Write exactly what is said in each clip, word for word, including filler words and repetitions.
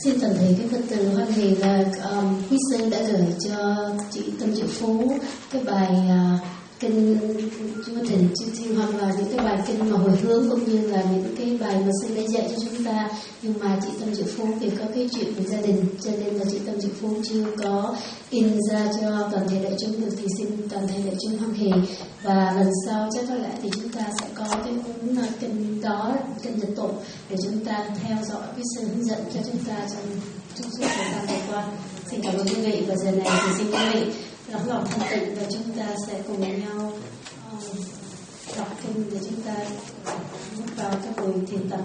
Xin toàn thể cái Phật tử hoan hỷ là um, quý sư đã gửi cho chị Tâm Triệu Phú cái bài uh, kinh Chúa Thỉnh Chư Thiên hoặc là những cái bài kinh mà hồi hướng cũng như là những cái bài mà sư đã dạy cho chúng ta. Nhưng mà chị Tâm Triệu Phú vì có cái chuyện về gia đình cho nên là chị Tâm Triệu Phú chưa có in ra cho toàn thể đại chúng được, thì xin toàn thể đại chúng hoan hỷ, và lần sau chắc có lẽ thì chúng ta sẽ có cái cuốn kinh đó, kinh nhật tụng, để chúng ta theo dõi cái sự hướng dẫn cho chúng ta trong trong suốt thời gian vừa qua. Xin cảm ơn quý vị, và giờ này thì xin quý vị lắng lòng thanh tịnh và chúng ta sẽ cùng nhau um, đọc kinh để chúng ta bước vào các buổi thiền tập.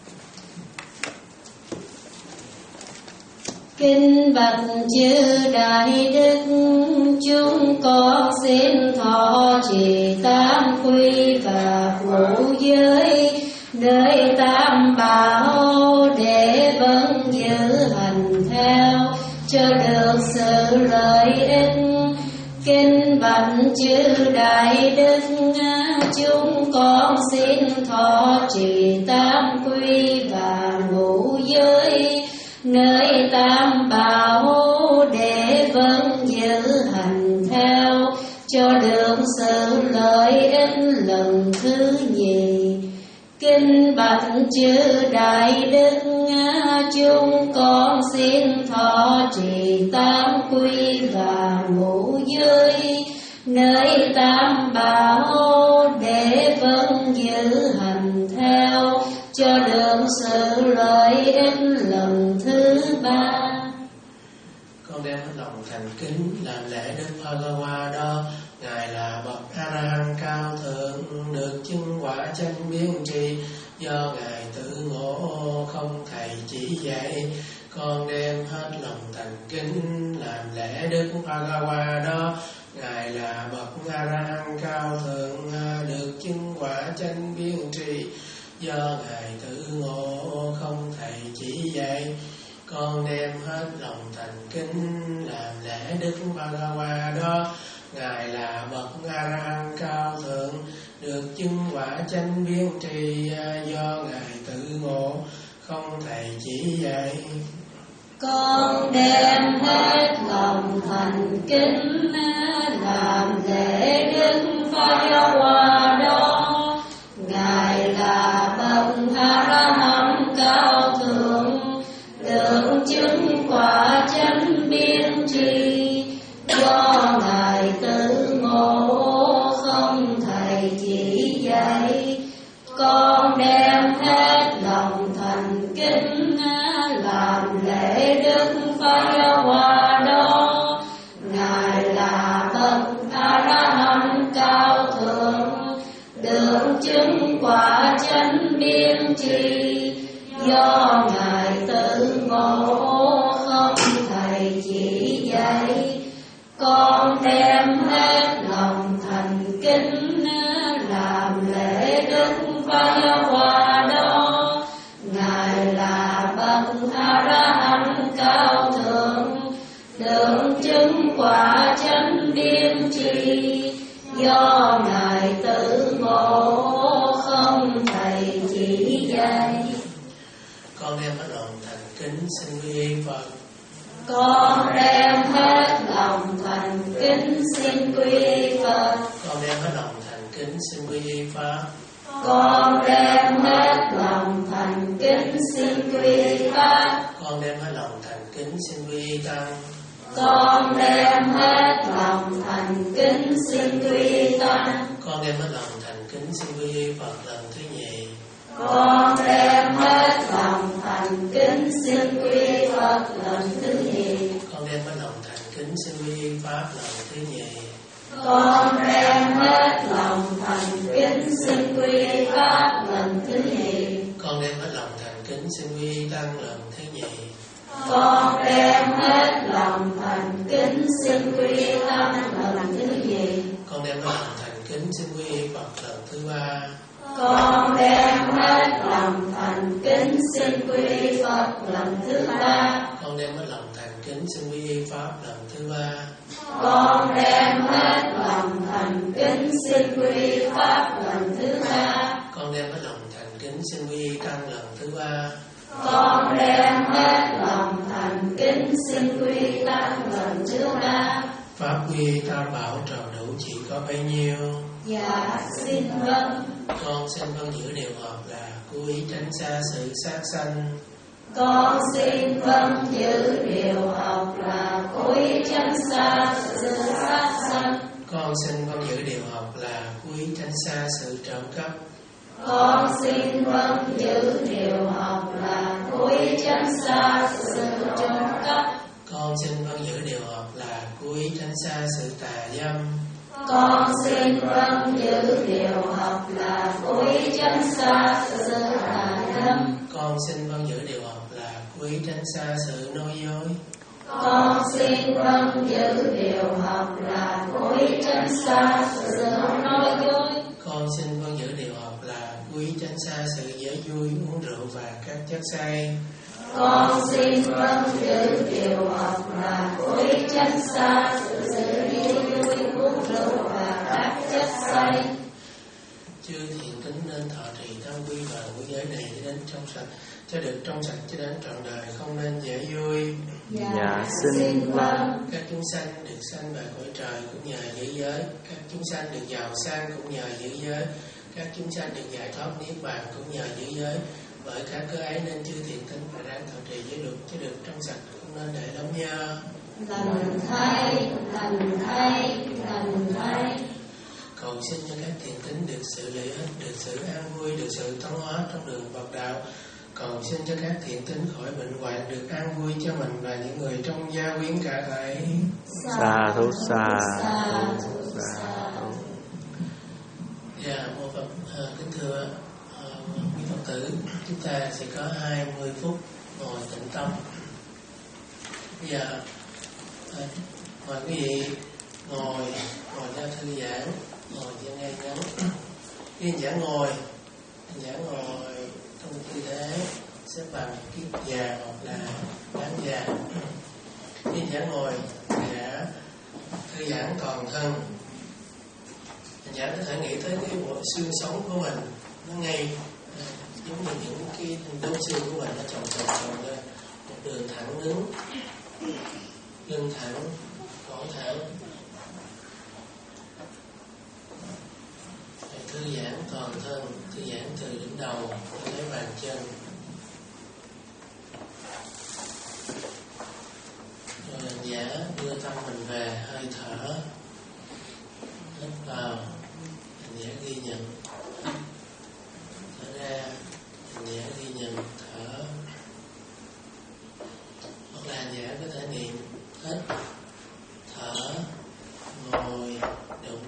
Kinh bạch chư đại đức, chúng con xin thọ trì tam quy và ngũ giới nơi tam bảo, để vẫn giữ hành theo cho được sự lợi ích. Kinh bạch chư đại đức, chúng con xin thọ trì tam quy và ngũ giới nơi tam bảo, để vẫn giữ hành theo cho được sự lợi ích lần thứ nhì. Kinh bạch chư đại đức, chúng con xin thọ trì tam quy và ngũ giới nơi tam bảo, để vẫn giữ hành theo cho được sự lợi ích lần thứ ba. Con đem hết lòng thành kính làm lễ Đức Phật-la-hoa đó. Ngài là bậc A-la-hán cao thượng, được chứng quả chánh biến tri, do Ngài tự ngộ không thầy chỉ dạy. Con đem hết lòng thành kính làm lễ Đức Phật-la-hoa đó. Ngài là bậc A-la-hán cao thượng, được chứng quả chánh biến tri, do Ngài tự ngộ không thầy chỉ dạy. Con đem hết lòng thành kính làm lễ Đức Phật-la-hoa đó. Ngài là bậc A-la-hán cao thượng, được chứng quả chánh biến tri, do Ngài tự ngộ không thầy chỉ dạy. Con đem hết lòng thành kính làm lễ Đức Phật-la-hoa đó. Ngài là bậc A-la-hán cao thượng, được chứng quả chánh biến tri, do Ngài tự ngộ không thầy chỉ dạy. Con đem hết lòng thành kính làm lễ Đức Phật-la-hoa đó. Ngài là bậc A-la-hán cao thượng, được chứng quả chánh biến tri, do Ngài tự ngộ không thầy chỉ dạy. Con đem hết lòng thành kính làm lễ Đức Phật-la-hoa đó. Ngài là bậc A-la-hán cao thượng, được chứng quả chánh biến tri, do Ngài tự ngộ không thầy chỉ dạy. Con đem hết lòng thành kính xin quy Phật. Con đem hết lòng thành kính xin quy Phật. Con đem hết lòng thành kính xin quy Pháp. Con đem hết lòng thành kính xin quy Pháp. Con đem hết lòng thành kính xin quy Tăng. Con đem hết lòng thành kính xin quy Tăng. Con đem hết lòng thành kính xin quy Phật lần thứ nhì. Con đem hết lòng thành kính xin quy Phật lần thứ nhì. Con đem hết lòng thành kính xin quy Pháp lần thứ nhì. Con đem hết lòng thành kính xin quy Pháp lần thứ nhì. Con đem hết lòng thành kính xin quy Tăng lần thứ nhì. Con đem hết lòng thành kính xin quy Tăng lần thứ nhì. Con đem hết lòng thành kính xin quy Phật lần thứ ba. Con đem hết lòng thành kính xin quy Phật lần thứ ba. Con đem hết lòng thành kính xin quy Pháp lần thứ ba. Con đem hết lòng thành kính xin quy Pháp lần thứ ba. Con đem hết lòng thành kính xin quy Tăng lần thứ ba. Con đem hết lòng thành kính xin quy tăng lần thứ ba. Pháp quy tam bảo tròn đủ chỉ có bấy nhiêu? Dạ xin vâng. Con xin vâng giữ điều hợp là cố ý tránh xa sự sát sanh. Con xin vâng giữ điều học là cố ý tránh xa sự sát sanh. Con xin vâng giữ điều học là cố ý tránh xa sự trộm cắp. Con xin vâng giữ điều học là cố ý tránh xa sự trộm cắp. Con xin vâng giữ điều học là cố ý tránh xa sự tà dâm. Con xin vâng giữ điều học là cố ý tránh xa sự tà dâm. Con xin vâng giữ điều học là cố ý tránh xa sự nói dối. Con xin vâng giữ điều học là cố ý tránh xa sự nói dối. Con xin vâng giữ điều học là cố ý tránh xa sự giới vui uống rượu và các chất say. Con xin vâng giữ điều học là cố ý tránh xa sự giới vui uống rượu và các chất say. Chư thiện tính nên thọ trì tam quy và ngũ giới này cho đến trong sạch, cho được trong sạch cho đến trọn đời, không nên dễ vui. Dạ xin vâng. Các chúng sanh được sanh về cõi trời cũng nhờ giữ giới, các chúng sanh được giàu sang cũng nhờ giữ giới, các chúng sanh được giải thoát niết bàn cũng nhờ giữ giới. Bởi các cơ ấy nên chư thiện tính và ráng thọ trì giới luật cho được trong sạch, không nên để đóng nhơ. Lành thay, lành thay, lành thay. Cầu xin cho các thiện tính được sự lợi ích, được sự an vui, được sự tấn hóa trong đường Phật đạo. Cầu xin cho các thiện tính khỏi bệnh hoạn, được an vui cho mình và những người trong gia quyến cả thảy. Sa thú sa thú sa thú. Dạ, mô Phật, à, kính thưa à, quý Phật tử, chúng ta sẽ có hai mươi phút ngồi tĩnh tâm. Bây giờ à, mời quý vị ngồi, ngồi cho thư giãn, ngồi cho ngay ngắn. Khi giảng ngồi, giảng ngồi trong tư thế xếp bằng kiết già hoặc là bán già. Khi giảng ngồi, giả thư giãn toàn thân. Giả có thể nghĩ tới cái bộ xương sống của mình, nó ngay giống như những cái đốt xương của mình nó chồng chồng chồng lên, một đường thẳng đứng, lưng thẳng, cổ thẳng. Thư giãn toàn thân, thư giãn từ đỉnh đầu cho tới bàn chân. Rồi hành giả đưa tâm mình về hơi thở. Hít vào, hành giả ghi nhận. Thở ra, hành giả ghi nhận thở. Hoặc là hành giả có thể niệm hít, thở, ngồi, đụng.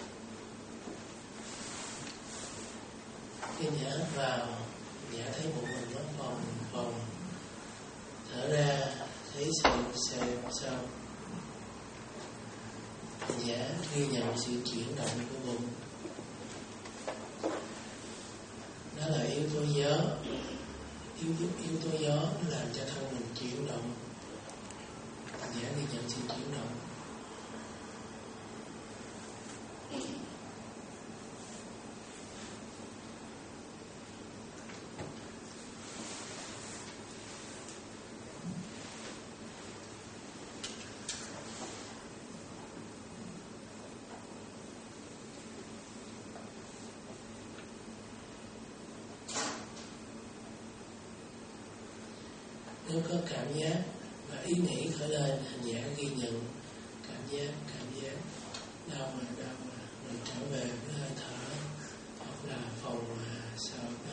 Khi nhả vào, nhả thấy bụng mình nó phồng phồng. Thở ra, thấy sẹp sẹp sâu. Nhả ghi nhận sự chuyển động của bụng. Đó là yếu tố gió. Yếu, yếu tố gió nó làm cho thân mình chuyển động. Nhả ghi nhận sự chuyển động. Nếu có cảm giác và ý nghĩ khởi lên, hành giả ghi nhận cảm giác, cảm giác đau mà đau mà, rồi trở về với hơi thở, hoặc là phòng mà sao mà.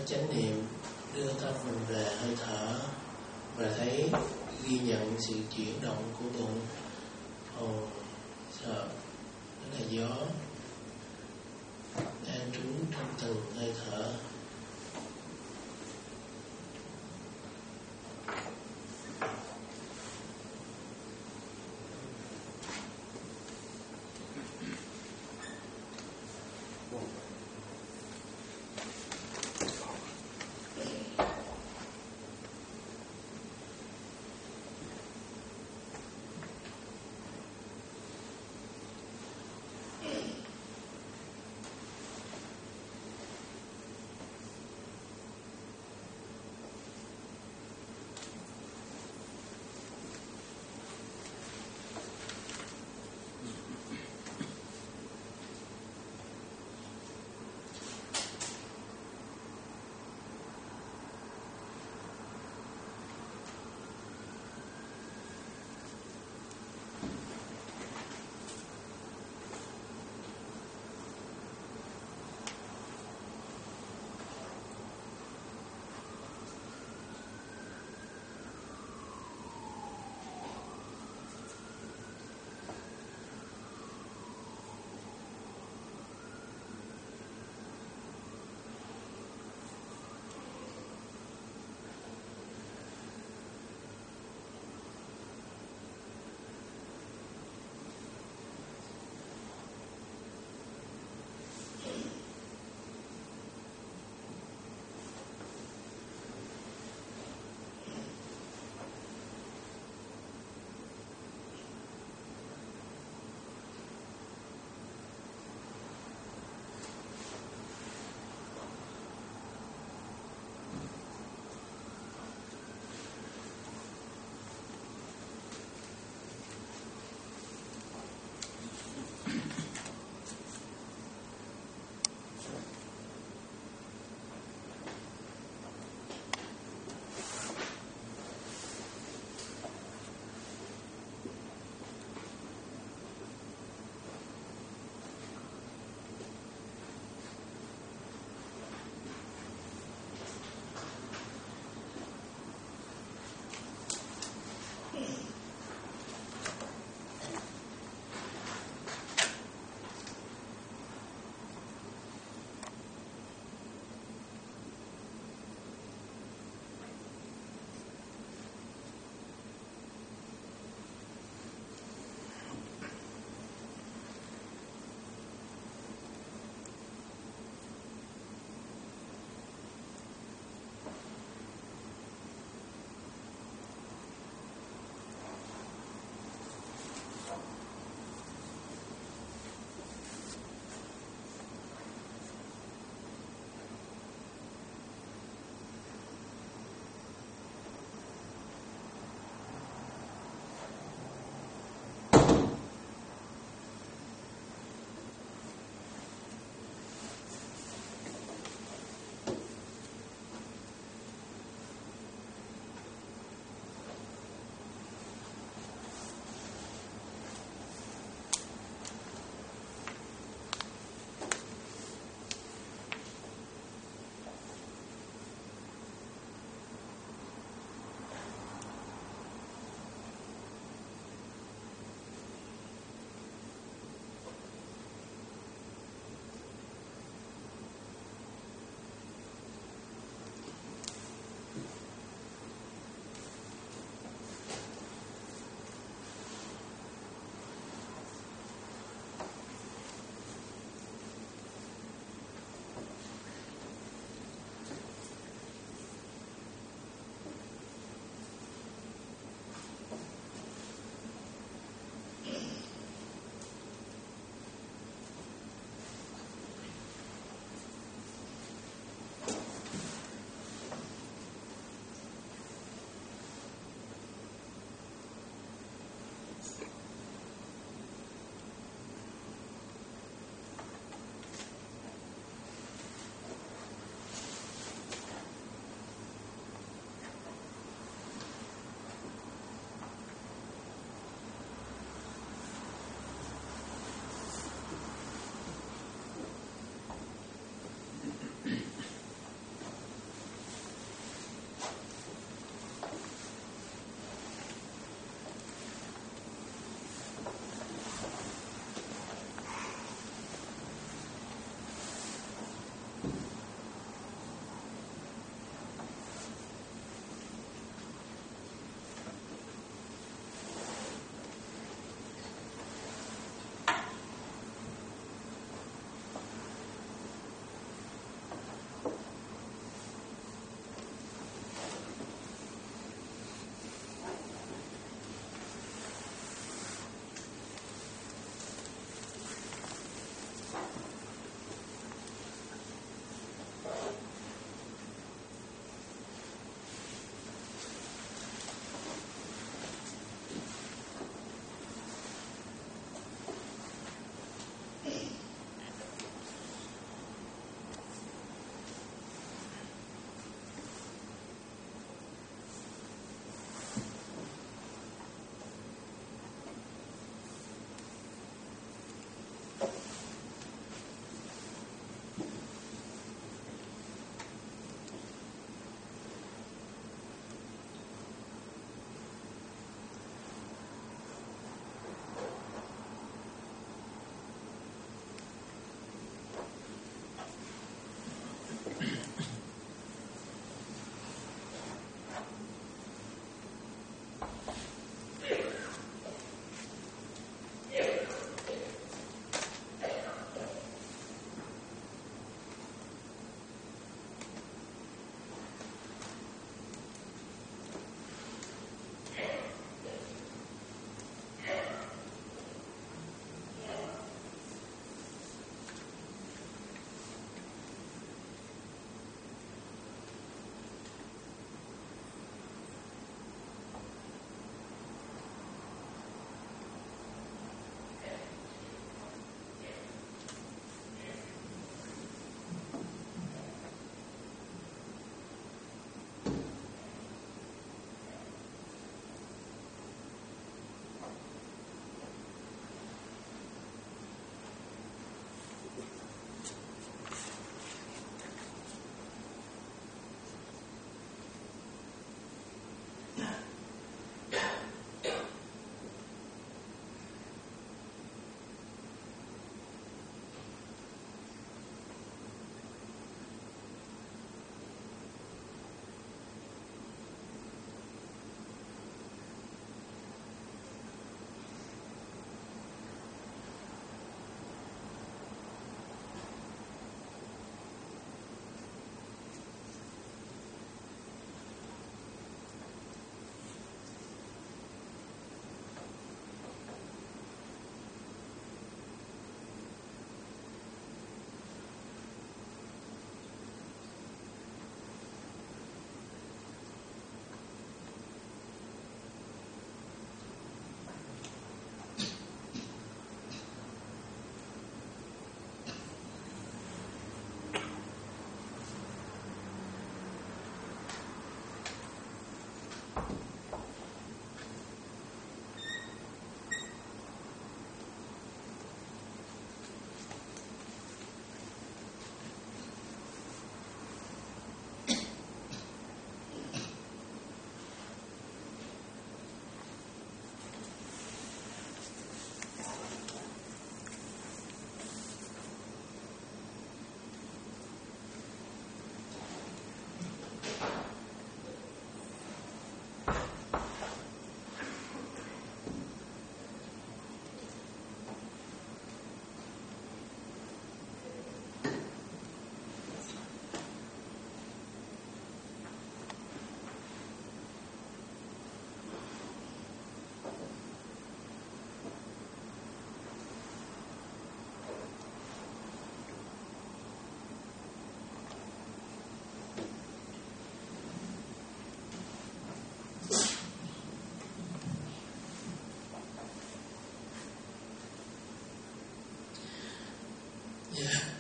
chánh niệm đưa tâm mình về hơi thở và thấy ghi nhận sự chuyển động của bụng. Ồ, sợ đó là gió đang trú trong từng hơi thở.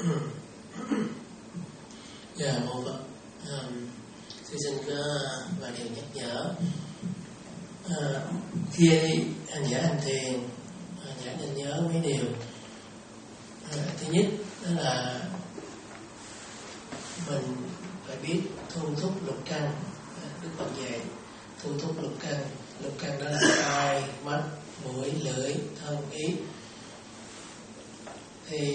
Dạ mô Phật. Um, Sư xin có vài điều nhắc nhở. À, khi hành giả hành thiền, hành giả nên nhớ mấy điều. À, thứ nhất đó là mình phải biết thu thúc lục căn. Đức Phật dạy thu thúc lục căn. Lục căn đó là tai, mắt, mũi, lưỡi, thân, ý. Thì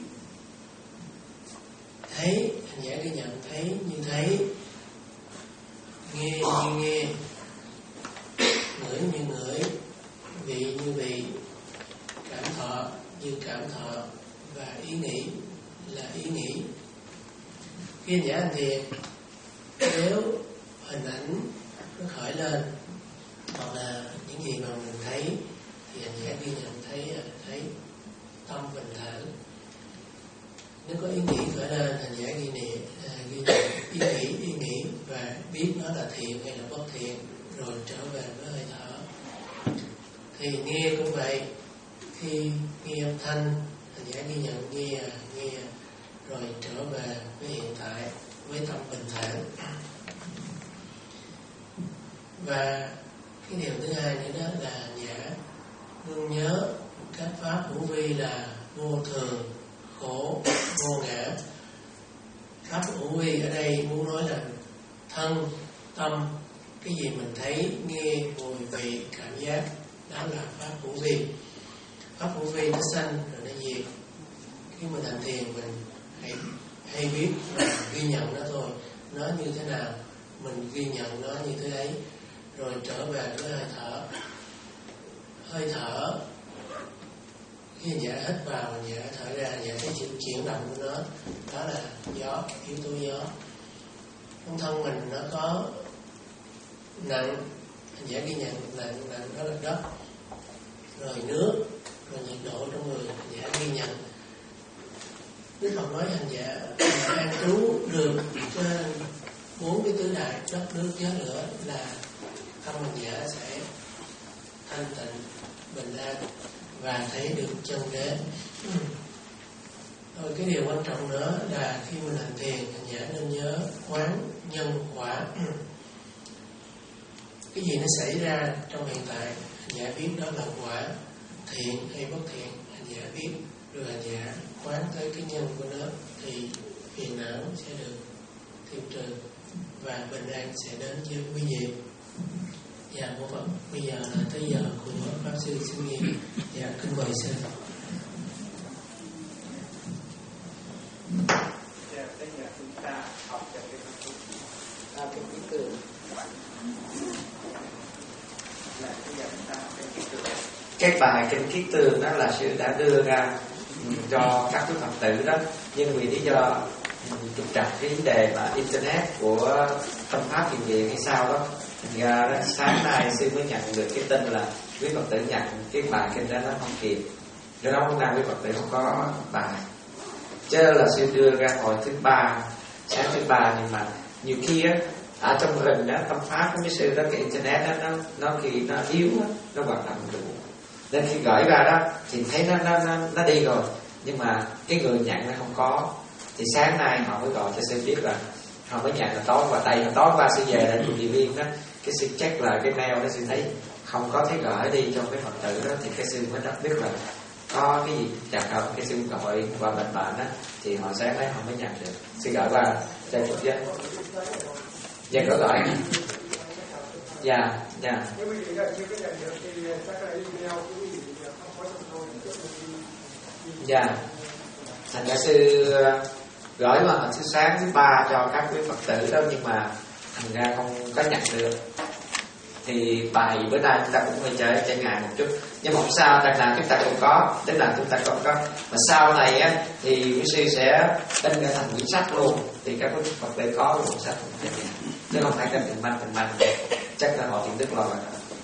thấy, hành giả ghi nhận thấy như thấy, nghe như nghe, ngửi như ngửi, vị như vị, cảm thọ như cảm thọ, và ý nghĩ là ý nghĩ. Khi hành giả hành thiền, nếu hình ảnh nó khởi lên hoặc là những gì mà mình thấy thì hành giả ghi nhận thấy thấy tâm bình thản. Nếu có ý nghĩ khởi lên, hành giả ghi niệm ghi nhận ý nghĩ ý nghĩ và biết nó là thiện hay là bất thiện, rồi trở về với hơi thở. Thì nghe cũng vậy, khi nghe âm thanh, hành giả ghi nhận nghe nghe rồi trở về với hiện tại với tâm bình thản. Và cái điều thứ hai nữa đó là hành giả luôn nhớ các pháp hữu vi là vô thường, khổ, vô ngã. Pháp hữu vi ở đây muốn nói là thân, tâm, cái gì mình thấy, nghe, mùi, vị, cảm giác, đó là pháp hữu vi. Pháp hữu vi nó sanh rồi nó diệt. Khi mình hành thiền mình hãy hay biết là ghi nhận nó thôi, nó như thế nào mình ghi nhận nó như thế ấy, rồi trở về với hơi thở. Hơi thở khi hành giả hít vào, hành giả thở ra, hành giả thấy sự chuyển động của nó, đó là gió, yếu tố gió. Trong thân mình nó có nặng, hành giả ghi nhận nặng, nặng đó là đất, rồi nước, rồi nhiệt độ trong người, hành giả ghi nhận. Đức Phật nói hành giả an trú được trên bốn cái tứ đại đất, nước, gió, lửa là tâm hành giả sẽ thanh tịnh, bình an và thấy được chân đế. Rồi cái điều quan trọng nữa là khi mình hành thiền, hành giả nên nhớ quán nhân quả. Cái gì nó xảy ra trong hiện tại, hành giả biết đó là quả, thiện hay bất thiện, hành giả biết, rồi hành giả quán tới cái nhân của nó thì phiền não sẽ được tiêu trừ và bình an sẽ đến với quý vị. Dạ mô Phật. Bây giờ là tới giờ của Pháp Sư Xin Nghiêm. Dạ kính mời sư. Dạ bây giờ chúng ta học về cái pháp à, cái ký tượng. Là bây giờ chúng ta học cái ký tượng. Cái bài kinh Kiết Tường đó là sư đã đưa ra cho các quý Phật tử đó, nhưng vì lý do trục trặc cái vấn đề mà internet của Tâm Pháp Thiền Viện hay sao đó, thành ra đó, sáng nay sư mới nhận được cái tin là quý Phật tử nhận cái bài kinh đó nó không kịp, do đó hôm nay quý Phật tử không có bài, chứ là sư đưa ra hồi thứ ba, sáng thứ ba, nhưng mà nhiều khi á ở trong rừng đó Tâm Pháp của mấy sư đó, cái internet đó nó nó khi nó yếu đó, nó hoạt động đủ, nên khi gửi ra đó thì thấy nó nó nó, nó đi rồi, nhưng mà cái người nhận nó không có. Thì sáng nay họ mới gọi cho sư biết là họ mới nhận là tối qua, tại vì tối qua sư về là Điện Biên đó, cái sư check là cái mail đó, sư thấy không có thấy gửi đi cho cái Phật tử đó, thì cái sư mới đáp biết là có cái gì chặt không, cái sư gọi qua bên bạn đó, thì họ sáng nay họ mới nhận được. Sư gọi qua cho chút giấy. Dạ có gọi. Dạ, dạ. Dạ. Thành ra sư gửi mà thứ sáng thứ ba cho các quý Phật tử đó, nhưng mà thành ra không có nhận được. Thì bài bữa nay chúng ta cũng hơi chơi chạy ngại một chút, nhưng mà không sao, đằng nào chúng ta cũng có, tức là chúng ta cũng có. Mà sau này á thì quý sư sẽ in ra thành quyển sách luôn, thì các quý Phật tử có quyển sách chứ không phải cần từng manh từng manh. Chắc là họ Thiện Đức lo rồi.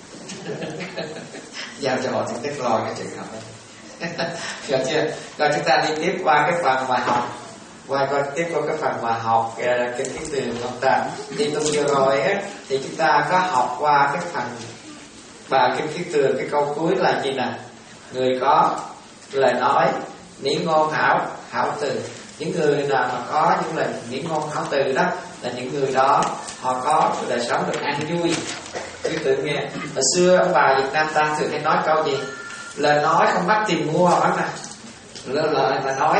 Giao cho họ Thiện Đức lo cái trường hợp này. Được chưa? Rồi chúng ta đi tiếp qua cái phần mà học, qua coi tiếp qua cái phần mà học cái Kiết Tường không ta. Thì tuần vừa rồi á thì chúng ta có học qua cái phần bài kinh Kiết Tường, cái câu cuối là gì nè? Người có lời nói, nỉ ngôn hảo hảo từ. Những người nào mà có những lời mỹ ngôn hảo từ đó là những người đó họ có đời sống được an vui. Quý tự nghe, hồi xưa ông bà Việt Nam ta thường hay nói câu gì? Lời nói không bắt tìm mua phải không nào? Lời lời mà nói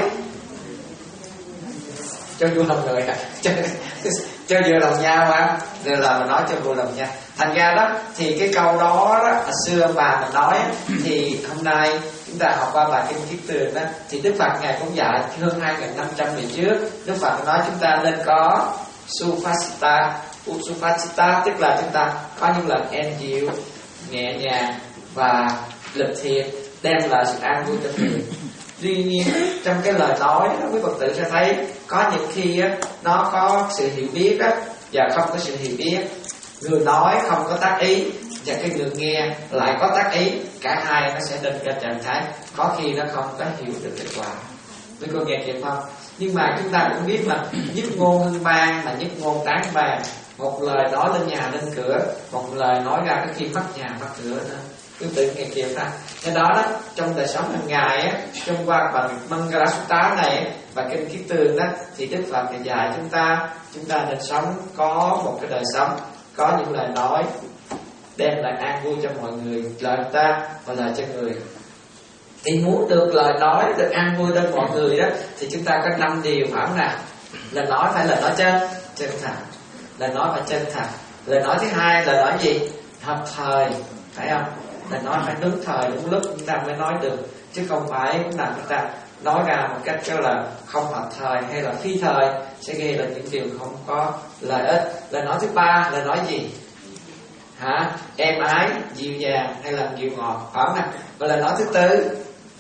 cho vui lòng người, cho, cho vừa lòng nhau mà, rồi là mình nói cho vui lòng nhau. Thành ra đó thì cái câu đó, đó hồi xưa ông bà mình nói thì hôm nay chúng ta học qua bài kinh Kiết Tường đó, thì Đức Phật ngài cũng dạy hơn hai nghìn năm trăm năm trước. Đức Phật nói chúng ta nên có Supasita. Supasita tức là chúng ta có những lời êm dịu, nhẹ nhàng và lịch thiệp, đem lại sự an vui cho người. Tuy nhiên trong cái lời nói đó, quý Phật tử sẽ thấy có những khi á, nó có sự hiểu biết á, và không có sự hiểu biết. Người nói không có tác ý và cái người nghe lại có tác ý, cả hai nó sẽ định ra trạng thái có khi nó không có hiểu được kết quả. Quý cô nghe kịp không? Nhưng mà chúng ta cũng biết là nhất ngôn hưng ban là nhất ngôn tán bàn. Một lời nói lên nhà lên cửa, một lời nói ra cái khi mất nhà mất cửa nữa. Quý tự nghe kịp ha. Cái đó đó trong đời sống hàng ngày á, trong qua bài Mangala Sutta này và kinh Kiết Tường đó, thì Đức Phật dạy chúng ta chúng ta nên sống có một cái đời sống có những lời nói đem lại an vui cho mọi người, lời ta và lời cho người. Thì muốn được lời nói được an vui đến mọi người đó thì chúng ta có năm điều phải không nào? Lời nói phải là nói chân chân thật, lời nói phải chân thật. Lời nói thứ hai là nói gì? Hợp thời, phải không? Lời nói phải đúng thời đúng lúc chúng ta mới nói được, chứ không phải lúc nào chúng ta nói ra một cách cho là không hợp thời hay là phi thời, sẽ gây là những điều không có lợi ích. Lời nói thứ ba là nói gì? Hả? Êm ái, dịu dàng hay là dịu ngọt, phải không nào? Và lời nói thứ tư,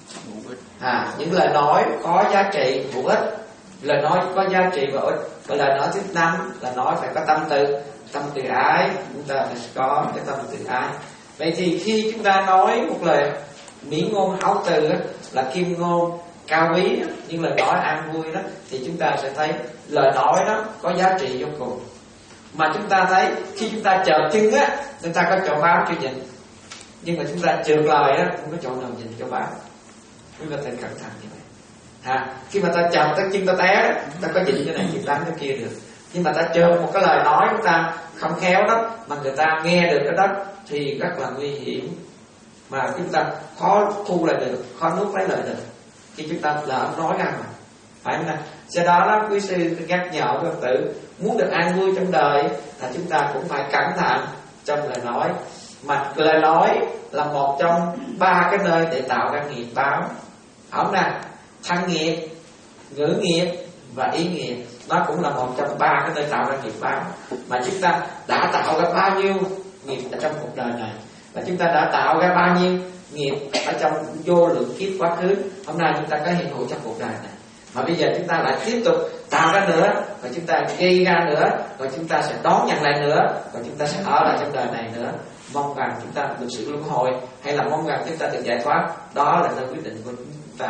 à, những lời nói có giá trị hữu ích, lời nói có giá trị và ích. Và lời nói thứ năm là nói phải có tâm từ, tâm từ ái, chúng ta phải có cái tâm từ ái. Vậy thì khi chúng ta nói một lời mỹ ngôn hảo từ là kim ngôn cao quý, nhưng lời nói an vui đó, thì chúng ta sẽ thấy lời nói đó có giá trị vô cùng. Mà chúng ta thấy khi chúng ta chợt chân á, chúng ta có chỗ báo cho nhìn, nhưng mà chúng ta trượt lời á, không có chỗ nào nhìn cho báo. Chúng ta phải cẩn thận như vậy. Ha, khi mà ta chợt ta chân ta té, ta có nhìn cái này chịu đánh cái kia được. Nhưng mà ta trượt một cái lời nói chúng ta không khéo đó, mà người ta nghe được cái đó thì rất là nguy hiểm, mà chúng ta khó thu lại được, khó nuốt lấy lại được khi chúng ta lỡ nói ra mà, phải không nào? Do đó đó quý sư nhắc nhở Phật tử muốn được an vui trong đời là chúng ta cũng phải cẩn thận trong lời nói. Mà lời nói là một trong ba cái nơi để tạo ra nghiệp báo, không nào? Thân nghiệp, ngữ nghiệp và ý nghiệp, nó cũng là một trong ba cái nơi tạo ra nghiệp báo. Mà chúng ta đã tạo ra bao nhiêu nghiệp ở trong cuộc đời này, và chúng ta đã tạo ra bao nhiêu nghiệp ở trong vô lượng kiếp quá khứ, hôm nay chúng ta có hiện hữu trong cuộc đời này. Mà bây giờ chúng ta lại tiếp tục tạo ra nữa, và chúng ta gây ra nữa, và chúng ta sẽ đón nhận lại nữa, và chúng ta sẽ ở lại trong đời này nữa. Mong rằng chúng ta được sự luân hồi, hay là mong rằng chúng ta được giải thoát, đó là nơi quyết định của chúng ta.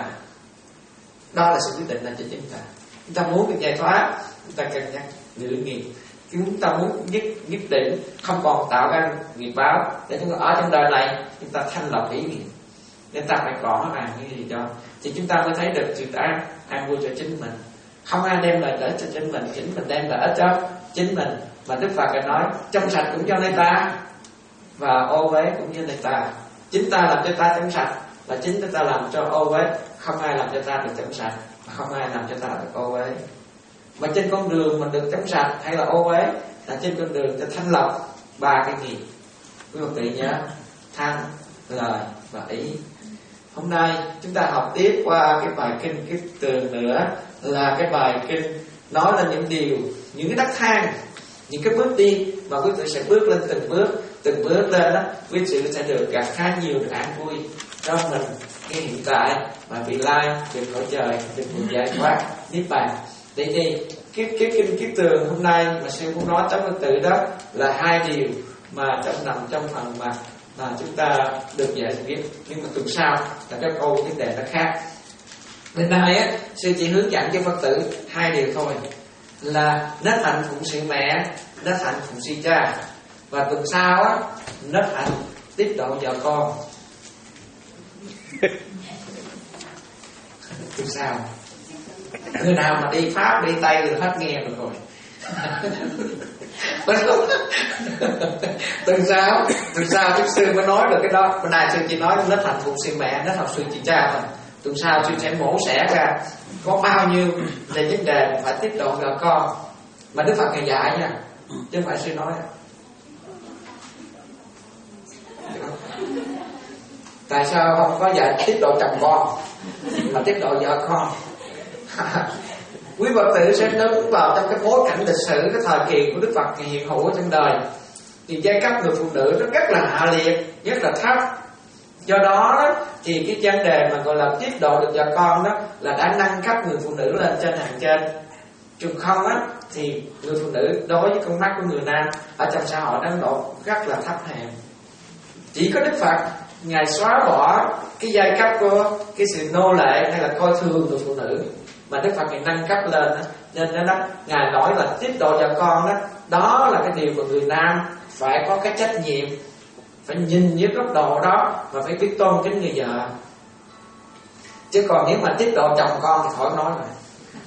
Đó là sự quyết định là cho chúng ta. Chúng ta muốn được giải thoát, chúng ta cân nhắc ngữ nghiệp. Chúng ta muốn nhất nhất định không còn tạo ra nghiệp báo để chúng ta ở trong đời này chúng ta thanh lọc ý nghiệp, nên ta phải có nó làm như gì đó thì chúng ta mới thấy được sự an an vui cho chính mình. Không ai đem lại lợi cho chính mình, chính mình đem lợi cho chính mình. Mà Đức Phật đã nói trong sạch cũng do nơi ta và ô uế cũng như nơi ta. Chính ta làm cho ta trong sạch và chính ta làm cho ô uế. Không ai làm cho ta được trong sạch và không ai làm cho ta được ô uế. Mà trên con đường mình được trong sạch hay là ô uế là trên con đường cho thanh lọc ba cái nghiệp. Quý vị tự nhớ thân, lời và ý. Hôm nay chúng ta học tiếp qua cái bài kinh Kiết Tường nữa, là cái bài kinh nói lên những điều, những cái đắc thang, những cái bước đi mà quý vị sẽ bước lên từng bước, từng bước lên đó quý vị sẽ được gặp khá nhiều được an vui cho mình cái hiện tại và vị lai, được cõi trời, được hưởng giải thoát niết bàn. Vậy thì cái cái kinh Kiết Tường hôm nay mà sư muốn nói trong Phật tử đó là hai điều mà trong nằm trong phần mà mà chúng ta được dạy biết, nhưng mà tuần sau là cái câu vấn đề nó khác. Bên này á, sư chỉ hướng dẫn cho Phật tử hai điều thôi, là nết hạnh phụng sự mẹ, nết hạnh phụng sự cha, và tuần sau á nết hạnh tiếp độ vợ con. Tuần sau Người nào mà đi Pháp đi Tây thì hết nghe được rồi. Tuần sau tuần sau Đức sư mới nói được cái đó. Bữa nay sư chỉ nói nó thành thuộc sư mẹ, nó học sư chị cha thôi. Tuần sau sư sẽ mổ xẻ ra có bao nhiêu về vấn đề phải tiếp độ vợ con mà Đức Phật Ngài dạy nha, chứ không phải sư nói. Tại sao không có dạy tiếp độ chồng con mà tiếp độ vợ con? Quý Phật tử sẽ đứng vào trong cái bối cảnh lịch sử, cái thời kỳ của Đức Phật Ngài hiện hữu ở trong đời, thì giai cấp người phụ nữ nó rất là hạ liệt, rất là thấp. Do đó thì cái vấn đề mà gọi là tiếp độ được vợ con đó là đã nâng cấp người phụ nữ lên trên hàng trên. Trường không á thì người phụ nữ đối với con mắt của người nam ở trong xã hội Ấn Độ rất là thấp hèn. Chỉ có Đức Phật Ngài xóa bỏ cái giai cấp của cái sự nô lệ hay là coi thường người phụ nữ, mà Đức Phật Ngài nâng cấp lên đó. Nên đó, đó Ngài nói là tiếp độ vợ con đó, đó là cái điều mà người nam phải có cái trách nhiệm, phải nhìn với góc độ đó và phải biết tôn kính người vợ. Chứ còn nếu mà tiếp độ chồng con thì khỏi nói rồi.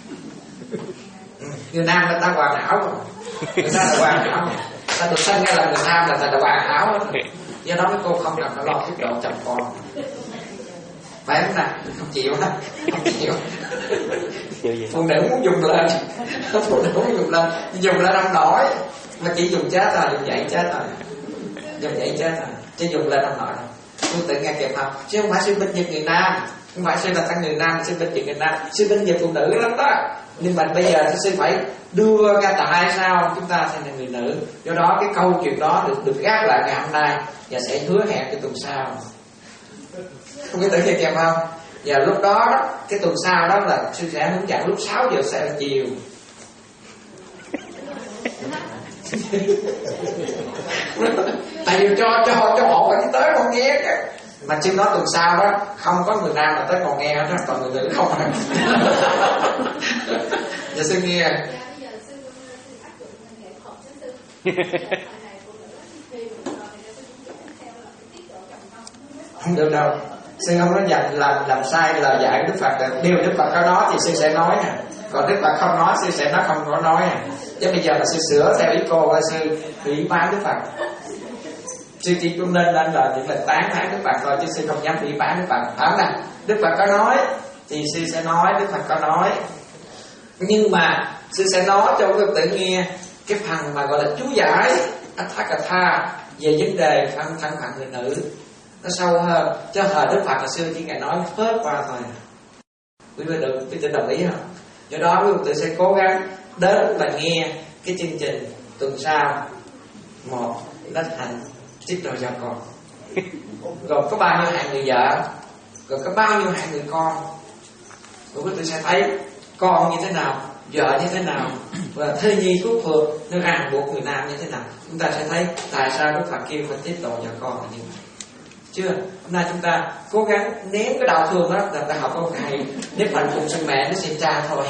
Người nam người ta hoàn hảo rồi, người ta là hoàn hảo, người ta được sinh ra là người nam là người ta hoàn hảo hết. Do đó mấy cô không cần phải lo tiếp độ chồng con, phải không nào? Không chịu hết, không chịu. Phụ nữ muốn dùng lên, phụ nữ muốn dùng lên, dùng lên không nổi, mà chỉ dùng chết thôi, dùng dậy chết thôi, dùng dậy chết thôi, chứ dùng lên không nổi đâu. Tôi tự nghe kịp không? Chứ không phải sư binh vực người nam, không phải sư là tăng người nam, sư binh vực người nam, sư binh vực phụ nữ lắm đó. Nhưng mà bây giờ sư phải đưa ra tại sao chúng ta thành là người nữ. Do đó cái câu chuyện đó được được gác lại ngày hôm nay và sẽ hứa hẹn cái tuần sau. Không biết tự nhiên kèm không? Và lúc đó, đó cái tuần sau đó là sư sẽ hướng dẫn lúc sáu giờ sẽ là chiều. Tại vì cho cho cho họ phải tới con nghe cái. Mà chứ nói tuần sau đó không có người nam là tới còn nghe đó, còn người nữ không. Giờ sư nghe. Không được đâu. Sư không có dạy làm làm sai lời dạy của Đức Phật. Điều Đức Phật có nói thì sư sẽ nói nè, còn Đức Phật không nói sư sẽ nói không có nói nè. Chứ bây giờ mà sư sửa theo ý cô là sư bị bán Đức Phật. Sư chỉ cũng nên lên là những lời tán thán Đức Phật thôi, chứ sư không dám bị bán Đức Phật. Phải không nào? Đức Phật có nói thì sư sẽ nói, Đức Phật có nói. Nhưng mà sư sẽ nói cho quý tự nghe cái phần mà gọi là chú giải Atthakatha về vấn đề thân thân phận người nữ nó sâu hơn. Chứ thời Đức Phật là sư chỉ ngài nói phớt qua thôi. Quý vị được, quý vị đồng ý không? Do đó quý vị sẽ cố gắng đến và nghe cái chương trình tuần sau. Một, nó thành tiếp độ vợ con, gồm có bao nhiêu hạng người vợ, gồm có bao nhiêu hạng người con. Rồi quý vị sẽ thấy con như thế nào, vợ như thế nào, và thê nhi phúc phượng nó ràng buộc người nam như thế nào. Chúng ta sẽ thấy tại sao Đức Phật kêu phải tiếp độ vợ con là như vậy. Chưa? Hôm nay chúng ta cố gắng ném cái đau thương đó, là ta học câu này nếp phần cùng sinh mẹ nó sinh cha thôi.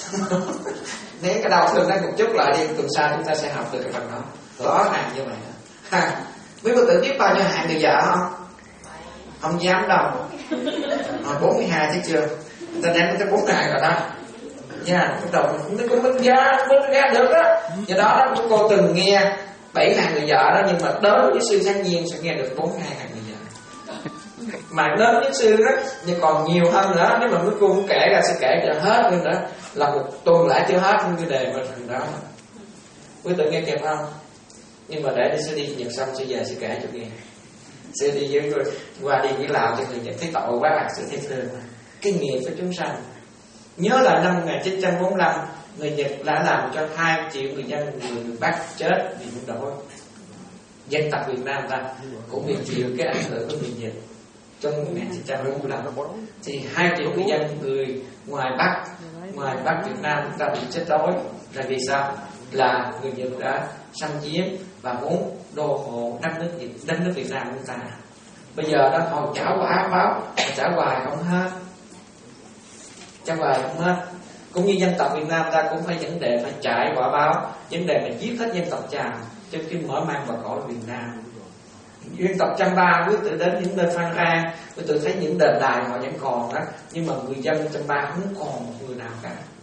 Ném cái đau thương đó một chút lại đi, tuần sau chúng ta sẽ học được cái phần đó rõ ràng như vậy. Ha, biết có tự biết bao nhiêu hạng người vợ không? Không dám đâu. Hồi bốn mươi hai thấy chưa? Người ta đem tới bốn ngàn rồi đó. Nha, bắt đầu nó cũng mất giá, mất giá được đó. Do đó đó, cô từng nghe bảy ngàn người vợ đó, nhưng mà đến với sư Sáng Nhiên sẽ nghe được bốn hai ngàn người vợ. Mà đến với sư đó, nhưng còn nhiều hơn nữa. Nếu mà mấy cô cũng kể ra sẽ kể cho hết nữa nữa. Là một tuần lại chưa hết cái đề mà thằng đó. Quý tự nghe kịp không? Nhưng mà để đi sư đi Nhật xong sư về sư kể cho nghe. Sư đi với người qua đi với Lào cho người Nhật thấy tội quá là sự thấy thương. Cái nghiệp của chúng sanh. Nhớ là năm một nghìn chín trăm bốn mươi lăm người Nhật đã làm cho hai triệu người dân người, người Bắc chết vì những đổi. Dân tộc Việt Nam ta cũng bị chịu cái ảnh hưởng của người Nhật trong một nghìn chín trăm bốn mươi lăm. Thì hai triệu người dân người ngoài Bắc, ngoài Bắc Việt Nam chúng ta bị chết đói là vì sao? Là người Nhật đã xâm chiếm và muốn đô hộ đất nước Việt, đất nước Việt Nam chúng ta. Bây giờ đó còn trả quả báo, trả hoài không hết, trả hoài không hết. Cũng như dân tộc Việt Nam ta cũng phải vấn đề phải trải quả báo, vấn đề là giết hết dân tộc Chàm cho khi mở mang vào cõi Việt Nam. Dân tộc Champa quý tự đến những nơi Phan Rang, quý tự thấy những đền đài họ vẫn còn đó, nhưng mà người dân Champa không còn người nào cả.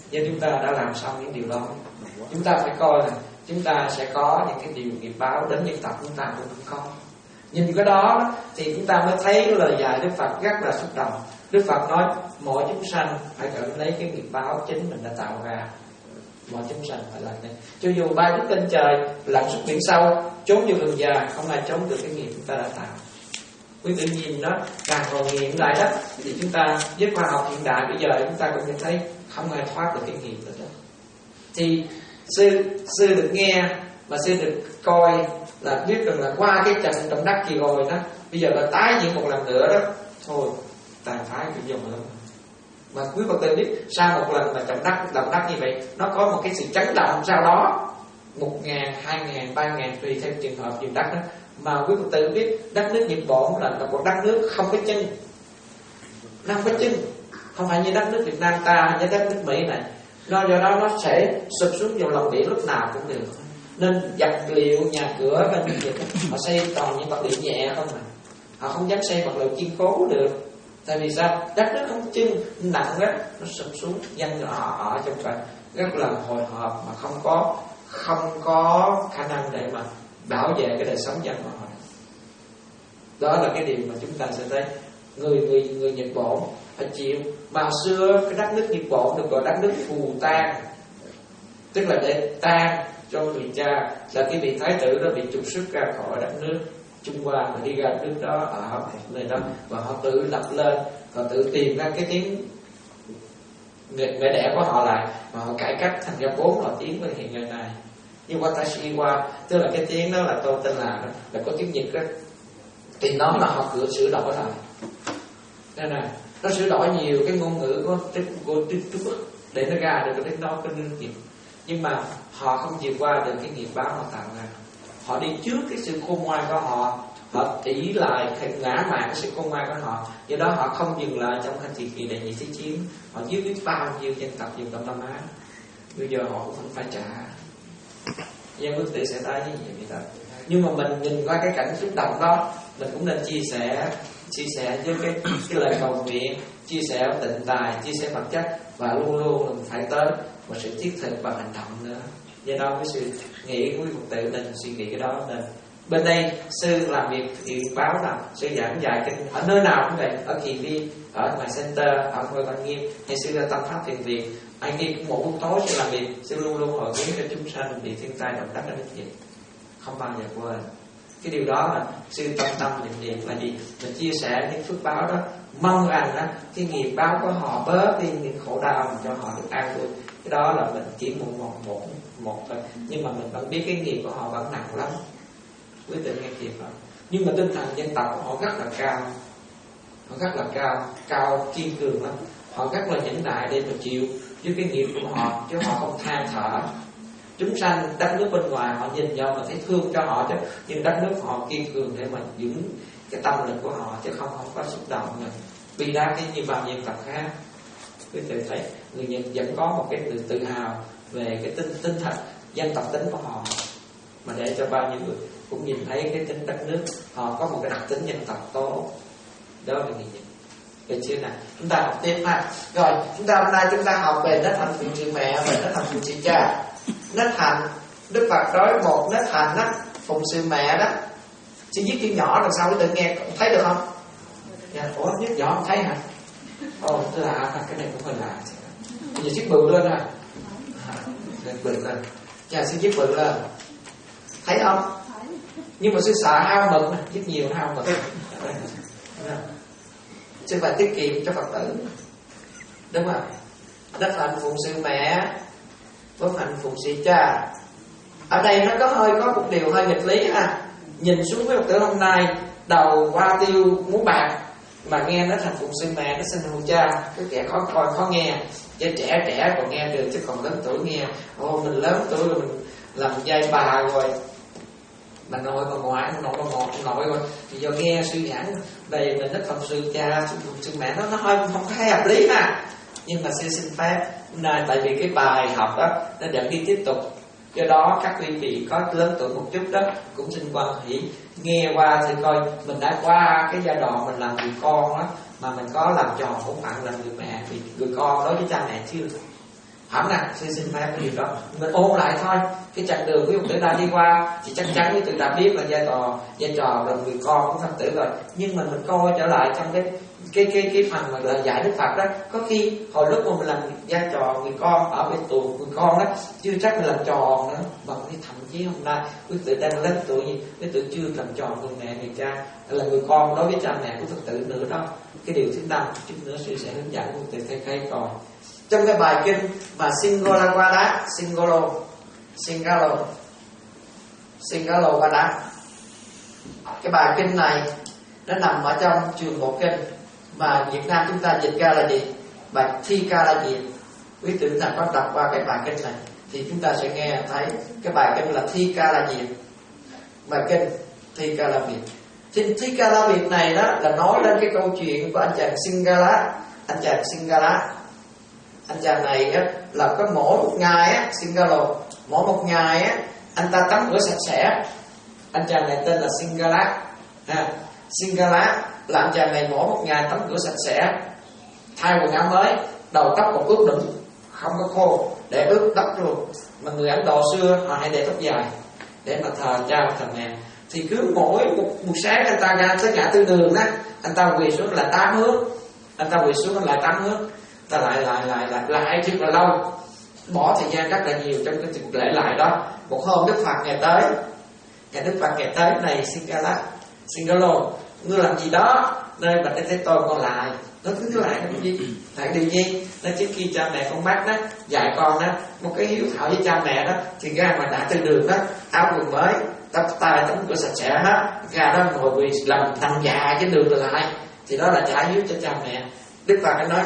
Nhưng chúng ta đã làm xong những điều đó. Chúng ta phải coi là chúng ta sẽ có những cái điều nghiệp báo đến dân tộc chúng ta cũng không có. Nhìn cái đó thì chúng ta mới thấy cái lời dạy Đức Phật rất là xúc động. Đức Phật nói mọi chúng sanh phải nhận lấy cái nghiệp báo chính mình đã tạo ra. Mọi chúng sanh phải làm thế. Cho dù bay đứt trên trời, lặn xuống biển sâu, trốn vô rừng già, không ai trốn được cái nghiệp chúng ta đã tạo. Quý vị nhìn nó càng còn hiện đại đó, thì chúng ta với khoa học hiện đại bây giờ chúng ta cũng sẽ thấy không ai thoát được cái nghiệp đó. Thì sư sư được nghe mà sư được coi là biết rằng là qua cái trận động đất kỳ rồi đó, bây giờ là tái diễn một lần nữa đó, thôi tàn phá cái dòng lắm. Mà quý Phật tử biết sau một lần mà động đất động đất như vậy, nó có một cái sự chấn động sau đó một ngàn, hai ngàn, ba ngàn tùy theo trường hợp vùng đất đó. Mà quý Phật tử biết đất nước Nhật Bản là một đất nước không có chân, nó không có chân, không phải như đất nước Việt Nam ta hay đất nước Mỹ này. Nó do đó nó sẽ sụp xuống vào lòng biển lúc nào cũng được. Nên vật liệu nhà cửa bên Nhật họ xây toàn những vật liệu nhẹ không à, họ không dám xây vật liệu kiên cố được. Tại vì sao? Đất nước không chân nặng đó, nó sụp xuống, dân họ ở trong cảnh rất là hồi hộp mà không có không có khả năng để mà bảo vệ cái đời sống dân của họ. Đó là cái điều mà chúng ta sẽ thấy người người người Nhật Bản phải chịu. Mà xưa cái đất nước Nhật Bản được gọi đất nước phù tang, tức là để tang cho người cha, là cái vị thái tử đó bị trục xuất ra khỏi đất nước Trung Hoa và đi ra nước đó ở nơi đó, và họ tự lập lên, họ tự tìm ra cái tiếng mẹ đẻ của họ lại, và họ cải cách thành ra bốn loại tiếng với hiện ngày này. Nhưng Watashi wa, tức là cái tiếng đó là tôi tên là là có tiếng Nhật đó, thì nó là họ cửa sửa đổi lại. Nên là nó sửa đổi nhiều cái ngôn ngữ của Trung Quốc để nó ra được cái đó cái nước Nhật. Nhưng mà họ không chịu qua được cái nghiệp báo họ tạo ra. Họ đi trước cái sự khôn ngoan của họ, họ ỷ lại ngã mạn cái sự khôn ngoan của họ, do đó họ không dừng lại trong cái thời kỳ đệ nhị thế chiến. Họ giết biết bao nhiêu dân tộc dân tộc Đông Á, bây giờ họ cũng không phải trả. Dân quốc tế sẽ thấy như vậy đó. Nhưng mà mình nhìn qua cái cảnh xúc động đó, mình cũng nên chia sẻ chia sẻ với cái cái lời cầu nguyện, chia sẻ tịnh tài, chia sẻ vật chất, và luôn luôn mình phải tới một sự thiết thực và hành động nữa. Do đó cái sự nghĩ của quý Phật tử nên suy nghĩ cái đó. Nên bên đây sư làm việc thì báo là sư giảng dạy kinh ở nơi nào cũng vậy, ở Kỳ Vi, ở ngoài center, ở Ngôi Văn Nghiêm, hay sư là tâm pháp thiền viện. Anh đi cũng một buổi tối sư làm việc, sư luôn luôn hồi hướng cho chúng sanh bị thiên tai động đất ở đất Việt, không bao giờ quên. Cái điều đó là sư tâm tâm niệm niệm là gì? Mình chia sẻ những phước báo đó, mong rằng đó, cái nghiệp báo của họ bớt đi những khổ đau, mình cho họ được an vui. Cái đó là mình chỉ một một một một thôi, nhưng mà mình vẫn biết cái nghiệp của họ vẫn nặng lắm. Quý vị nghe kịp không? Nhưng mà tinh thần dân tộc của họ rất là cao, họ rất là cao, cao kiên cường lắm. Họ rất là nhẫn nại để mà chịu với cái nghiệp của họ, chứ họ không than thở. Chúng sanh đất nước bên ngoài họ nhìn nhau mà thấy thương cho họ chứ, nhưng đất nước họ kiên cường để mà giữ cái tâm lực của họ, chứ không không có xúc động nữa. Vì ra cái như bao nhiêu tộc khác, quý vị thấy người Nhật vẫn có một cái sự tự hào về cái tinh tinh thần dân tộc tính của họ, mà để cho bao nhiêu người cũng nhìn thấy cái tính đất nước họ có một cái đặc tính dân tộc tốt. Đó là người Nhật. Được chưa nào? Chúng ta học tiếp ha. Rồi chúng ta hôm nay chúng ta học về nết hạnh phụng sự mẹ và nết hạnh phụng sự cha. Nết hạnh, Đức Phật nói một nết hạnh đó, phụng sự mẹ đó. Chỉ viết chữ nhỏ làm sao để tự nghe thấy được không? Dạ, ủa viết nhỏ không thấy hả? Ồ, tôi lạ, cái này cũng hơi lạ. Bây giờ viết bự lên ha. Bự lên. Dạ, xin viết bự lên. Thấy không? Nhưng mà sư sợ hao mực, viết nhiều nó hao mực. Sư phải tiết kiệm cho Phật tử, đúng không? Nết hạnh phụng sự mẹ, phước hạnh phụng sự cha. Ở đây nó có hơi có một điều hơi nghịch lý ha. Nhìn xuống với Phật tử hôm nay, đầu hoa tiêu muốn bạc mà nghe nết hạnh phụng sự mẹ, nó xin hồn cha, cái kẻ khó coi khó nghe. Chứ trẻ trẻ còn nghe được, chứ còn lớn tuổi nghe, ô mình lớn tuổi rồi mình làm dây bà rồi, bà nội bà ngoại, bà nội bà ngoại, bà nội rồi, thì do nghe sư giảng đây mình nết phụng sự cha, phụng sự mẹ, nó nó hơi không có hay hợp lý ha. Nhưng mà sư xin phép này, tại vì cái bài học đó nó dẫn đi tiếp tục, do đó các quý vị có lớn tuổi một chút đó cũng xin quan hỷ nghe qua thì coi mình đã qua cái giai đoạn mình làm người con đó, mà mình có làm tròn bổn phận làm người mẹ, thì người con đối với cha mẹ chưa, hẳn nè, sư xin phép cái điều đó. Mình ôn lại thôi. Cái chặng đường quý Phật tử đã đi qua thì chắc chắn quý Phật tử đã biết là vai trò vai trò là người con của Phật tử rồi. Nhưng mà mình coi trở lại trong cái cái cái cái phần mà là dạy Đức Phật đó, có khi hồi lúc mà mình làm vai trò người con ở bên tuổi người con đó chưa chắc mình làm tròn nữa, mà thậm chí hôm nay quý Phật tử đang lớn tuổi gì quý Phật tử chưa làm tròn người mẹ người cha là người con đối với cha mẹ của Phật tử nữa đó. Cái điều thứ năm chút nữa sư sẽ hướng dẫn quý Phật tử thay khai còn trong cái bài kinh mà Singolawada, Singolo, Singalo, Singalowada. Cái bài kinh này nó nằm ở trong trường bộ kinh mà Việt Nam chúng ta dịch ra là gì? Bài Thi Ca là gì? Quý tử nào có đọc qua cái bài kinh này thì chúng ta sẽ nghe thấy cái bài kinh là Thi Ca là gì? Bài kinh Thi Ca là Việt. Thì Thi Ca la Việt này đó là nói lên cái câu chuyện của anh chàng Singala, anh chàng Singala. Anh chàng này á, là có mỗi một ngày á, Singalo, mỗi một ngày á, anh ta tắm rửa sạch sẽ. Anh chàng này tên là Singala. À, Singala là anh chàng này mỗi một ngày tắm rửa sạch sẽ, thay quần áo mới, đầu tóc còn ướt đẫm, không có khô, để ướt tóc luôn. Mà người Ấn Độ xưa họ hay để tóc dài để mà thờ cha và thờ mẹ. Thì cứ mỗi một buổi sáng anh ta ra tới ngã tư đường đó, anh ta quỳ xuống là tám hướng, anh ta quỳ xuống lại tám hướng, ta lại lại lại lại lại rất là lâu, bỏ thời gian rất là nhiều trong cái việc lễ lại đó. Một hôm Đức Phật ngày tới, ngày Đức Phật ngày tới này Singala, Singalo, ngươi làm gì đó nơi mà Thế Tôn con lại. Nó cứ lại cái gì? Tại điều gì? Nó trước khi cha mẹ con bắt đó, dạy con đó, một cái hiếu thảo với cha mẹ đó, thì ra mà đã từ đường đó, áo quần mới, tóc tai tóc của sạch sẽ hết, ra đó ngồi quỳ làm nằm dạ trên đường lại, thì đó là trả hiếu cho cha mẹ. Đức Phật đã nói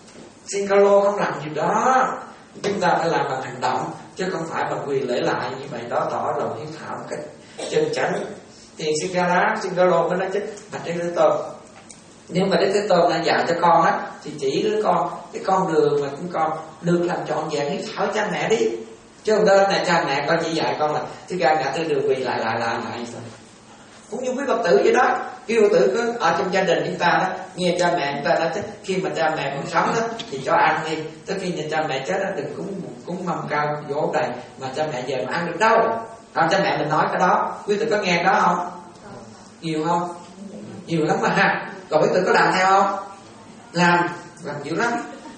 Singalo không làm gì đó, chúng ta phải làm bằng hành động chứ không phải bằng quỳ lễ lại như vậy, đó tỏ lòng hiếu thảo một cách chân chánh. Thì Singala, Singalo mới nói chứ bạch Đức Thế Tôn, nếu mà Đức Thế Tôn đã dạy cho con á thì chỉ đứa con cái con đường mà chúng con được làm trọn vẹn hiếu thảo cha mẹ đi, chứ không đơn này cha mẹ con chỉ dạy con là thứ ra ngã tư đường quỳ lại lại lại lại thôi. Cũng như quý Phật tử vậy đó, quý Phật tử cứ ở trong gia đình chúng ta đó, nghe cha mẹ chúng ta nói chứ khi mà cha mẹ còn sống đó thì cho ăn đi, tới khi nhà cha mẹ chết đó đừng cúng cúng mâm cao vỗ đầy mà cha mẹ về mà ăn được đâu. Còn cha mẹ mình nói cái đó, quý Phật tử có nghe đó không? Nhiều không? Nhiều lắm mà ha. Còn quý Phật tử có làm theo không? Làm, làm nhiều lắm.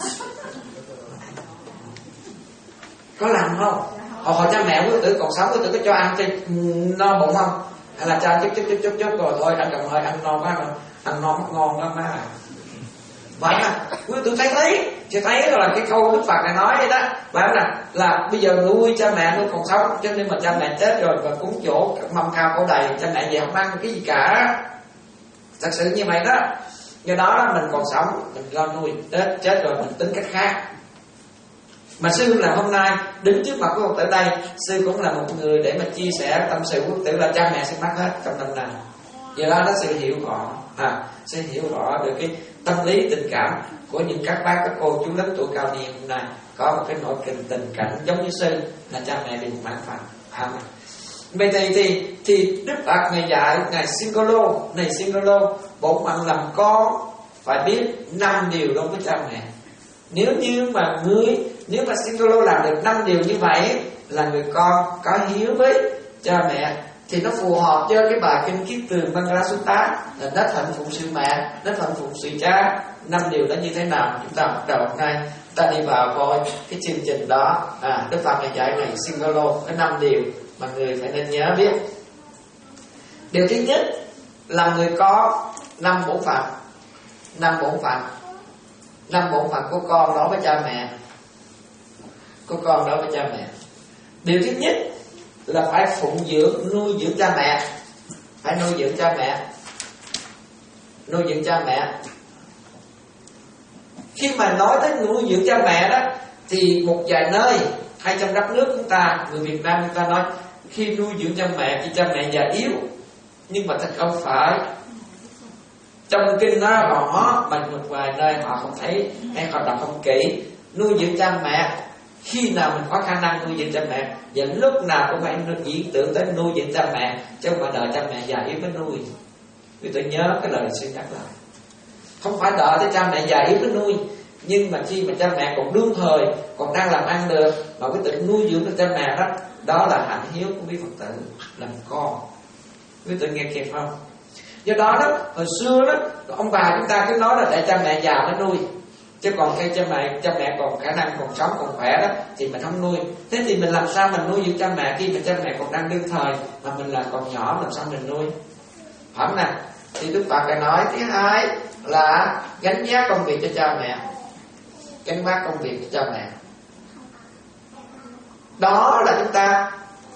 Có làm không? Hồi, hồi cha mẹ quý Phật tử còn sống, quý Phật tử có cho ăn cho no bụng không? Hay là cha chút chút chút chút chút rồi thôi, anh cầm hơi ăn no quá rồi, ăn no mất ngon lắm má. Vậy à, quý tôi thấy thấy, chị thấy là cái câu Đức Phật này nói vậy đó, bảo là là bây giờ nuôi cha mẹ nuôi còn sống, cho nên mà cha mẹ chết rồi và cúng chỗ mâm cao cổ đầy, cha mẹ về không ăn cái gì cả. Thật sự như vậy đó. Do đó mình còn sống mình lo nuôi, chết chết rồi mình tính cách khác. Mà sư là hôm nay đứng trước mặt của Phật tử đây, sư cũng là một người để mà chia sẻ tâm sự của Phật tử là cha mẹ sẽ mất hết trong năm này. Do đó nó sẽ hiểu rõ, à, sẽ hiểu rõ được cái tâm lý tình cảm của những các bác các cô chú lớn tuổi cao niên hôm nay có một cái nỗi tình tình cảnh giống như sư là cha mẹ bị mãn phạt. À, vậy thì thì thì Đức Phật ngày dạy ngài Singalo, này Singalo, bổn phận làm con phải biết năm điều đối với cha mẹ. Nếu như mà ngươi, nếu mà Singalo làm được năm điều như vậy là người con có hiếu với cha mẹ thì nó phù hợp với cái bài kinh Kiết Tường Mangala Sutta là nó phận phụng sự mẹ, nó phận phụng sự cha. Năm điều đó như thế nào? Chúng ta bắt đầu hôm nay ta đi vào coi cái chương trình đó. À, Đức Phật ngày dạy ngày Singalo có năm điều mà người phải nên nhớ biết. Điều thứ nhất là người con năm bổn phận, năm bổn phận, năm bổn phận của con đối với cha mẹ, của con đối với cha mẹ. Điều thứ nhất là phải phụng dưỡng, nuôi dưỡng cha mẹ, phải nuôi dưỡng cha mẹ, nuôi dưỡng cha mẹ. Khi mà nói tới nuôi dưỡng cha mẹ đó thì một vài nơi hay trong đất nước chúng ta, người Việt Nam chúng ta nói khi nuôi dưỡng cha mẹ khi cha mẹ già yếu, nhưng mà thật không phải. Trong kinh nó rõ mà một vài nơi họ không thấy hay họ đọc không kỹ. Nuôi dưỡng cha mẹ khi nào mình có khả năng nuôi dưỡng cha mẹ, và lúc nào cũng phải diễn tưởng tới nuôi dưỡng cha mẹ, chứ không phải đợi cha mẹ già yếu mới nuôi. Vì tôi nhớ cái lời sư nhắc lại, không phải đợi tới cha mẹ già yếu mới nuôi. Nhưng mà khi mà cha mẹ còn đương thời, còn đang làm ăn được, mà quý tử nuôi dưỡng được cha mẹ đó, đó là hạnh hiếu của quý Phật tử làm con. Quý tử nghe kịp không? Do đó đó, hồi xưa đó, ông bà chúng ta cứ nói là để cha mẹ già mới nuôi, chứ còn khi cha mẹ cha mẹ còn khả năng còn sống còn khỏe đó thì mình không nuôi. Thế thì mình làm sao mình nuôi dưỡng cha mẹ khi mà cha mẹ còn đang đương thời, mà mình là còn nhỏ, làm sao mình nuôi? Phải không nào? Thì Đức Phật nói thứ hai là gánh vác công việc cho cha mẹ, gánh vác công việc cho cha mẹ. Đó là chúng ta,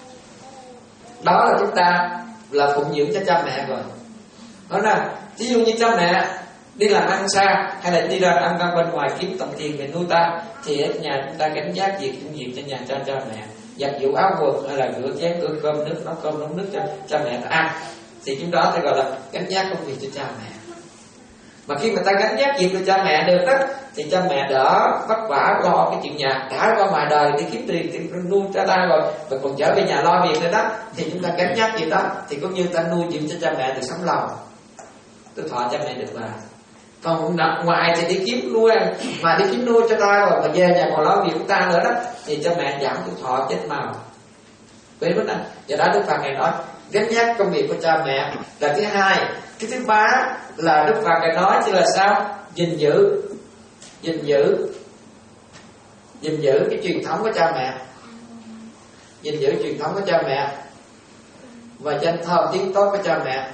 đó là chúng ta là phụng dưỡng cho cha mẹ rồi. Đó là ví dụ như cha mẹ đi làm ăn xa hay là đi ra ăn ăn bên ngoài kiếm đồng tiền về nuôi ta, thì ở nhà chúng ta gánh vác việc công việc cho nhà cho cha mẹ, giặt giũ áo quần hay là rửa chén rửa cơm nước, nấu cơm nấu nước cho cha mẹ ta ăn, thì chúng đó ta gọi là gánh vác công việc cho cha mẹ. Mà khi mà ta gánh vác việc cho cha mẹ được đó, thì cha mẹ đỡ vất vả lo cái chuyện nhà, đã qua ngoài đời đi kiếm tiền thì nuôi cha ta rồi, và còn trở về nhà lo việc nữa đó, thì chúng ta gánh vác việc đó, thì cũng như ta nuôi dưỡng cho cha mẹ được sống lòng, tôi thọ cha mẹ được bà. Còn ngoài thì đi kiếm nuôi, mà đi kiếm nuôi cho ta rồi mà về nhà còn lo việc của ta nữa đó, thì cha mẹ giảm tuổi thọ chết màu. Biết không nào? Do đó Đức Phật Ngài nói gánh vác công việc của cha mẹ là thứ hai. Cái thứ ba là Đức Phật Ngài nói chỉ là sao? Gìn giữ, gìn giữ, gìn giữ cái truyền thống của cha mẹ, gìn giữ truyền thống của cha mẹ và danh thơm tiếng tốt của cha mẹ.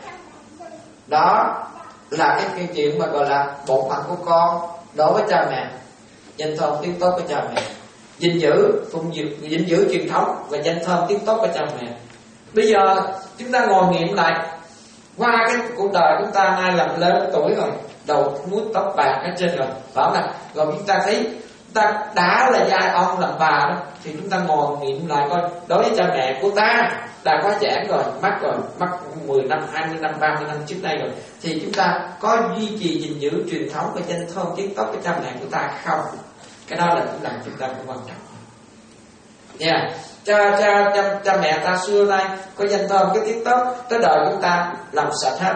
Đó là cái, cái chuyện mà gọi là bổn phận của con đối với cha mẹ, danh thơm tiếng tốt của cha mẹ, gìn giữ, phụng dưỡng, gìn giữ truyền thống và danh thơm tiếng tốt của cha mẹ. Bây giờ chúng ta ngồi nghiệm lại qua cái cuộc đời chúng ta nay làm lớn tuổi rồi, đầu muốt tóc bạc ở trên rồi, phải không nào? Rồi chúng ta thấy chúng ta đã là giai ông làm bà đó, thì chúng ta ngồi nghiệm lại coi đối với cha mẹ của ta đã quá giảng rồi, mắc rồi, mắc mười năm, hai mươi năm, ba mươi năm trước đây rồi, thì chúng ta có duy trì gìn giữ truyền thống và danh thơm tiếng tốt của cha mẹ của ta không? Cái đó là cũng là chúng ta cũng quan trọng. Nha, yeah. cha, cha cha cha mẹ ta xưa nay có danh thơm cái tiếng tốt, tới đời chúng ta làm sạch hết.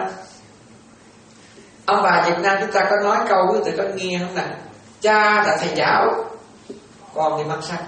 Ông bà Việt Nam chúng ta có nói câu quý vị có nghe không nè? Cha là thầy giáo, con đi mang sách.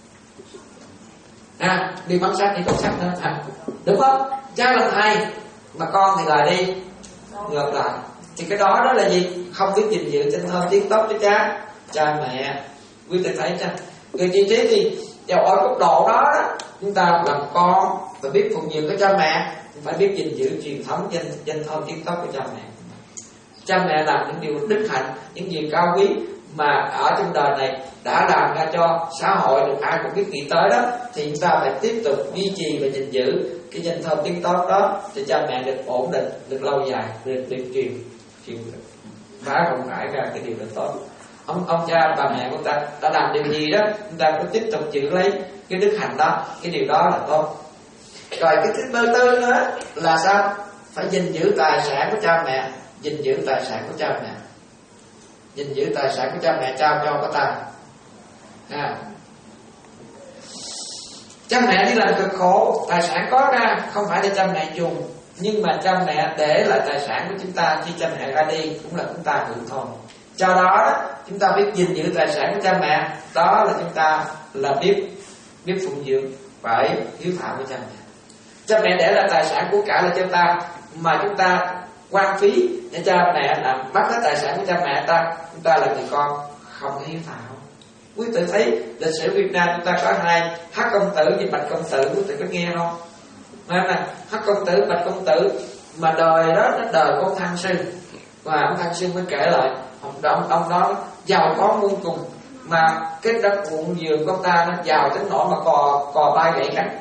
À, đi mang sách thì có sách nữa, à, đúng không? Cha là thầy mà con thì là đi ngược lại, thì cái đó đó là gì? Không biết gìn giữ danh thơm tiếng tốt cho cha cha mẹ. Quý vị thấy chưa? Người như thế thì vào ở cấp độ đó, đó chúng ta làm con và biết phụng dưỡng của cha mẹ, phải biết gìn giữ truyền thống danh danh thơm tiếng tốt của cha mẹ. Cha mẹ làm những điều đức hạnh, những điều cao quý mà ở trong đời này đã làm ra cho xã hội được ai cũng biết nghĩ tới đó, thì chúng ta phải tiếp tục duy trì và gìn giữ cái danh thơm tiếng tốt đó để cha mẹ được ổn định, được lâu dài, được được truyền truyền bá rộng rãi ra cái điều là tốt. Ông ông cha bà mẹ của ta đã làm điều gì đó, chúng ta cứ tiếp tục giữ lấy cái đức hạnh đó, cái điều đó là tốt. Rồi cái thứ tư tư nữa là sao? Phải gìn giữ tài sản của cha mẹ, gìn giữ tài sản của cha mẹ, gìn giữ tài sản của cha mẹ trao cho của ta. À, cha mẹ đi làm cực khổ, tài sản có ra không phải để cha mẹ dùng, nhưng mà cha mẹ để lại tài sản của chúng ta khi cha mẹ ra đi cũng là chúng ta hưởng thôi. Do đó chúng ta biết gìn giữ tài sản của cha mẹ, đó là chúng ta là biết biết phụng dưỡng, phải hiếu thảo với cha mẹ. Cha mẹ để lại tài sản của cải là cho ta, mà chúng ta quan phí để cha mẹ làm mất hết tài sản của cha mẹ ta, chúng ta là người con không có hiếu thảo. Quý tử thấy lịch sử Việt Nam chúng ta có hai Hắc công tử và Bạch công tử, quý tử có nghe không? Nè, Hắc công tử, Bạch công tử, mà đời đó nó đời con Thăng Sư, và ông Thăng Sư mới kể lại ông ông, ông đó giàu có muôn cùng, mà cái đất ruộng vườn của ông ta nó giàu đến nỗi mà cò cò bay gãy cánh.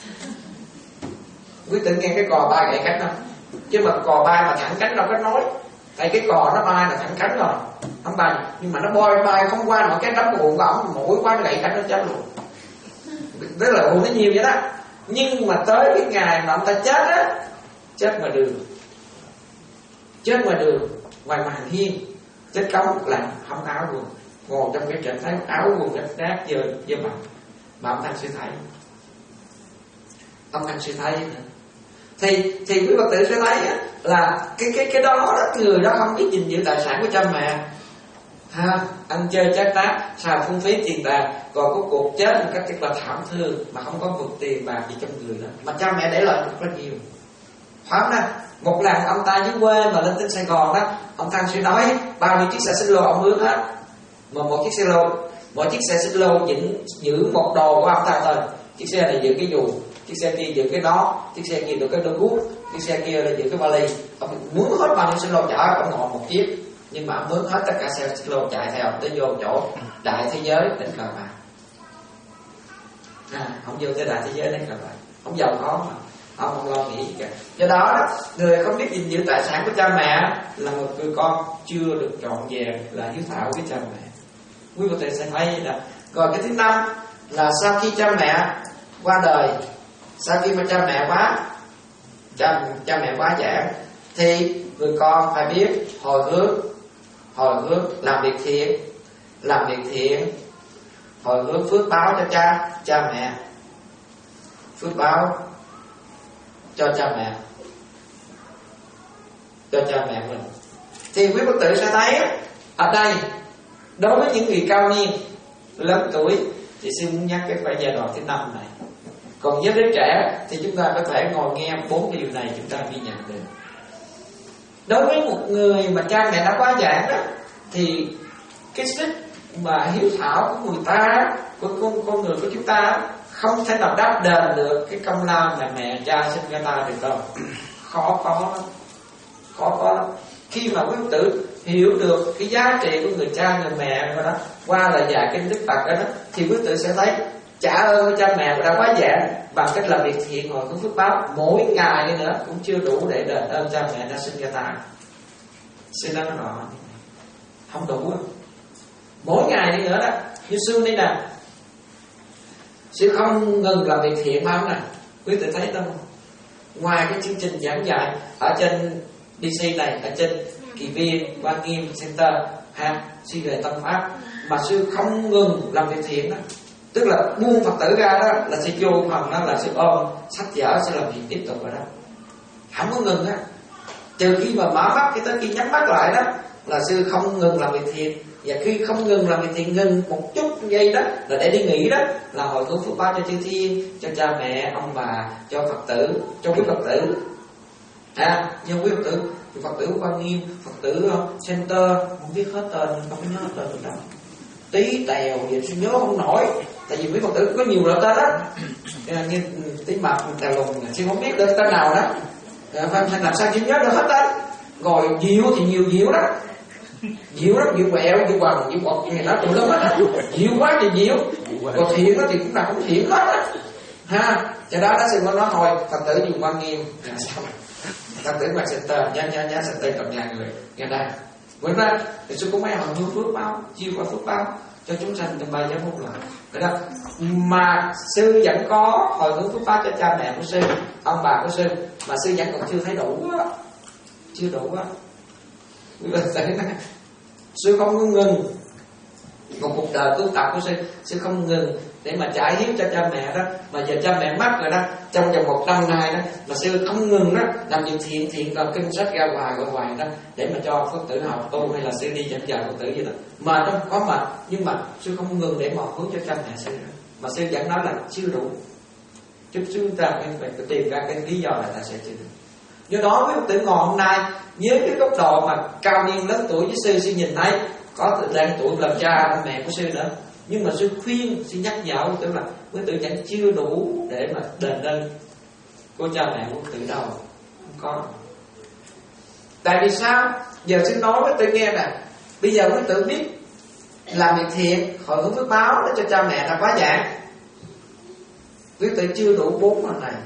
Quý tử nghe cái cò bay gãy cánh không? Chứ mà cò bay mà thẳng cánh đâu có nói, tại cái cò nó bay là thẳng cánh rồi, không bay, nhưng mà nó bay bay không qua nổi cái đám ruộng của ổng, mũi quá nó gãy cánh nó chết luôn. Tức là ruộng nó nhiều vậy đó. Nhưng mà tới cái ngày mà ông ta chết á, chết ngoài đường, chết ngoài đường, ngoài màn hiên, chết cống lạnh, không áo quần, ngồi trong cái trạng thái áo quần rách rách dơ dơ bẩn, mà ông Thăng Sư thấy, ông Thăng Sư thấy thì thì quý Phật tử sẽ thấy là cái cái cái đó, đó người đó không biết gìn giữ tài sản của cha mẹ, ha, ăn chơi chát tát, xài phung phí tiền bạc, còn có cuộc chết một cách rất là thảm thương mà không có một tiền bạc gì trong người đó, mà cha mẹ để lại rất là nhiều. Phải nè, một lần ông ta dưới quê mà lên tới Sài Gòn đó, ông ta suy nói bao nhiêu chiếc xe xích lô ông mướn hết, mà một chiếc xe lô, mỗi chiếc xe xích lô giữ, giữ một đồ của ông ta thôi. Chiếc xe này giữ cái dù, chiếc xe kia giữ cái nón, chiếc xe kia được cái đôi guốc, chiếc xe kia là giữ cái vali. Ông mướn hết bao nhiêu xích lô chở, ông ngồi một chiếc, nhưng mà ông mướn hết tất cả xe xích lô chạy theo tới vô chỗ đại thế giới đánh cờ bạc. À, không vô tới đại thế giới đánh cờ bạc, ông giàu có mà ông không lo nghĩ gì cả. Do đó người không biết gìn giữ tài sản của cha mẹ là một người con chưa được trọn vẹn là hiếu thảo với cha mẹ. Quý vị sẽ thấy vậy nè. Rồi cái thứ năm là sau khi cha mẹ qua đời, sau khi mà cha mẹ quá cha, cha mẹ quá giảng, thì người con phải biết hồi hướng, hồi hướng làm việc thiện, làm việc thiện, hồi hướng phước báo cho cha cha mẹ, phước báo cho cha mẹ, cho cha mẹ mình. Thì quý Phật tử sẽ thấy ở đây đối với những người cao niên lớn tuổi thì sư muốn nhắc cái giai đoạn thứ năm này. Còn với đứa trẻ thì chúng ta có thể ngồi nghe bốn điều này chúng ta ghi nhận được. Đối với một người mà cha mẹ đã quá giảng đó, thì cái sức mà hiếu thảo của người ta, của con, con người của chúng ta không thể nào đáp đền được cái công lao mà mẹ cha sinh ra ta được đâu. Khó có lắm, khó có lắm. Khi mà quý Phật tử hiểu được cái giá trị của người cha người mẹ rồi đó, qua lời dạy kinh Đức Phật đó, đó thì quý Phật tử sẽ thấy trả ơn với cha mẹ đã quá giảng bằng cách làm việc thiện hồi hướng phước báo mỗi ngày nữa cũng chưa đủ để đền ơn cha mẹ đã sinh ra ta. Xin nói rõ không đủ. Mỗi ngày đi nữa đó, như xưa đây nè, sư không ngừng làm việc thiện mà không nè, quý vị thấy đâu? Ngoài cái chương trình giảng dạy ở trên đê xê này, ở trên Kỳ Viên, Quan Nghiêm Center ha, sư về tâm pháp, mà sư không ngừng làm việc thiện đó. Tức là buông Phật tử ra đó là sư vô phòng đó là sư ôm sách vở sư làm việc tiếp tục rồi đó, không có ngừng á. Trừ khi mà mở mắt, cái tới khi nhắm mắt lại đó là sư không ngừng làm việc thiện. Và khi không ngừng làm việc thiện, ngừng một chút giây đó là để đi nghỉ đó, là hồi hướng phước báo cho chư thiên, cho cha mẹ, ông bà, cho Phật tử, cho quý Phật tử. À, như quý Phật tử, Phật tử Quan Nghiêm, Phật tử Center, không biết hết tên, không nhớ hết tên được đâu. Tí Tèo, vậy sư nhớ không nổi, tại vì quý Phật tử có nhiều loại tên đó, như Tí Mập, Tèo Lùng, sư không biết được tên nào đó. Phải làm sao chứ nhớ được hết tên. Rồi diệu thì nhiều diệu đó, diệu đó, diệu quẹo, diệu quằn, diệu bọt, gì đó tụi lắm hết á, diệu quá thì diệu. Còn thiện đó thì cũng là cũng thiện hết á, ha. Cho đó đó sư có nói thôi, Phật tử dùng Quan Nghiêm, Phật tử Quan Center, nhá nhá nhá Center cầm nhà người nghe đây. Với ra thì sư cũng mấy hồi hướng phước báo, chiêu qua phước báo cho chúng sanh trong ba giây phút lại. Cái đó mà sư vẫn có hồi hướng phước báo cho cha mẹ của sư, ông bà của sư, mà sư vẫn còn chưa thấy đủ á, chưa đủ á. Quý vị thấy nè, sư không có ngừng một cuộc đời tu tập của sư, sư không ngừng để mà trải hiếu cho cha mẹ đó, mà giờ cha mẹ mất rồi đó, trong vòng một năm nay đó, mà sư không ngừng đó làm việc thiện thiện còn kinh sách ra hoài ra hoài đó, để mà cho Phật tử học tu hay là sư đi giảng dạy Phật tử vậy đó, mà nó có mệt, nhưng mà sư không ngừng để mà hướng cho cha mẹ sư đó. Mà sư vẫn nói là chưa đủ, chút chúng ta phải tìm ra cái lý do là ta sẽ chưa đủ. Do đó với Phật tử ngồi hôm nay với cái góc độ mà cao niên lớn tuổi với sư, sư nhìn thấy có đang tuổi làm cha mẹ của sư nữa, nhưng mà sư khuyên, sư nhắc nhở tức là quý tử chẳng chưa đủ để mà đền ơn của cha mẹ của quý tử đâu, không có. Tại vì sao? Giờ sư nói với tự nghe nè, bây giờ quý tử biết làm việc thiện, hồi hướng phước báo để cho cha mẹ đã quá giảng, quý tử chưa đủ bốn phần này.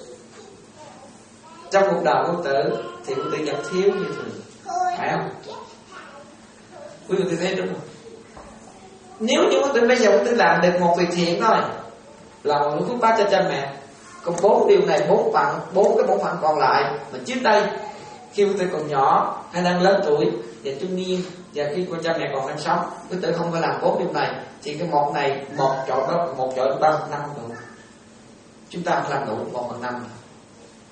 Trong cuộc đời của quý tử thì quý tử vẫn thiếu như thường, phải không? Quý tử thấy đúng không? Nếu như quý tử bây giờ quý tử làm được một việc thiện thôi, là hồi hướng phước báo cho cha mẹ, còn bốn điều này, bốn phần, bốn cái bốn phần còn lại mà trước đây khi quý tử còn nhỏ hay đang lớn tuổi và trung niên, và khi của cha mẹ còn đang sống, quý tử không phải làm bốn điều này, thì cái một này, một chọi đó, một chọi ba phần năm đủ. Chúng ta làm đủ một phần năm,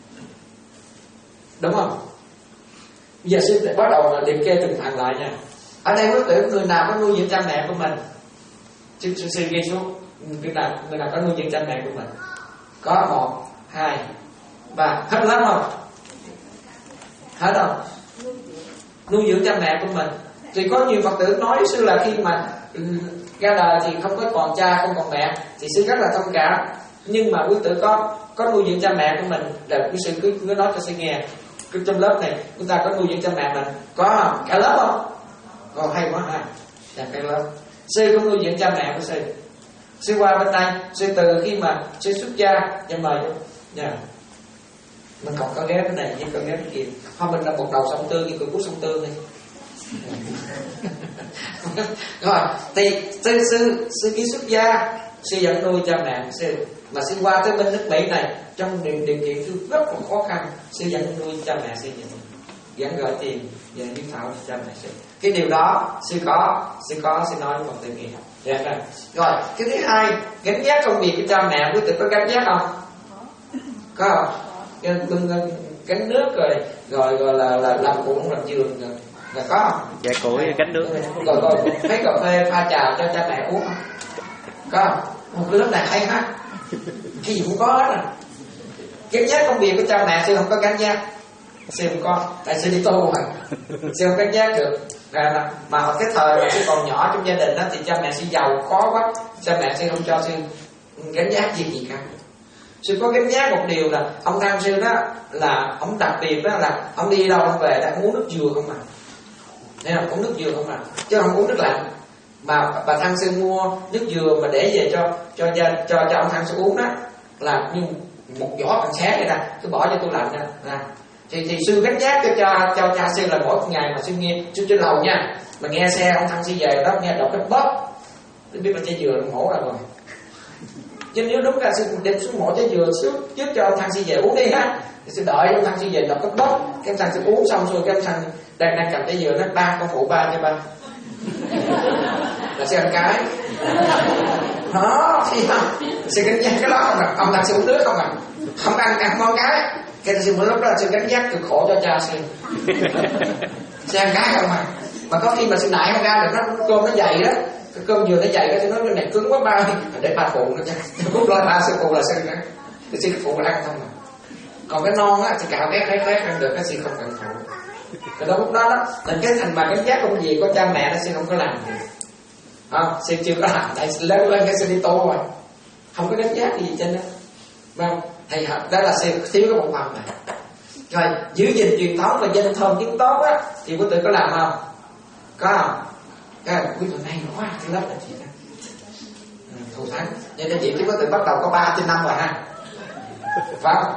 đúng không? Bây giờ sư bắt đầu liệt kê từng phần lại nha. Ở đây quý tử người nào có nuôi dưỡng cha mẹ của mình, sư sư ghi xuống người nào người nào có nuôi dưỡng cha mẹ của mình. Có một, hai, ba, hết lớn không? Hết không? Nuôi dưỡng cha mẹ của mình. Thì có nhiều Phật tử nói sư là khi mà ra đời thì không có còn cha không còn mẹ, thì sư rất là thông cảm. Nhưng mà quý tử có có nuôi dưỡng cha mẹ của mình, là quý sư cứ, cứ nói cho sư nghe. Cứ trong lớp này chúng ta có nuôi dưỡng cha mẹ mình, có không? Cả lớp không? Còn hay quá ha. Dạ cả lớp. Sư cũng nuôi dưỡng cha mẹ của sư. Sư qua bên đây, sư từ khi mà sư xuất gia, dạ mời cho. Dạ. Mình còn có ghế bên này với có ghế bên kia. Thôi mình là một đầu sông Tương, như cười cút sông Tương đi. Rồi, thì sư sư sư ký xuất gia, sư vẫn nuôi cha mẹ sư. Mà sư qua tới bên nước Mỹ này trong điều, điều kiện sư rất là khó khăn, sư vẫn nuôi cha mẹ sư, vẫn gửi tiền và biếu thảo cho cha mẹ sư. Cái điều đó sư có, sư có, sư nói với một tự nghiệp. Yeah. Rồi, cái thứ hai, gánh vác công việc của cha mẹ, quý tử có gánh vác không? Có không? Gánh, gánh nước rồi, rồi, rồi là, là làm ruộng, làm vườn rồi. Là có không? Dạ củi gánh nước. Rồi rồi mấy cà phê pha trà cho cha mẹ uống không? Có không? Một cái lớp này hay hết. Cái gì cũng có hết à. Gánh vác công việc của cha mẹ sư không có gánh vác. Sư không có, tại sư đi tu rồi. Sư không gánh vác được. Mà, mà cái thời mà sư còn nhỏ trong gia đình đó, thì cha mẹ sư giàu khó quá, cha mẹ sư không cho sư gánh vác gì gì cả. Sư có gánh vác một điều là ông Tăng sư đó là ông đặc biệt đó là ông đi đâu ông về đã uống nước dừa không à. Nên là uống nước dừa không à, chứ không uống nước lạnh. Mà bà Thăng sư mua nước dừa mà để về cho cho cho cho, cho ông Thăng sư uống đó là như một giỏ bằng xé vậy nè, cứ bỏ cho tủ lạnh nè. À. Thì thì sư gánh vác cho cho cho cha sư là mỗi ngày mà sư nghe sư trên lầu nha, mà nghe xe ông Thăng sư về đó nghe đọc cái bóp, tôi biết là trái dừa nó mổ ra rồi. Chứ nếu đúng ra sư đem xuống mổ trái dừa trước trước cho ông Thăng sư về uống đi ha. Thì sư đợi ông Thăng sư về đọc cái bóp, cái ông Thăng sư uống xong rồi cái ông Thăng đang đang cầm trái dừa nó ba con phụ ba cho ba. Là sư ăn cái. Đó, thì không. Sư gánh vác cái đó không à. Ông Thăng sư uống nước không à. Không ăn ăn ngon cái. Cái sư một lúc đó là sư gánh vác cực khổ cho cha sư. Sư ăn cái không à. Mà có khi mà sư nại không ra được, nó cơm nó dày đó. Cái cơm vừa nó dày cái sư nói cái này cứng quá ba, để ba phụ nó cha. Cút lên ba sư phụ là sư ăn. Thì sư phụ là ăn không à. Còn cái non á thì cạo vét vét vét ăn được, cái sư không cần phụ. Cái đó lúc đó đó, nên cái thành mà gánh vác công việc của cha mẹ nó sư không có làm gì. Không, sư chưa có làm, tại lớn lên cái sư đi tu rồi, không có gánh vác gì trên đó. Vâng, thầy học đó là sư thiếu cái một phần này. Rồi giữ gìn truyền thống và danh thơm tiếng tốt á, thì quý tử có làm không? Có không? Cái quý tử hay quá, cái lớp là chị đó. Ừ, thù thắng. Nên cho chị chứ quý tử bắt đầu có ba trên năm rồi ha. Phải không?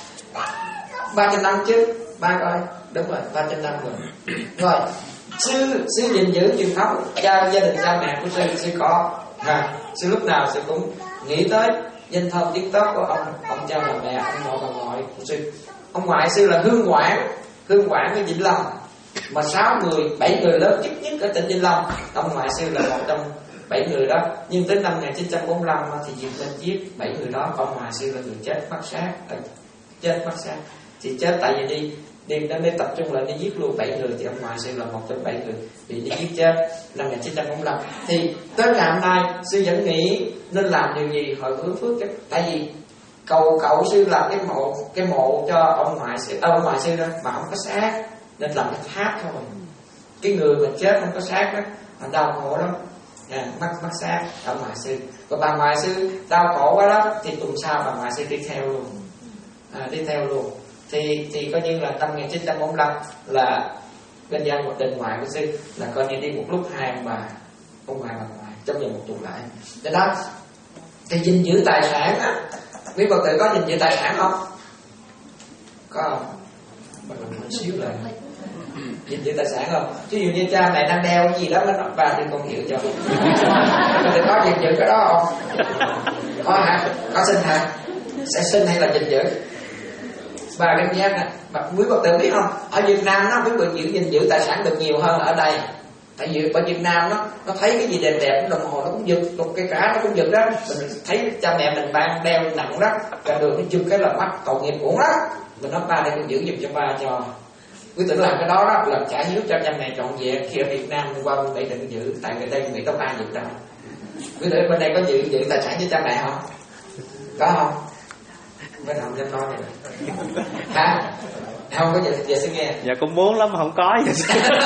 Ba trên năm chứ, ba coi. Đúng rồi, ba trên năm rồi. Rồi, sư sư gìn giữ truyền thống cho gia đình cha mẹ của sư, sư có. À, sư lúc nào sư cũng nghĩ tới danh thơm tiếng tốt của ông ông cha bà mẹ, ông nội bà ngoại của sư. Ông ngoại sư là Hương Quảng, Hương Quảng ở Vĩnh Long, mà sáu người, bảy người lớn nhất nhất ở tỉnh Vĩnh Long. Ông ngoại sư là một trong bảy người đó. Nhưng tới năm một nghìn chín trăm bốn mươi lăm thì Việt Minh giết bảy người đó. Ông ngoại sư là người chết mất sát, chết mất sát. Thì chết tại vì đi đi đến đây tập trung lại đi giết luôn bảy người, thì ông ngoại sư là một trong bảy người bị đi giết chết năm một nghìn chín trăm bốn mươi lăm. Thì tới ngày hôm nay sư vẫn nghĩ nên làm điều gì hồi hướng phước chứ. Tại vì cầu cậu sư làm cái mộ cái mộ cho ông ngoại sư, à, ông ngoại sư đó mà không có xác, nên làm cái tháp thôi. Cái người mà chết không có xác đó là đau khổ lắm, à, mất mất xác ông ngoại sư. Còn bà ngoại sư đau khổ quá đó thì tuần sau bà ngoại sư đi theo luôn, à, đi theo luôn. Thì thì coi như là năm một nghìn chín trăm bốn mươi lăm là bên gia một đình ngoại của sư là coi như đi một lúc hai ông bà, ông ngoại bà ngoại trong vòng một tuần lại. Cho đó thì gìn giữ tài sản á, quý Phật tử có gìn giữ tài sản không? Có không? Bà làm một xíu lại gìn giữ tài sản không? Ví dụ như cha mẹ đang đeo cái gì đó nó bà thì con hiểu cho. Phật tử có gìn giữ cái đó không? Có hả? Có xin hả? Sẽ xin hay là gìn giữ? Và cái giác này, quý Phật tử biết không? Ở Việt Nam nó quý Phật giữ gìn giữ tài sản được nhiều hơn là ở đây. Tại vì ở Việt Nam nó nó thấy cái gì đẹp đẹp, đồng hồ nó cũng giật, một cái cả nó cũng giật đó. Mình thấy cha mẹ mình đang đeo nặng đó, cả đường nó giật cái là mắt tội nghiệp uổng đó. Mình nói ba đây con giữ giùm cho ba cho. Quý tưởng làm cái đó đó là trả hiếu cho cha mẹ trọn vẹn. Khi ở Việt Nam qua bên Mỹ đừng giữ, tại người đây Mỹ đâu ai giữ đâu. Quý tưởng bên đây có giữ giữ tài sản cho cha mẹ không? Có không? Bên không dám nói này. Hả? Không có gì về sẽ nghe. Dạ cũng muốn lắm mà không có gì.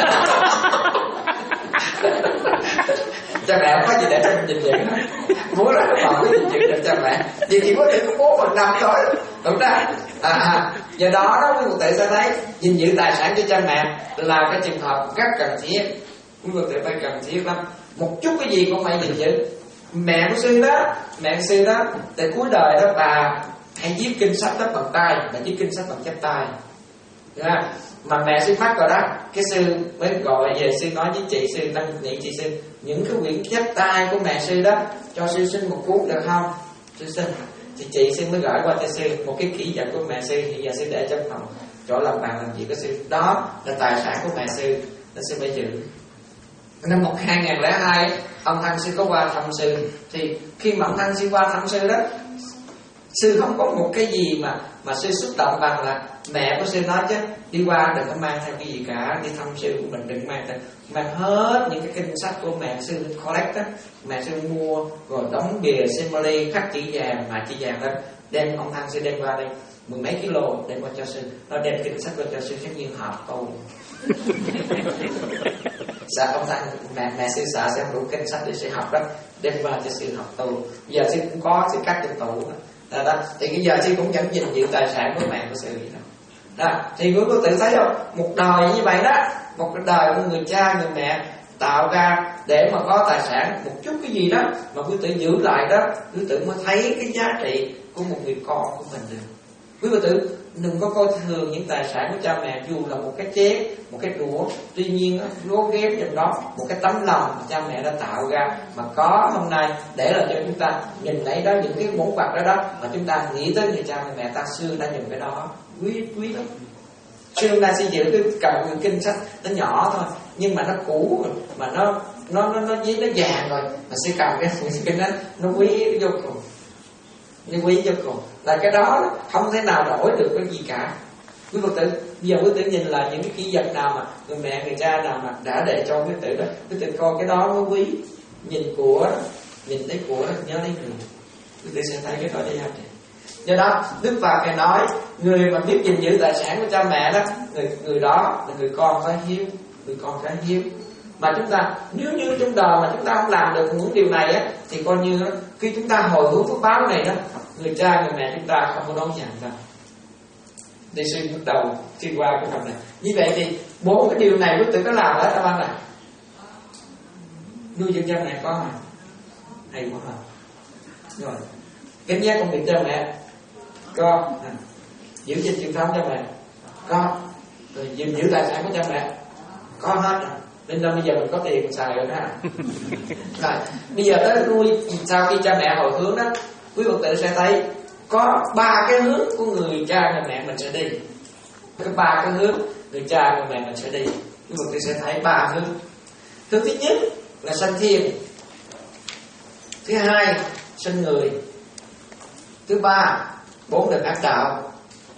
Cha mẹ không có gì để cho mình gìn giữ. Muốn là các bạn cứ gìn giữ được cha mẹ. Vì chỉ có thể có bốn phần năm thôi. Đúng đó. À, à. Do đó đó quý vị sẽ thấy gìn giữ tài sản cho cha mẹ là cái trường hợp rất cần thiết. Quý vị phải cần thiết lắm. Một chút cái gì cũng phải gìn giữ. Mẹ của sư đó, mẹ của sư đó, tại cuối đời đó bà hay viết kinh sách đó bằng tay, bà viết kinh sách bằng chép tay. Yeah. Mà mẹ sư mất rồi đó, cái sư mới gọi về sư nói với chị sư, năn nỉ chị sư những cái quyển chép tay của mẹ sư đó cho sư xin một cuốn được không? Sư xin. Thì chị sư mới gửi qua cho sư một cái kỹ vật của mẹ sư, hiện giờ sư để trong phòng chỗ làm bàn làm việc của sư. Đó là tài sản của mẹ sư, nên sư phải giữ. Năm một hai nghìn lẻ hai ông Thăng sư có qua thăm sư, thì khi mà ông Thăng sư qua thăm sư đó, sư không có một cái gì mà mà sư xúc động bằng là mẹ của sư nói chứ đi qua đừng có mang theo cái gì cả, đi thăm sư của mình đừng mang theo, mang hết những cái kinh sách của mẹ sư collect đó, mẹ sư mua rồi đóng bìa simile khắc chỉ vàng mà chỉ vàng đó, đem ông Thăng sư đem qua đây mười mấy kilo đem qua cho sư, nó đem kinh sách qua cho sư chắc nhiên học câu. Sợ ông Thăng mẹ mẹ sư sợ sẽ không đủ kinh sách để sư học đó, đem qua cho sư học tu. Giờ sư cũng có sư cắt trong tủ đó. Đó, đó. Thì bây giờ sư cũng vẫn gìn giữ tài sản của mẹ của sư vậy đó. Đó. Thì quý có tự thấy không, một đời như vậy đó, một cái đời của người cha người mẹ tạo ra để mà có tài sản một chút cái gì đó mà quý tự giữ lại đó, quý tự mới thấy cái giá trị của một người con của mình được. Quý vị tử đừng có coi thường những tài sản của cha mẹ, dù là một cái chén, một cái đũa, tuy nhiên lố ghép trong đó một cái tấm lòng mà cha mẹ đã tạo ra mà có hôm nay để làm cho chúng ta nhìn thấy đó, những cái món vật đó đó mà chúng ta nghĩ tới người cha người mẹ ta xưa đã nhìn cái đó quý quý lắm. Xưa hôm nay sẽ giữ cái cầm cái kinh sách nó nhỏ thôi nhưng mà nó cũ rồi, mà nó nó nó nó giấy nó vàng rồi mà sẽ cầm cái kinh đó nó quý vô cùng, nó quý vô cùng. Là cái đó không thể nào đổi được cái gì cả. Quý Phật tử bây giờ quý tử nhìn là những cái kỷ vật nào mà người mẹ người cha nào mà đã để cho quý tử đó, quý tử coi cái đó mới quý. Nhìn của nhìn thấy của nhớ lấy người, quý tử sẽ thấy cái đó để giá trị. Do đó Đức Phật Ngài nói người mà biết gìn giữ tài sản của cha mẹ đó, người người đó là người con có hiếu, người con có hiếu. Mà chúng ta nếu như trong đời mà chúng ta không làm được những điều này á, thì coi như đó, khi chúng ta hồi hướng phước báo này đó, người cha người mẹ chúng ta không có đón nhận đâu. Để suy bắt đầu suy qua cái phần này. Như vậy thì bốn cái điều này quý tử có làm hết không ạ? Nuôi dưỡng cha mẹ có mà hay quá mà. Rồi cảnh giác công việc cha mẹ có, à. Giữ gìn truyền thống cha mẹ có, rồi giữ, giữ tài sản của cha mẹ có hết. Nên là bây giờ mình có tiền mình xài rồi đó. Rồi bây giờ tới nuôi sau khi cha mẹ hồi hướng đó, quý Phật tử sẽ thấy có ba cái hướng của người cha người mẹ mình sẽ đi. Cái ba cái hướng người cha người mẹ mình sẽ đi, quý Phật tử sẽ thấy ba hướng. Hướng thứ nhất là sanh thiên, thứ hai sanh người, thứ ba bốn đường ác đạo.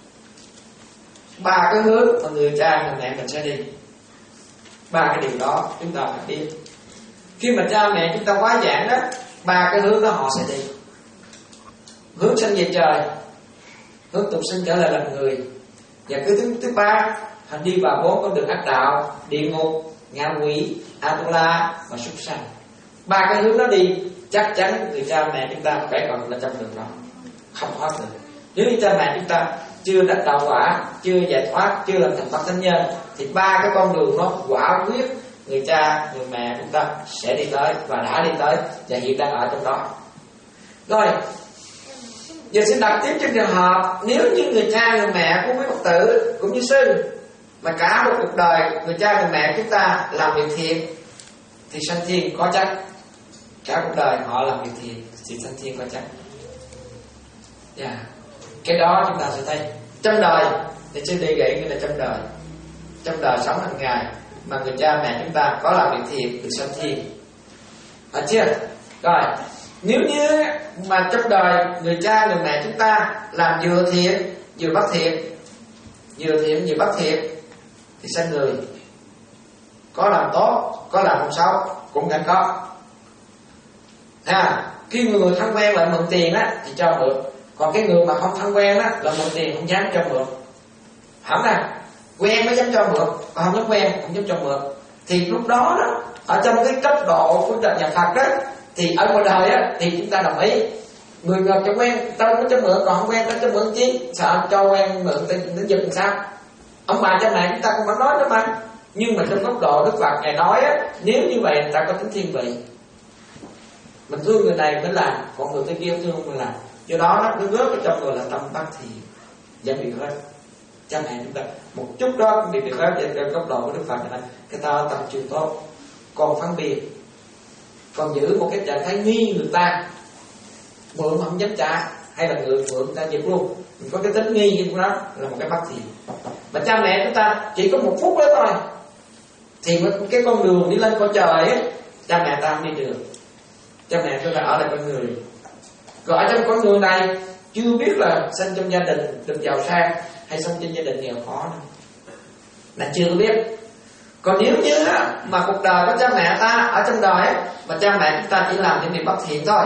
Ba cái hướng mà người cha người mẹ mình sẽ đi. Ba cái điều đó chúng ta phải biết. Khi mà cha mẹ chúng ta quá giảng đó, ba cái hướng đó họ sẽ đi. Hướng sanh về trời, hướng tục sinh trở lại làm người, và cái thứ thứ ba họ đi vào bốn con đường ác đạo: địa ngục, ngạ quỷ, Atula và súc sanh. Ba cái hướng đó đi chắc chắn người cha mẹ chúng ta phải còn là trong đường đó, không thoát được. Nếu như cha mẹ chúng ta chưa đắc đạo quả, chưa giải thoát, chưa làm thành Phật thánh nhân, thì ba cái con đường nó quả quyết người cha người mẹ chúng ta sẽ đi tới và đã đi tới và hiện đang ở trong đó. Rồi giờ xin đặt tiếp trong trường hợp nếu như người cha người mẹ của quý Phật tử cũng như sư mà cả một cuộc đời người cha người mẹ chúng ta làm việc thiện thì sanh thiên có chắc. Cả cuộc đời họ làm việc thiện thì sanh thiên có chắc. Yeah. Cái đó chúng ta sẽ thấy trong đời thì sư đề nghị như là trong đời, trong đời sống hàng ngày mà người cha mẹ chúng ta có làm việc thiện được sanh thiên. Được chưa? Rồi nếu như mà trong đời người cha người mẹ chúng ta làm vừa thiện vừa bất thiện, vừa thiện vừa bất thiện, thì sanh người. Có làm tốt, có làm không xấu cũng vẫn có. À, khi người thân quen lại mượn tiền á thì cho mượn, còn cái người mà không thân quen á là mượn tiền không dám cho mượn. Hẳn nè, quen mới dám cho mượn, còn không dám quen không dám cho mượn. Thì lúc đó đó, ở trong cái cấp độ của nhà Phật đó, thì ở ngoài đời á thì chúng ta đồng ý. Người ngờ cho quen tao mới cho mượn, còn không quen tao cho mượn chi? Sợ cho quen mượn tao nó giật làm sao? Ông bà cha mẹ chúng ta cũng vẫn nói đó mà. Nhưng mà trong góc độ Đức Phật Ngài nói á, nếu như vậy người ta có tính thiên vị. Mình thương người này mới làm, còn người kia thương không làm. Do đó nó cứ rớt ở trong người là tâm bất thiện, dễ bị hết. Cha mẹ chúng ta một chút đó cũng bị bị hết. Trong góc độ của Đức Phật này, cái ta tâm chưa tốt, còn phân biệt, còn giữ một cái trạng thái nghi người ta, mượn mà không dám trả, hay là người mượn người ta giật luôn, mình có cái tính nghi như đó là một cái bất thiện. Mà cha mẹ chúng ta chỉ có một phút đó thôi thì cái con đường đi lên cõi trời ấy, cha mẹ ta không đi được. Cha mẹ tôi là ở lại con người. Còn ở trong con người này chưa biết là sinh trong gia đình được giàu sang hay sinh trong gia đình nghèo khó nữa, là chưa biết. Còn nếu như mà cuộc đời của cha mẹ ta ở trong đời ấy, mà cha mẹ chúng ta chỉ làm những điều bất thiện thôi,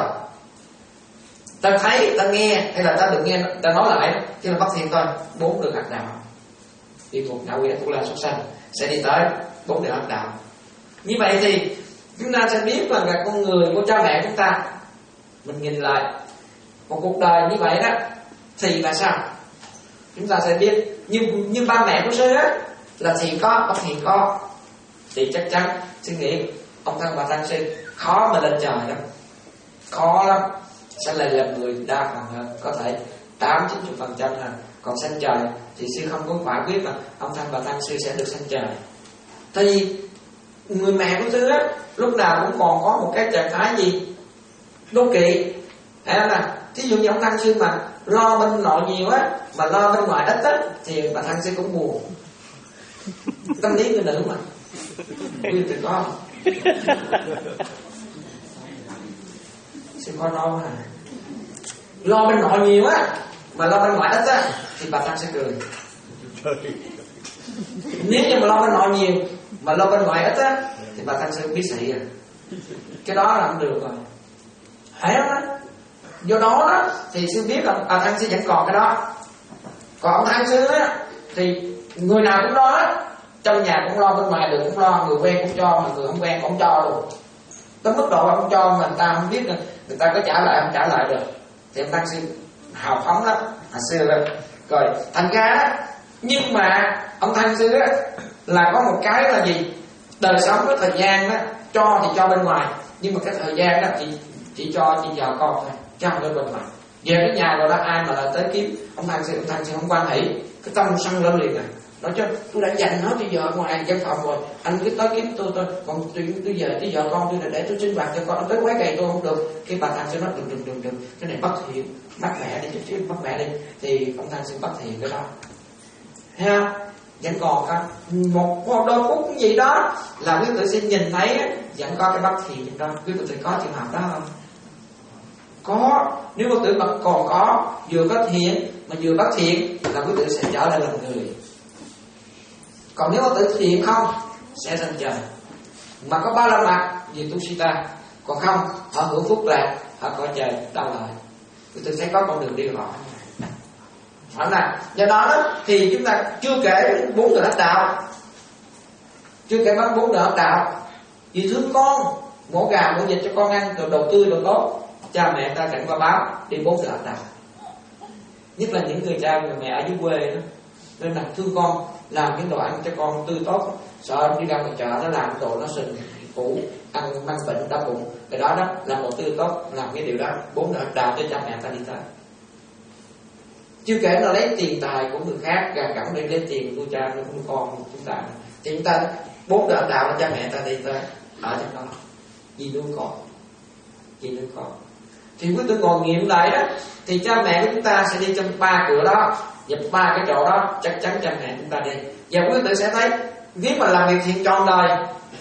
ta thấy, ta nghe hay là ta được nghe, ta nói lại chỉ là bất thiện thôi, bốn đường ác đạo, đi thuộc đạo quỷ, thuộc là xuất sanh, sẽ đi tới bốn đường ác đạo. Như vậy thì chúng ta sẽ biết là cái con người của cha mẹ chúng ta, mình nhìn lại một cuộc đời như vậy đó thì là sao? Chúng ta sẽ biết như như ba mẹ của sư á, là thiện có, bất thiện có, thì chắc chắn suy nghĩ ông thân bà thân sư khó mà lên trời đâu, khó lắm, sẽ lại là người đa phần hơn, có thể tám chín mươi phần trăm là còn sanh trời thì sư không có quả quyết là ông thân bà thân sư sẽ được sanh trời. Thì người mẹ của sư á lúc nào cũng còn có một cái trạng thái gì đố kỵ, hay là thí dụ như ông thân sư mà lo bên nội nhiều á mà lo bên ngoài ít á thì bà thân sư cũng buồn. Tâm lý người nữ mà quý vị có không? Sư có nói à, lo bên nội nhiều á mà lo bên ngoài ít á thì bà thân sẽ cười. Nếu như mà lo bên nội nhiều mà lo bên ngoài ít á thì bà thân sẽ biết xị à. Cái đó là không được rồi, thấy không á? Do đó đó thì sư biết là bà thân sư vẫn còn cái đó. Còn ông thân sư á thì người nào cũng lo á, trong nhà cũng lo, bên ngoài được cũng lo, người quen cũng cho, mà người không quen cũng cho luôn. Tới mức độ không cho mà người ta không biết là người ta có trả lại không trả lại được, thì ông thân sư hào phóng lắm, hồi xưa đó. Rồi thành ra đó, nhưng mà ông thân sư á là có một cái là gì? Đời sống cái thời gian đó cho thì cho bên ngoài, nhưng mà cái thời gian đó chỉ chỉ cho chỉ vợ con thôi, chứ không bên ngoài. Về cái nhà rồi đó ai mà là tới kiếm ông thân sư, ông thân sư không quan hỷ, cái tâm sân lên liền à. Nói cho tôi đã dành nó cho vợ ngoài văn phòng rồi, anh cứ tới kiếm tôi thôi, còn tôi tôi về tới vợ con tôi là để tôi sinh hoạt cho con, anh tới quấy rầy tôi không được. Cái bà thân sẽ nói đừng đừng đừng đừng, cái này bất thiện, bắt mẹ đi chứ bắt mẹ đi, thì ông thân sẽ bất thiện cái đó, thấy không? Vẫn còn có một, một đôi phút cái gì đó là quý tử sẽ nhìn thấy vẫn có cái bất thiện trong đó. Quý tử có trường hợp đó không? Có. Nếu quý tử còn có vừa có thiện mà vừa bất thiện là quý tử sẽ trở lại làm người. Còn nếu quý tử thiện không sẽ thành trời, mà có ba la mặt vì tu sĩ ta. Còn không họ hưởng phúc lạc, họ có trời đau lợi, quý tử sẽ có con đường đi rõ. Phải là do đó, đó thì chúng ta chưa kể bốn đường ác đạo, chưa kể bắt bốn đường ác đạo vì thương con, mổ gà mổ vịt cho con ăn, rồi đầu tư đồ tốt, cha mẹ ta cảnh qua báo đi bốn đường ác đạo. Nhất là những người cha người mẹ ở dưới quê đó, nên là thương con, làm những đồ ăn cho con tươi tốt, sợ đi ra ngoài chợ nó làm đồ nó sình cũ, ăn mang bệnh đau bụng, cái đó đó làm đồ tươi tốt, làm cái điều đó bốn đường ác đạo cho cha mẹ ta đi tới. Chưa kể là lấy tiền tài của người khác, gà gẫm đi lấy tiền của cha nuôi con của chúng ta, thì chúng ta bốn đời đạo là cha mẹ ta đi tới ở trong đó vì nuôi con, vì nuôi con. Thì quý tôi còn nghiệm lại đó, thì cha mẹ của chúng ta sẽ đi trong ba cửa đó, và ba cái chỗ đó chắc chắn cha mẹ chúng ta đi. Và quý tử sẽ thấy nếu mà làm việc thiện trọn đời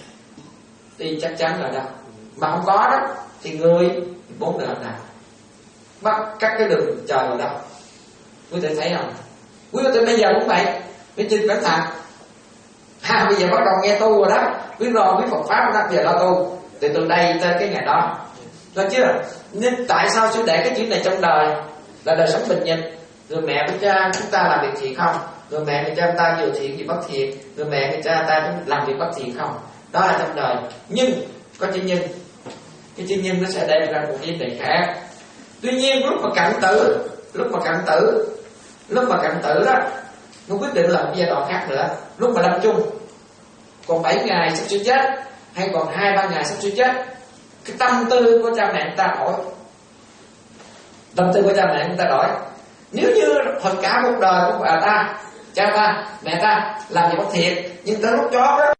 thì chắc chắn là đâu, mà không có đó thì người bốn đời đạo bắt cắt cái đường trời vào đâu. Quý vị thấy không? Quý vị bây giờ cũng vậy, với trên cẩn thận. ha, bây giờ bắt đầu nghe tu rồi đó, biết rồi, biết Phật pháp rồi đó, giờ lo tu. Thì từ đây tới cái ngày đó, được chưa? Nên tại sao sư để cái chuyện này trong đời là đời sống bình nhật? Người mẹ với cha chúng ta làm việc thiện không? Người mẹ người cha chúng ta vừa thiện gì bất thiện? Người mẹ người cha ta làm việc bất thiện không? Đó là trong đời. Nhưng có chữ nhưng, cái chữ nhưng nó sẽ đem ra một vấn đề khác. Tuy nhiên lúc mà cận tử, lúc mà cận tử, lúc mà cận tử đó, nó quyết định là một giai đoạn khác nữa. Lúc mà lâm chung, còn bảy ngày sắp sửa chết, hay còn hai ba ngày sắp sửa chết, cái tâm tư của cha mẹ người ta đổi. Tâm tư của cha mẹ người ta đổi. Nếu như hồi cả một đời của bà ta, cha ta, mẹ ta làm gì bất thiện, nhưng tới lúc chó đó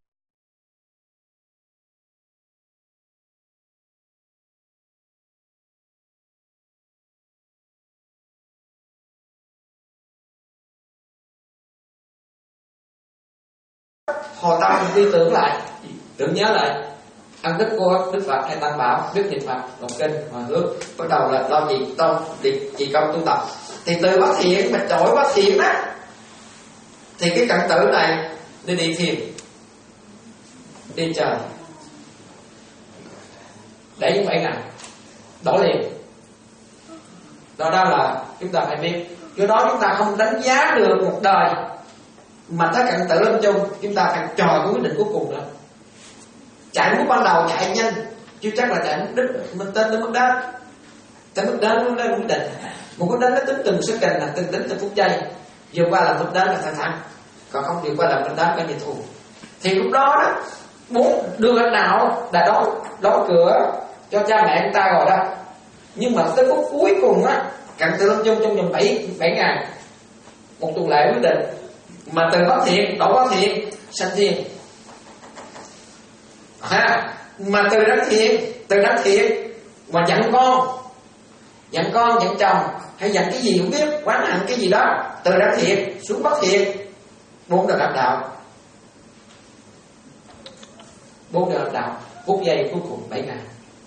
hồi tâm mình đi tưởng lại, tưởng nhớ lại ân đức của Đức Phật hay Tam Bảo, Đức Niệm Phật, đọc kinh, hòa hướng, bắt đầu là lo trì tông, trì công tu tập. Thì từ bất thiện mà trỗi bất thiện á, thì cái cận tử này đi đi thiền, đi trời, để những bảy ngày đổ liền. Đó đó là chúng ta phải biết. Do đó chúng ta không đánh giá được một đời mà tới cận tử lâm chung, chúng ta phải chờ cái quyết định cuối cùng nữa. Chạy lúc ban đầu chạy nhanh, chưa chắc là chạy mức đích, mình tên tới mức đó. Tới mức đến mức đến quyết định. Một cái đến nó tính từng sức trình, là từng tính từng phút giây. Vượt qua là mức đến là thành thẳng, còn không vượt qua là mức đến cái gì thù. Thì lúc đó đó, muốn đưa anh nào đã đóng đóng cửa cho cha mẹ người ta rồi đó. Nhưng mà tới phút cuối cùng á, cận tử lâm chung trong vòng bảy bảy ngày, một tuần lễ quyết định, mà từ bất thiện đổi bất thiện sanh thiên. Ha, mà từ đắc thiện, từ đắc thiện mà giận con, giận con, giận chồng, hay giận cái gì không biết, oán hận cái gì đó, từ đắc thiện xuống bất thiện, bốn đời hợp đạo, bốn đời hợp đạo, phút giây cuối cùng bảy ngày.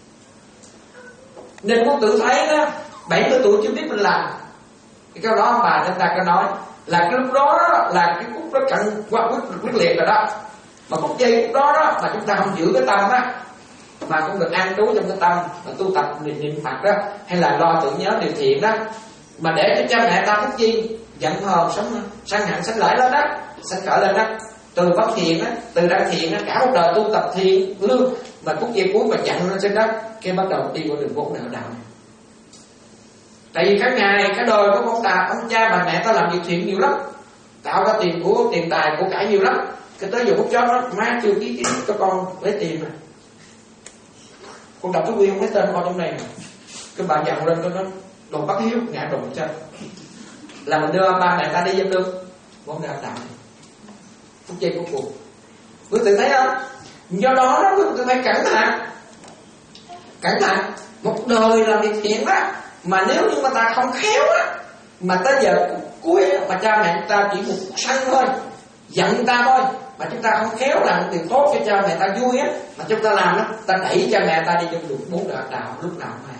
Nên muốn tự thấy đó, bảy mươi tuổi chưa biết mình làm. Cái câu đó bà chúng ta có nói là cái lúc đó, đó là cái phút đó cận qua quyết, quyết liệt rồi đó. Mà phút giây lúc đó đó mà chúng ta không giữ cái tâm đó, mà không được an trú trong cái tâm mà tu tập niệm niệm Phật đó, hay là lo tưởng nhớ điều thiện đó, mà để cho cha mẹ ta phút chi giận hờn, sống sân hận sanh lợi lên đó, sanh khởi lên đó, từ bất thiện á, từ đắc thiện á, cả một đời tu tập thiện lương, mà phút giây cuối mà giận lên trên đó, cái bắt đầu đi vào đường bốn nẻo đạo. Tại vì cả ngày cả đời của ông ta, ông cha bà mẹ ta làm việc thiện nhiều lắm, tạo ra tiền của tiền tài của cải nhiều lắm. Cái tới giờ phút chót đó, má chưa ký ký cho con lấy tiền mà con đọc cái quy không thấy tên con trong này mà. Cái bà dặn lên, nó đồ bất hiếu, ngã đụng chân, là mình đưa ba mẹ ta đi dâm lương, bốn nẻo đạo. Phút giây cuối cùng, quý vị thấy không? Do đó đó quý vị phải cẩn thận, cẩn thận. Một đời làm việc thiện đó, mà nếu như mà ta không khéo á, mà tới giờ cuối mà cha mẹ ta chỉ một sân thôi, giận ta thôi, mà chúng ta không khéo làm điều tốt cho cha mẹ ta vui á, mà chúng ta làm đó, ta đẩy cha mẹ ta đi trong đường bốn đạo đạo lúc nào cũng hay.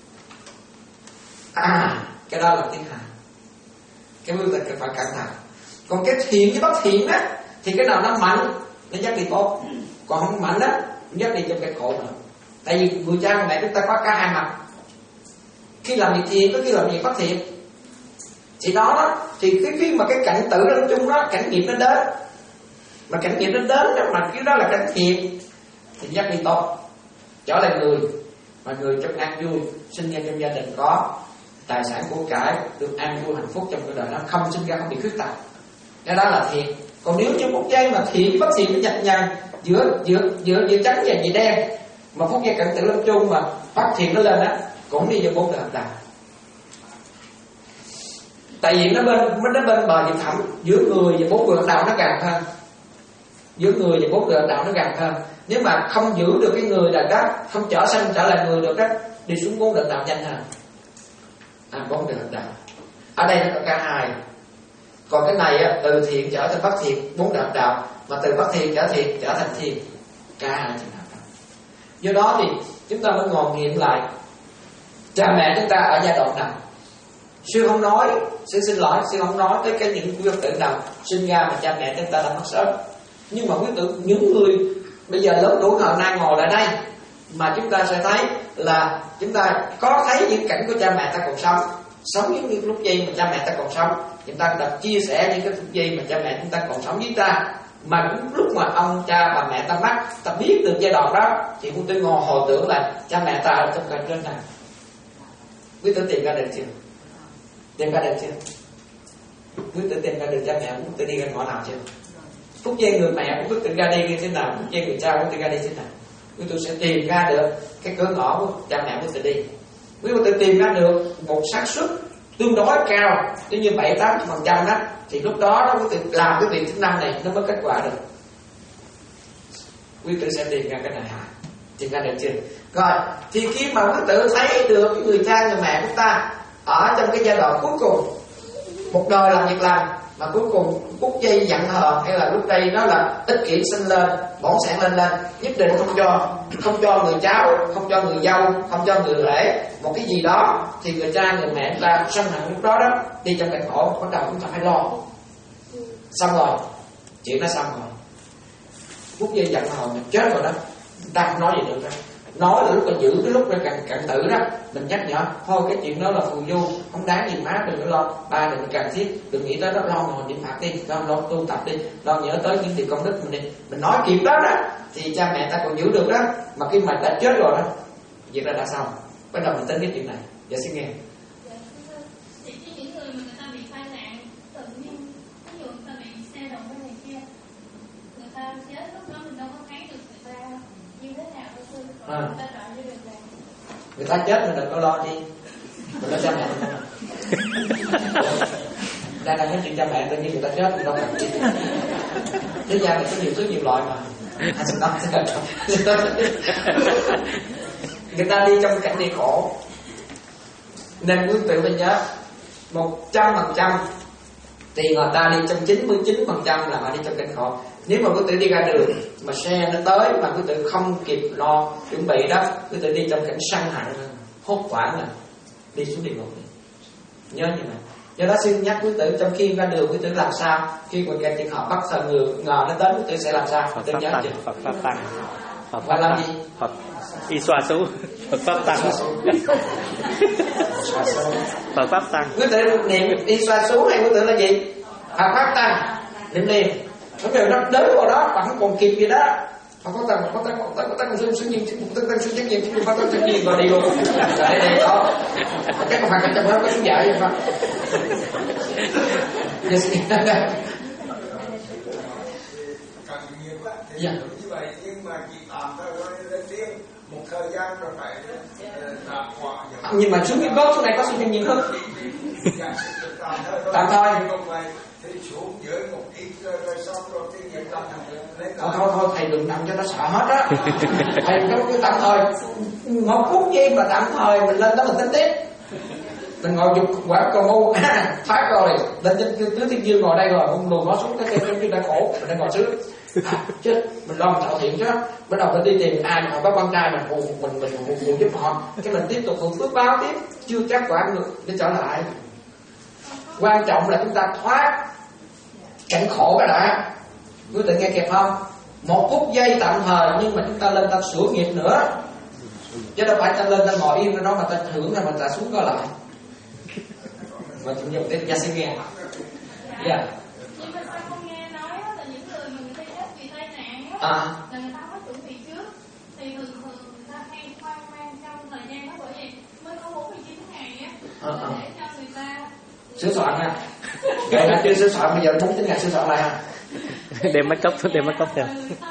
À, cái đó là tiếng hại. Cái vương tình phải cẩn thận. Còn cái thiện với bất thiện á, thì cái nào nó mạnh nó dắt đi tốt, còn không mạnh á nó dắt đi trong cái khổ nữa. Tại vì người cha mẹ chúng ta có cả hai mặt, khi làm việc thiện có khi làm việc bất thiện. Thì đó đó, thì cái khi mà cái cảnh tử lâm chung đó, cảnh nghiệp nó đến, mà cảnh nghiệp nó đến đó, mà cái đó là cảnh thiện thì dắt đi tốt, trở lại người mà người trong an vui, sinh ra trong gia đình có tài sản của cải, được an vui hạnh phúc trong cuộc đời, nó không sinh ra không bị khuyết tật. Cái đó là thiện. Còn nếu như phút giây mà thiện bất thiện nó nhập nhằn giữa giữa giữa giữa trắng và giữa đen, mà phút giây cảnh tử lâm chung mà phát thiện nó lên á, cũng đi vào bốn đời hợp đạo. Tại vì nó bên nó bên bờ vực thẳm, giữa người và bốn người hợp đạo nó gần hơn, giữa người và bốn người hợp đạo nó gần hơn. Nếu mà không giữ được cái người là đó, không trở sanh trở lại người được đó, đi xuống bốn đời đạo nhanh hơn. À, bốn đời hợp đạo. Ở đây nó có cả hai. Còn cái này á, từ thiện trở thành bất thiện, bốn đời hợp đạo, mà từ bất thiện trở thiện trở thành thiện, cả hai trường hợp đó. Do đó thì chúng ta mới ngồi nghiệm lại cha mẹ chúng ta ở giai đoạn nào. Sư không nói, sư xin lỗi, sư không nói tới cái những quy tự nào sinh ra mà cha mẹ chúng ta đã mất sớm. Nhưng mà quý tử, những người bây giờ lớn tuổi ngày nay ngồi lại đây mà chúng ta sẽ thấy là chúng ta có thấy những cảnh của cha mẹ ta còn sống, sống những lúc giây mà cha mẹ ta còn sống, chúng ta đã chia sẻ những cái phút giây mà cha mẹ chúng ta còn sống với ta. Mà lúc mà ông cha bà mẹ ta mất, ta biết được giai đoạn đó thì quý tử ngồi hồi tưởng là cha mẹ ta ở trong cảnh trên này. Quý tử tìm ra được chưa? Tìm ra được chưa? Quý tử tìm ra được cha mẹ quý tử đi ra ngõ nào chưa? Phút giây người mẹ của quý tử ra đi như thế nào? Phút giây người cha của quý tử ra đi thế nào? Quý tử sẽ tìm ra được cái cửa ngõ của cha mẹ quý tử đi. Quý tử tìm ra được một xác suất tương đối cao, nếu như bảy tám phần trăm đó, thì lúc đó nó có thể làm cái việc thứ năm này nó mới kết quả được. Quý tử sẽ tìm ra cái này hả? Tìm ra được chưa? Rồi thì khi mà quý tử thấy được người cha người mẹ của ta ở trong cái giai đoạn cuối cùng, một đời làm việc làm mà cuối cùng phút giây giận hờn, hay là lúc đây nó là ích kỷ sinh lên, bỏng sẻn lên lên, nhất định không cho không cho người cháu, không cho người dâu, không cho người rể một cái gì đó, thì người cha người mẹ ta sân hận lúc đó đó, đi trong cảnh khổ, bắt đầu chúng ta phải lo. Xong rồi chuyện nó xong rồi, phút giây giận hờn chết rồi đó, chúng ta không nói gì được đó. Nói là lúc mà giữ cái lúc cận cận tử đó, mình nhắc nhở thôi cái chuyện đó là phù du, không đáng gì, má đừng có lo, ba đừng cần thiết, đừng nghĩ tới đó, lo ngồi niệm Phật đi, lo lo tu tập đi, lo nhớ tới những điều công đức mình đi. Mình nói kịp đó đó thì cha mẹ ta còn giữ được đó, mà khi mà đã chết rồi đó, việc là đã xong, bắt đầu mình tính cái chuyện này. Dạ xin nghe. Thì chứ những người mà người ta bị tai nạn tự nhiên, ví dụ người ta bị xe động cái này kia, người ta chết lúc đó mình đâu có thấy được người ta như thế nào đâu sư, à. Người ta đợi như được này. Người ta chết mình đừng có lo chi, mình lo cha mẹ mình. Đây là cái chuyện cha mẹ, tự nhiên người ta chết mình đâu cần chi. Thế gian này có nhiều thứ nhiều loại mà. Người ta đi trong cảnh địa khổ, nên quý tự phải nhớ một trăm phần trăm thì người ta đi trong chín mươi chín phần trăm là họ đi trong cảnh khổ. Nếu mà quý tự đi ra đường mà xe nó tới mà quý tự không kịp lo chuẩn bị đó, quý tự đi trong cảnh sân hận, hốt hoảng là đi xuống địa ngục. Nhớ như vậy. Do đó xin nhắc quý tử trong khi ra đường quý tử làm sao, khi mà kẻ trường hợp bắt sợ người ngờ nó đến, quý tử sẽ làm sao? Phật Tự pháp nhớ tăng, chưa? Phật pháp tăng, Phật Và pháp làm tăng, gì? Phật y xoa số, Phật pháp tăng, Phật pháp tăng. Quý tử niệm y xoa số hay quý tử là gì? Phật pháp tăng, niệm liền. Bây giờ nó đến vào đó mà không còn kịp gì đó. Phật pháp tăng, Phật pháp tăng, Phật pháp tăng, Phật pháp tăng, Phật pháp tăng, Phật pháp tăng, Phật pháp tăng, rồi đi luôn. Để đây đó. Cái mà Phật trong đó có xuống dạy vậy Phật. Dạ. Như vậy nhưng mà chỉ tạm thôi lên tiếng một thời gian rồi phải tạm hòa. Nhưng mà xuống cái gốc xuống này có sự nhiều hơn. Tạm thôi. Thì xuống dưới một ít rồi xong rồi cái việc tạm thôi. Thôi thôi thôi thầy đừng nằm cho nó sợ hết á. Thầy có cái tạm thời một phút giây mà tạm thời mình lên đó mình tính tiếp. Mình ngồi dục quả cầu ngu à, thoát rồi lên trên tứ thiên dương ngồi đây rồi không lùi nó xuống cái cái cái đang khổ mình đang ngồi sướng à, chết mình lo thảo thiện chứ bắt đầu mình đi tìm ai mà có con trai mình phụ mình mình phụ, phụ giúp họ cái mình tiếp tục phước báo tiếp chưa chắc quả được để trở lại. Quan trọng là chúng ta thoát cảnh khổ cái đã. Quý vị nghe kịp không? Một phút giây tạm thời nhưng mà chúng ta lên ta sửa nghiệp nữa, chứ đâu phải ta lên ta ngồi yên đó mà ta hưởng ra mà ta xuống coi lại. Mà chúng ta tiếp ra sẽ nghe. Dạ. Nhưng mà sao không nghe nói là những người mà người ta chết vì tai nạn á, À. là người ta có chuẩn bị trước, thì thường thường người ta hay hoang mang trong thời gian đó, bởi vì mới có bốn mươi chín ngày á, À, à. để cho người ta Sửa soạn ha. Vậy là chưa sửa soạn bây giờ bốn mươi chín ngày sửa soạn lại ha. Đem make up, đem make up theo.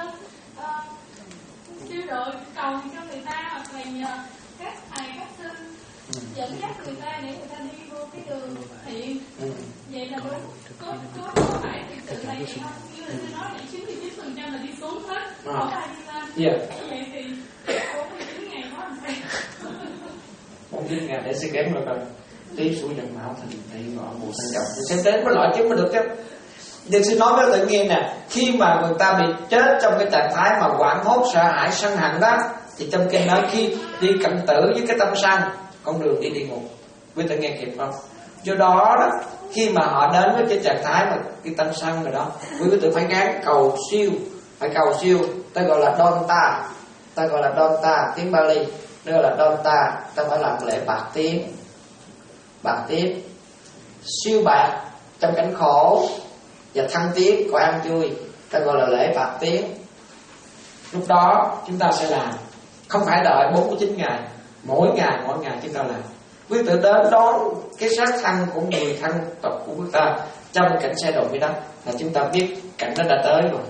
Chưa rồi cầu cho người ta hoặc là nhờ các thầy các sư dẫn dắt người ta để người ta đi vô cái đường thiện. Ừ. Vậy là đúng. Có có có phải thực sự là vậy không? Như là tôi nói là chín mươi chín phần trăm là đi xuống hết, không ai đi lên. Yeah. Vậy thì bốn mươi chín ngày có làm sao? bốn mươi chín ngày để sẽ kém rồi. Tí xuống dần máu thành thị ngọ mùa xanh dọc sẽ đến với loại chứng mới được chứ. Nhưng xin nói với tự nhiên nè, khi mà người ta bị chết trong cái trạng thái mà hoảng hốt sợ hãi sân hận đó, thì trong kinh nói khi đi cận tử với cái tâm sân, con đường đi địa ngục. Quý tự nghe kịp không? Do đó đó, khi mà họ đến với cái trạng thái mà cái tâm sân rồi đó, quý vị tự phải gắng cầu siêu, phải cầu siêu. Ta gọi là donta, ta gọi là donta, tiếng Bali, nó gọi là donta. Ta phải làm lễ bạc tiếng, bạc tiếng, siêu bạc trong cảnh khổ và thăng tiến của an vui, ta gọi là lễ bạc tiếng. Lúc đó chúng ta sẽ làm, không phải đợi bốn mươi chín ngày, mỗi ngày mỗi ngày chúng ta làm. Quý tự đến đón cái xác thân của người thân tộc của chúng ta trong cảnh xe đổ với đất, là chúng ta biết cảnh nó đã tới rồi,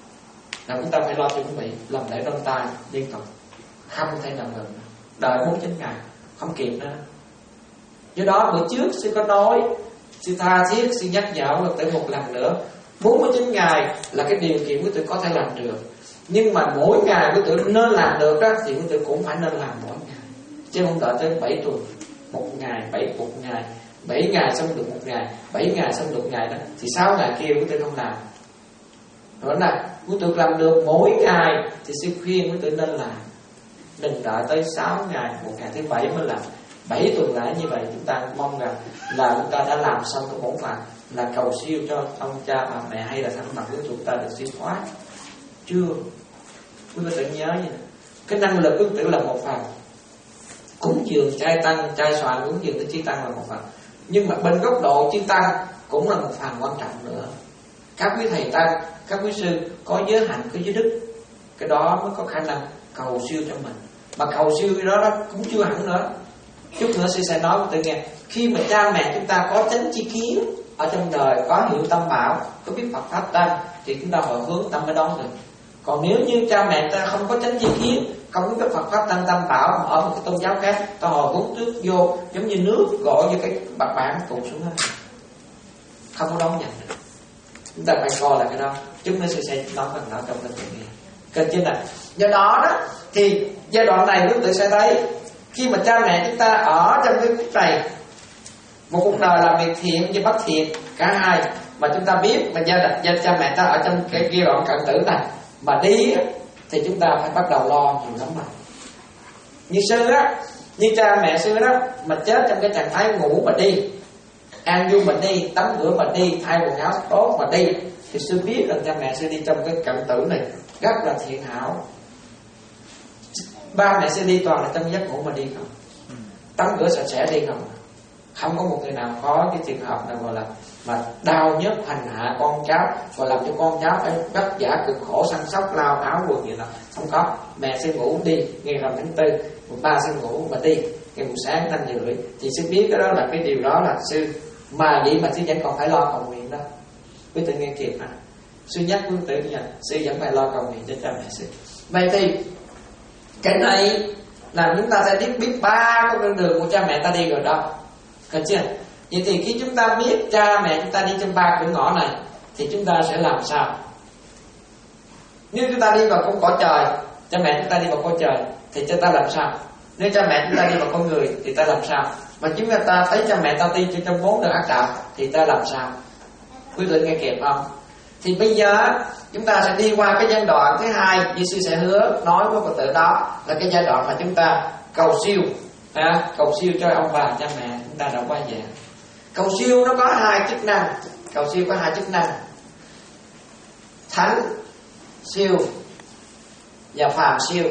là chúng ta phải lo chuẩn bị làm lễ đón tay liên tục, không thể nào ngừng, đợi bốn mươi chín ngày không kịp nữa. Do đó bữa trước sư có nói, sư tha thiết sư nhắc nhở tới một lần nữa, bốn mươi chín ngày là cái điều kiện quý tự có thể làm được, nhưng mà mỗi ngày quý tự nên làm được đó thì quý tự cũng phải nên làm mỗi ngày, chứ không đợi tới bảy tuần, một ngày, bảy một ngày, bảy ngày xong được một ngày, bảy ngày xong được một ngày đó, thì sáu ngày kia quý tự không làm. Rồi này, quý tự làm được mỗi ngày thì sư khuyên quý tự nên làm, đừng đợi tới sáu ngày, một ngày thứ bảy mới làm. Bảy tuần lại như vậy, chúng ta mong rằng là chúng ta đã làm xong cái bổn phận là cầu siêu cho ông cha bà mẹ hay là thân bằng của chúng ta được siêu thoát. Chưa, quý vị tự nhớ vậy. Cái năng lực quý tử là một phần, cúng dường trai tăng, trai soạn cúng dường tới chư tăng là một phần, nhưng mà bên góc độ chư tăng cũng là một phần quan trọng nữa. Các quý thầy tăng, các quý sư có giới hạnh, có giới đức, cái đó mới có khả năng cầu siêu cho mình. Mà cầu siêu cái đó, đó cũng chưa hẳn nữa. Chút nữa sư sẽ nói với tự nghe, khi mà cha mẹ chúng ta có chánh chi kiến ở trong đời, có hiểu tâm bảo, có biết Phật pháp tăng, thì chúng ta hội hướng tâm mới đón được. Còn nếu như cha mẹ ta không có chánh chi kiến, không biết Phật pháp tăng tâm bảo, ở một cái tôn giáo khác, ta hồi hướng trước vô giống như nước gọi như cái bạc bản tụt xuống hết, không có đón nhận được. Chúng ta phải coi là cái đó. Chút nữa sư sẽ nói phần đó trong lần tự nghe. Kênh trên này. Do đó đó thì giai đoạn này chúng ta sẽ thấy, khi mà cha mẹ chúng ta ở trong cái cuộc này, một cuộc đời làm việc thiện và bất thiện cả hai, mà chúng ta biết mà gia đình, gia cha mẹ ta ở trong cái giai đoạn cận tử này mà đi thì chúng ta phải bắt đầu lo nhiều lắm mà. Như sư á, như cha mẹ sư đó mà chết trong cái trạng thái ngủ mà đi, an vui mà đi, tắm rửa mà đi, thay quần áo tốt mà đi, thì sư biết rằng cha mẹ sư đi trong cái cận tử này rất là thiện hảo. Ba mẹ sẽ đi toàn là trong giấc ngủ mà đi không, tắm rửa sạch sẽ đi không, không có một người nào có cái trường hợp nào gọi là mà đau nhức hành hạ con cháu, và làm cho con cháu phải vất vả cực khổ săn sóc lao áo quần gì đó, không có. Mẹ sẽ ngủ đi ngày rằm tháng tư, một ba sẽ ngủ mà đi ngày buổi sáng năm giờ rưỡi, thì sư biết cái đó là cái điều đó là sư, mà vậy mà sư vẫn còn phải lo cầu nguyện đó. Quý tự nghe kịp à, sư nhắc quý tự nha, sư vẫn phải lo cầu nguyện cho cha mẹ sư. Vậy thì cái này làm chúng ta sẽ biết biết ba con con đường của cha mẹ ta đi rồi đó, được chưa? Vậy thì khi chúng ta biết cha mẹ chúng ta đi trong ba cửa ngõ này, thì chúng ta sẽ làm sao? Nếu chúng ta đi vào con cõi trời, cha mẹ chúng ta đi vào cõi trời, thì chúng ta làm sao? Nếu cha mẹ chúng ta đi vào con người, thì ta làm sao? Mà chúng ta thấy cha mẹ ta đi trong bốn đường ác đạo, thì ta làm sao? Quý vị nghe kịp không? Thì bây giờ chúng ta sẽ đi qua cái giai đoạn thứ hai, như sư sẽ hứa nói với Phật tử, đó là cái giai đoạn mà chúng ta cầu siêu, à, cầu siêu cho ông bà cha mẹ chúng ta đã qua dạng. Cầu siêu nó có hai chức năng, cầu siêu có hai chức năng, thánh siêu và phàm siêu.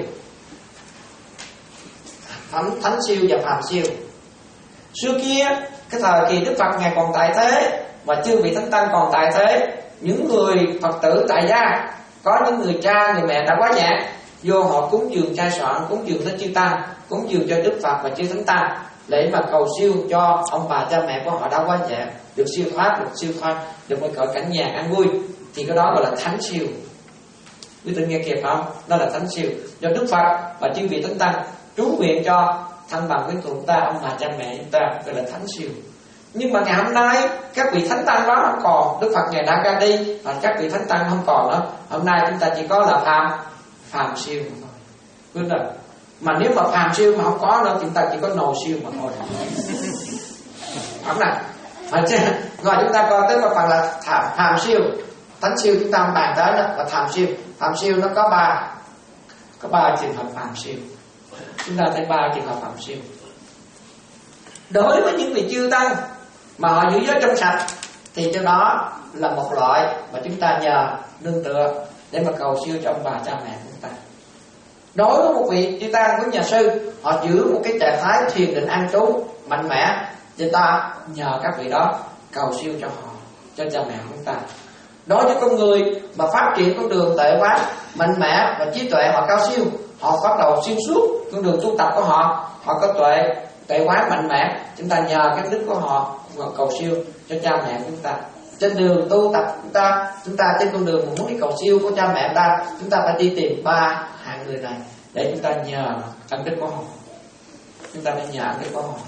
Thánh, thánh siêu và phàm siêu. Xưa kia cái thời kỳ Đức Phật ngài còn tại thế, và chưa bị thánh tăng còn tại thế, những người Phật tử tại gia, có những người cha người mẹ đã quá dạng, vô họ cúng dường trai soạn, cúng dường tới chư tăng, cúng dường cho Đức Phật và chư thánh tăng, để mà cầu siêu cho ông bà cha mẹ của họ đã quá dạng, được siêu thoát, được siêu thoát, được một cõi cảnh nhàn an vui, thì cái đó gọi là thánh siêu. Quý vị nghe kịp không? Đó là thánh siêu, do Đức Phật và chư vị thánh tăng trú nguyện cho thân bằng quyến thuộc ta, ông bà cha mẹ chúng ta, gọi là thánh siêu. Nhưng mà ngày hôm nay các vị thánh tăng đó không còn, Đức Phật ngài đã ra đi và các vị thánh tăng không còn nữa. Hôm nay chúng ta chỉ có là phàm phàm siêu mà thôi. Quý vị, mà nếu mà phàm siêu mà không có nữa, chúng ta chỉ có nồi siêu mà thôi. Không nào? Rồi chúng ta coi tới một phần là phàm siêu, thánh siêu chúng ta không bàn tới đó, và phàm siêu. Phàm siêu nó có ba, có ba trường hợp phàm siêu. Chúng ta thấy ba trường hợp phàm siêu. Đối với những vị chư tăng mà họ giữ giới trong sạch, thì cho đó là một loại mà chúng ta nhờ nương tựa để mà cầu siêu cho ông bà cha mẹ chúng ta. Đối với một vị chư tăng của nhà sư, họ giữ một cái trạng thái thiền định an trú mạnh mẽ, chúng ta nhờ các vị đó cầu siêu cho họ, cho cha mẹ chúng ta. Đối với con người mà phát triển con đường tuệ quán mạnh mẽ và trí tuệ họ cao siêu, họ bắt đầu xuyên suốt con đường tu tập của họ, họ có tuệ tuệ quán mạnh mẽ, chúng ta nhờ các đức của họ cầu siêu cho cha mẹ chúng ta. Trên đường tu tập chúng ta, chúng ta trên con đường muốn đi cầu siêu của cha mẹ ta, chúng ta phải đi tìm ba hạng người này để chúng ta nhờ ân đức của họ. Chúng ta phải nhờ ân đức của họ.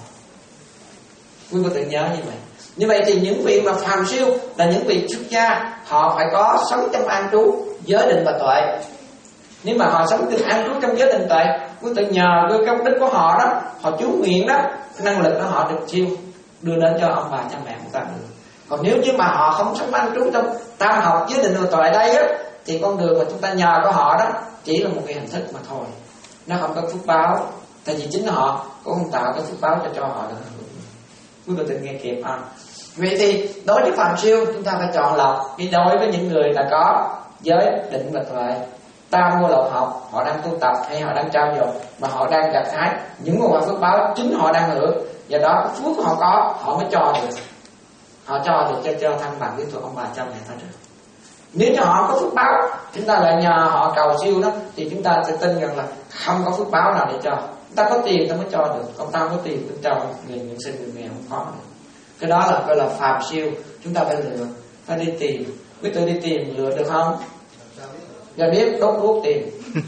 Quý vị tự nhớ như vậy. Như vậy thì những vị mà phàm siêu là những vị xuất gia, họ phải có sống trong an trú, giới định và tuệ. Nếu mà họ sống trong an trú trong giới định tuệ, quý vị nhờ cái công đức của họ đó, họ chú nguyện đó, cái năng lực đó họ được siêu đưa đến cho ông bà cha mẹ chúng ta được. Còn nếu như mà họ không sống an trú trong tam học giới định và tuệ đây á, thì con đường mà chúng ta nhờ của họ đó chỉ là một cái hình thức mà thôi, nó không có phước báo, tại vì chính họ cũng không tạo cái phước báo cho cho họ được. Quý vị tự nghe kịp à. Vậy thì đối với phàm siêu chúng ta phải chọn lọc. Đi đối với những người đã có giới định và tuệ, tam vô lậu học, họ đang tu tập hay họ đang trao dồi, mà họ đang gặt hái những nguồn phước báo chính họ đang hưởng, do đó phước họ có họ mới cho được, họ cho được cho cho thăng bằng với thuộc ông bà cha mẹ ta được. Nếu cho họ có phước báo, chúng ta lại nhờ họ cầu siêu đó, thì chúng ta sẽ tin rằng là không có phước báo nào để cho. Chúng ta có tiền ta mới cho được, còn ta không có tiền chúng ta người những sinh người nghèo không có được. Cái đó là gọi là phàm siêu, chúng ta phải lựa, phải đi tìm. Quý tự đi tìm lựa được không? Giờ biết đốt đuốc tiền,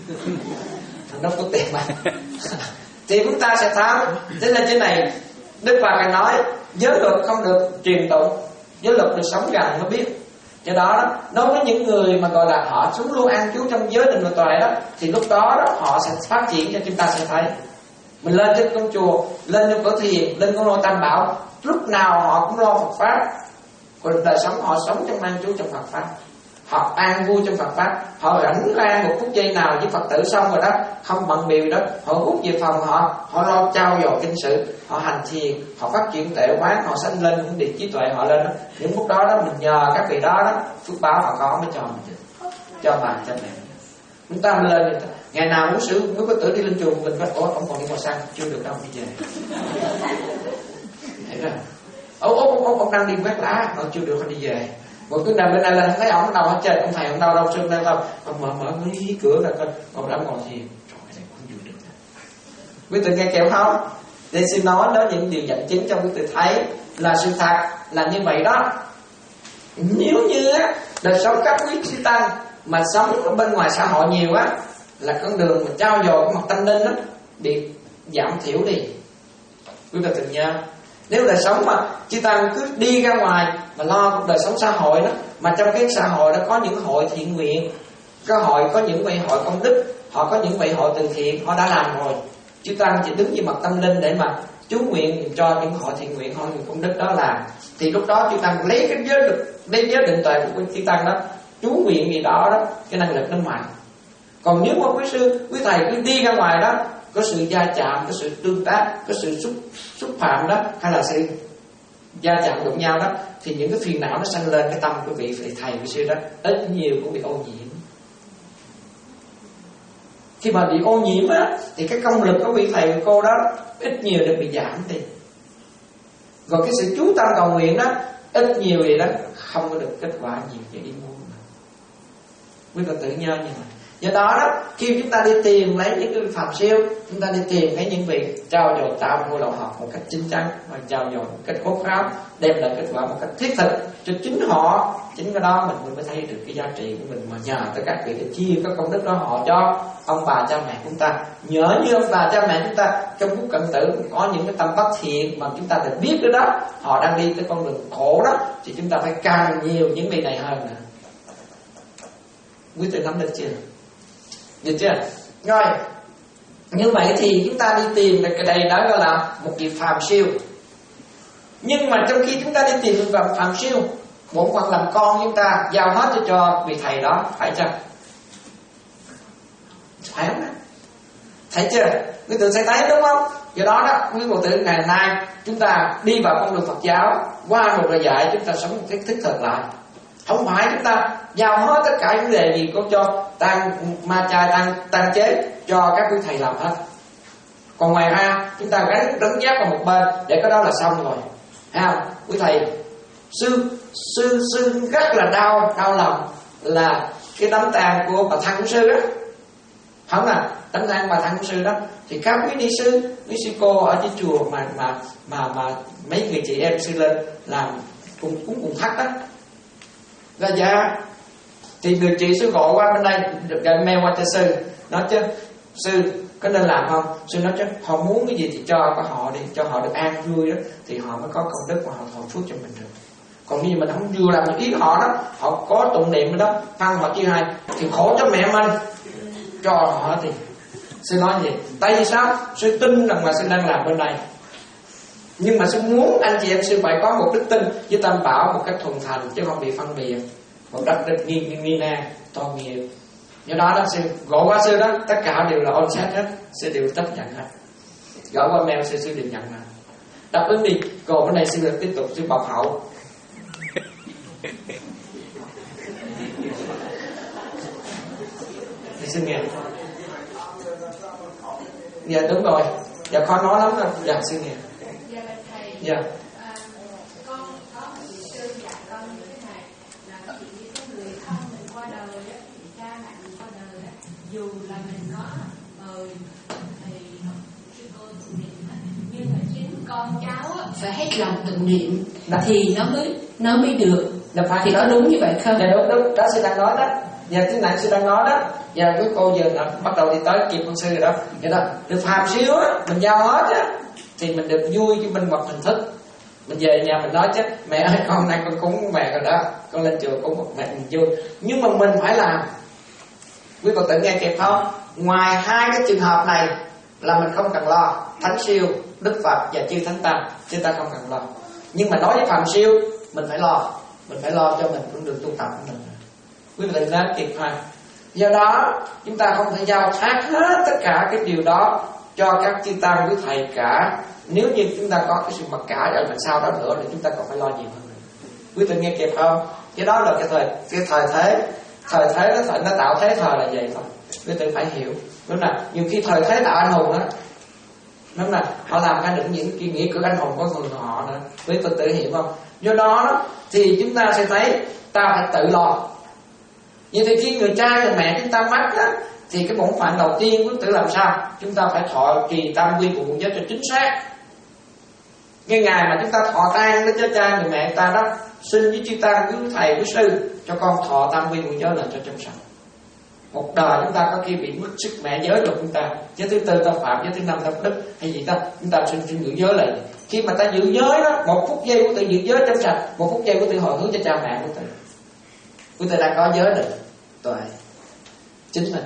đốt đuốc tiền mà. Thì chúng ta sẽ thắng. Thế là thế này, Đức Phật Ngài nói giới luật không được truyền tụng, giới luật được sống gần mới biết. Do đó, đó đối với những người mà gọi là họ sống luôn an trú trong giới định và tuệ đó, thì lúc đó, đó họ sẽ phát triển cho chúng ta sẽ thấy. Mình lên trên công chùa, lên trong cửa thiền, lên con ngôi Tam Bảo, lúc nào họ cũng lo Phật pháp. Còn đời sống họ sống trong an trú trong Phật pháp, họ an vui trong Phật pháp, họ rảnh ra một phút giây nào với Phật tử xong rồi đó, không bận bịu đó, họ hút về phòng họ, họ lo trao dồi kinh sự, họ hành thiền, họ phát triển tuệ quán, họ sanh lên cũng điện trí tuệ họ lên đó. Những lúc đó đó mình nhờ các vị đó đó, phước báo họ có mới cho mình được, cho bà cho mẹ. Chúng ta mình lên ngày nào muốn xử mới có tử đi lên chùa mình phải ủa ông còn đi ngồi xăng chưa được đâu đi về. Thấy rồi. Ông ông ông ông đang đi quét lá, ông chưa được không đi về. Một cái nào bên này là thấy ông đâu hết trơn, ông thầy ông đâu đâu xương đâu đâu, ông mở mở cái cửa là coi ông đã ngồi thiền, trời ơi không chịu được. Quý vị nghe kẹo không? Để xin nói đó những điều dẫn chứng cho quý vị thấy là sự thật là như vậy đó. Nếu như á đời sống các quý sư tăng mà sống ở bên ngoài xã hội nhiều á, là con đường mà trao dồi của mặt tâm linh đó bị giảm thiểu đi. Quý vị từng nhớ, nếu đời sống mà chư tăng cứ đi ra ngoài mà lo cuộc đời sống xã hội đó, mà trong cái xã hội đó có những hội thiện nguyện, có hội có những vị hội công đức, họ có những vị hội từ thiện, họ đã làm rồi. Chư tăng chỉ đứng về mặt tâm linh để mà chú nguyện cho những hội thiện nguyện, hội công đức đó làm, thì lúc đó chư tăng lấy cái giới được, lấy giới định tuệ của chư tăng đó, chú nguyện gì đó đó, cái năng lực nó mạnh. Còn nếu mà quý sư, quý thầy cứ đi ra ngoài đó, có sự gia chạm, có sự tương tác, có sự xúc xúc phạm đó, hay là sự gia chạm đụng nhau đó, thì những cái phiền não nó sanh lên cái tâm của vị thầy quý sư đó, ít nhiều cũng bị ô nhiễm. Khi mà bị ô nhiễm á, thì cái công lực của vị thầy của cô đó ít nhiều được bị giảm đi. Còn cái sự chú tâm cầu nguyện đó, ít nhiều gì đó không có được kết quả nhiều như ý muốn. Quý vị tự nhớ như vậy. Do đó đó, khi chúng ta đi tìm lấy những cái phàm siêu, chúng ta đi tìm lấy những vị trao dồi tạo ngôi lậu học một cách chính chắn và trao dồi một cách khôn khéo, đem lại kết quả một cách thiết thực cho chính họ. Chính cái đó mình mới thấy được cái giá trị của mình, mà nhờ tới các vị để chia các công đức đó họ cho ông bà cha mẹ chúng ta. Nhớ như ông bà cha mẹ chúng ta trong phút cận tử có những cái tâm bất thiện mà chúng ta được biết đó, đó họ đang đi tới con đường khổ đó, thì chúng ta phải càng nhiều những vị này hơn nữa. Quý vị nắm được chưa? Được chưa? Rồi, như vậy thì chúng ta đi tìm được cái đây đó gọi là một vị phàm siêu. Nhưng mà trong khi chúng ta đi tìm được vị phàm siêu, bổn phận làm con chúng ta giao hết cho cho vị thầy đó, phải chăng? Phải không? Thấy chưa? Quý vị sẽ thấy đúng không? Do đó đó quý Phật tử ngày nay chúng ta đi vào con đường Phật giáo, qua một lời dạy chúng ta sống một cách thích thực lại. Không phải chúng ta giao hết tất cả vấn đề gì có cho tăng ma chay tăng tăng chế cho các quý thầy làm hết. Còn ngoài ra chúng ta gắn đấng giác vào một bên để cái đó là xong rồi. Thấy không? Quý thầy sư sư sư rất là đau đau lòng là cái đám tang của bà Thăng sư đó, không là đám tang bà Thăng sư đó, thì các quý ni sư, quý sư cô ở trên chùa mà mà mà mà mấy người chị em sư lên làm cùng cúng cùng thắt đó, là dạ thì người chị sư gọi qua bên đây được gọi mail qua cho sư, nói chứ sư có nên làm không? Sư nói chứ họ muốn cái gì thì cho có họ đi, cho họ được an vui đó thì họ mới có công đức mà họ thọ phước cho mình được. Còn bây giờ mình không vừa làm những ý họ đó, họ có tụng niệm đó, thăng Phật chi hai thì khổ cho mẹ mình, cho họ thì sư nói gì? Tại vì sao? Sư tin rằng là sư đang làm bên này, nhưng mà sư muốn anh chị em sư phải có một đức tin với Tam Bảo một cách thuần thành, chứ không bị phân biệt một đất đất nghi nghi na to nghiệp. Do đó đó sư gọi qua sư đó, tất cả đều là on set hết, sư đều chấp nhận hết. Gọi qua mail sư sư đều nhận hết. Đáp ứng đi, còn bên này sư được tiếp tục sư bọc hậu. Thì sư nghe. Dạ đúng rồi. Dạ khó nói lắm rồi. Dạ sư nghe. Dạ bạch thầy. Dạ. À, con có một vị sư dạy con như thế này là khi có người thân mình qua đời á, thì cha mẹ mình qua đời á, dù là mình có mời thầy sư cô tụng niệm á, nhưng mà chính con cháu á, phải hết lòng tụng niệm Đã. thì nó mới nó mới được. Đã phải thì đó. có đúng như vậy không? Dạ đúng đúng, đó sư đang nói đó. Dạ thế này sư đang nói đó. Dạ với cô giờ là bắt đầu đi tới kịp con sư rồi đó. Vậy đó, được phàm xíu á, mình giao hết á thì mình được vui chứ mình vật hình thức. Mình về nhà mình nói chứ mẹ ơi con hôm nay con cúng mẹ rồi đó, con lên chùa cúng một mẹ mình vui. Nhưng mà mình phải làm. Quý Phật tử nghe kịp không? Ngoài hai cái trường hợp này là mình không cần lo, Thánh Siêu, Đức Phật và Chư Thánh Tăng chúng ta không cần lo. Nhưng mà nói với phàm siêu mình phải lo, mình phải lo cho mình cũng được tu tập của mình. Quý vị nói kịp ha. Do đó chúng ta không thể giao thác hết tất cả cái điều đó cho các chư tăng quý thầy cả. Nếu như chúng ta có cái sự mặc cả ở đằng sau đó nữa thì chúng ta còn phải lo nhiều hơn nữa. Quý vị nghe kịp không? Cái đó là cái thời cái thời thế, thời thế nó thời nó tạo thế thời là vậy thôi. Quý vị phải hiểu. Đúng là nhiều khi thời thế tạo anh hùng đó. Đúng là họ làm ra được những cái nghĩa cử anh hùng có người họ nữa. Quý vị tự hiểu không? Do đó thì chúng ta sẽ thấy ta phải tự lo. Như thì khi người cha người mẹ chúng ta mất á, thì cái bổn phận đầu tiên của tự làm sao? Chúng ta phải thọ trì tam quy của Phật giáo cho chính xác. Cái ngày mà chúng ta thọ tang đến cho cha người mẹ ta đó, xin với chư tăng với thầy với sư cho con thọ tam quy của Phật giáo là cho trong sạch. Một đời chúng ta có khi bị mất sức mẹ giới rồi chúng ta, giới thứ tư ta phạm, giới thứ năm ta đức hay gì ta, chúng ta xin xin giữ giới lại. Khi mà ta giữ giới đó, một phút giây của tự giữ giới trong sạch, một phút giây của tự hồi hướng cho cha mẹ của tự. Quý tự đang có giới rồi, tuệ chính mình.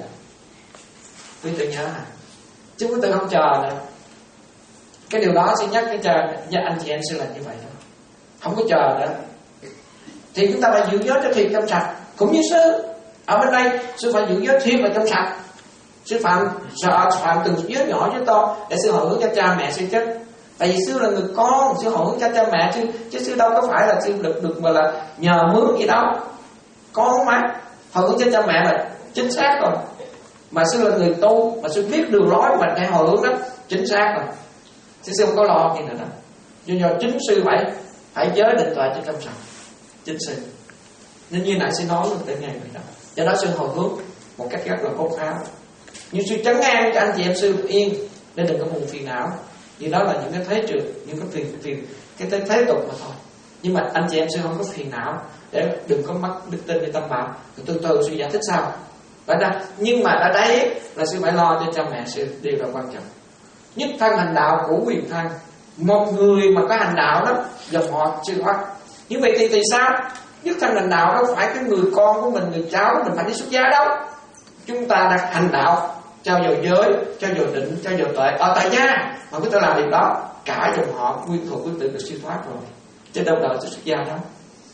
Quý tự nhớ hả? Chứ quý tự không chờ nữa. Cái điều đó sẽ nhắc cái chờ nhắc anh chị em sư là như vậy đó. Không có chờ nữa. Thì chúng ta phải giữ giới cho thiệt trong sạch. Cũng như sư ở bên đây, sư phải giữ giới thiệt và trong sạch. Sư phạm sợ phạm từng giới nhỏ với to để sư hồi hướng cho cha mẹ sư chết. Tại vì sư là người con, sư hồi hướng cho cha mẹ chứ, chứ sư đâu có phải là sư được được mà là nhờ mướn gì đâu. Con mà hồi hướng cho cha mẹ là chính xác rồi. Mà sư là người tu, mà sư biết đường lối mà để hồi hướng đó chính xác rồi. Thì sư không có lo gì nữa đâu. Do do chính sư phải phải giới định tuệ cho trong sạch. Chính sư. Nên như nãy sư nói luôn từ ngày vậy đó. Do đó sư hồi hướng một cách rất là khôn khéo. Nhưng sư trấn an cho anh chị em sư yên để đừng có buồn phiền não. Vì đó là những cái thế trượt, những cái phiền phiền cái thế, thế tục mà thôi. Nhưng mà anh chị em sư không có phiền não để đừng có mất đức tin với Tam Bảo. Từ từ từ sư giải thích sao? Vậy đó. Nhưng mà ở đây là sư phải lo cho cha mẹ sư, điều là quan trọng. Nhất thân hành đạo của quyền thân. Một người mà có hành đạo đó dòng họ sư thoát. Như vậy thì thì sao? Nhất thân hành đạo đâu phải cái người con của mình, người cháu của mình phải đi xuất gia đâu. Chúng ta đang hành đạo cho vào giới, cho vào định, cho vào tuệ ở tại gia mà chúng ta làm điều đó, cả dòng họ nguyên thuộc quý tự được siêu thoát rồi, chứ đâu đợi xuất gia đó.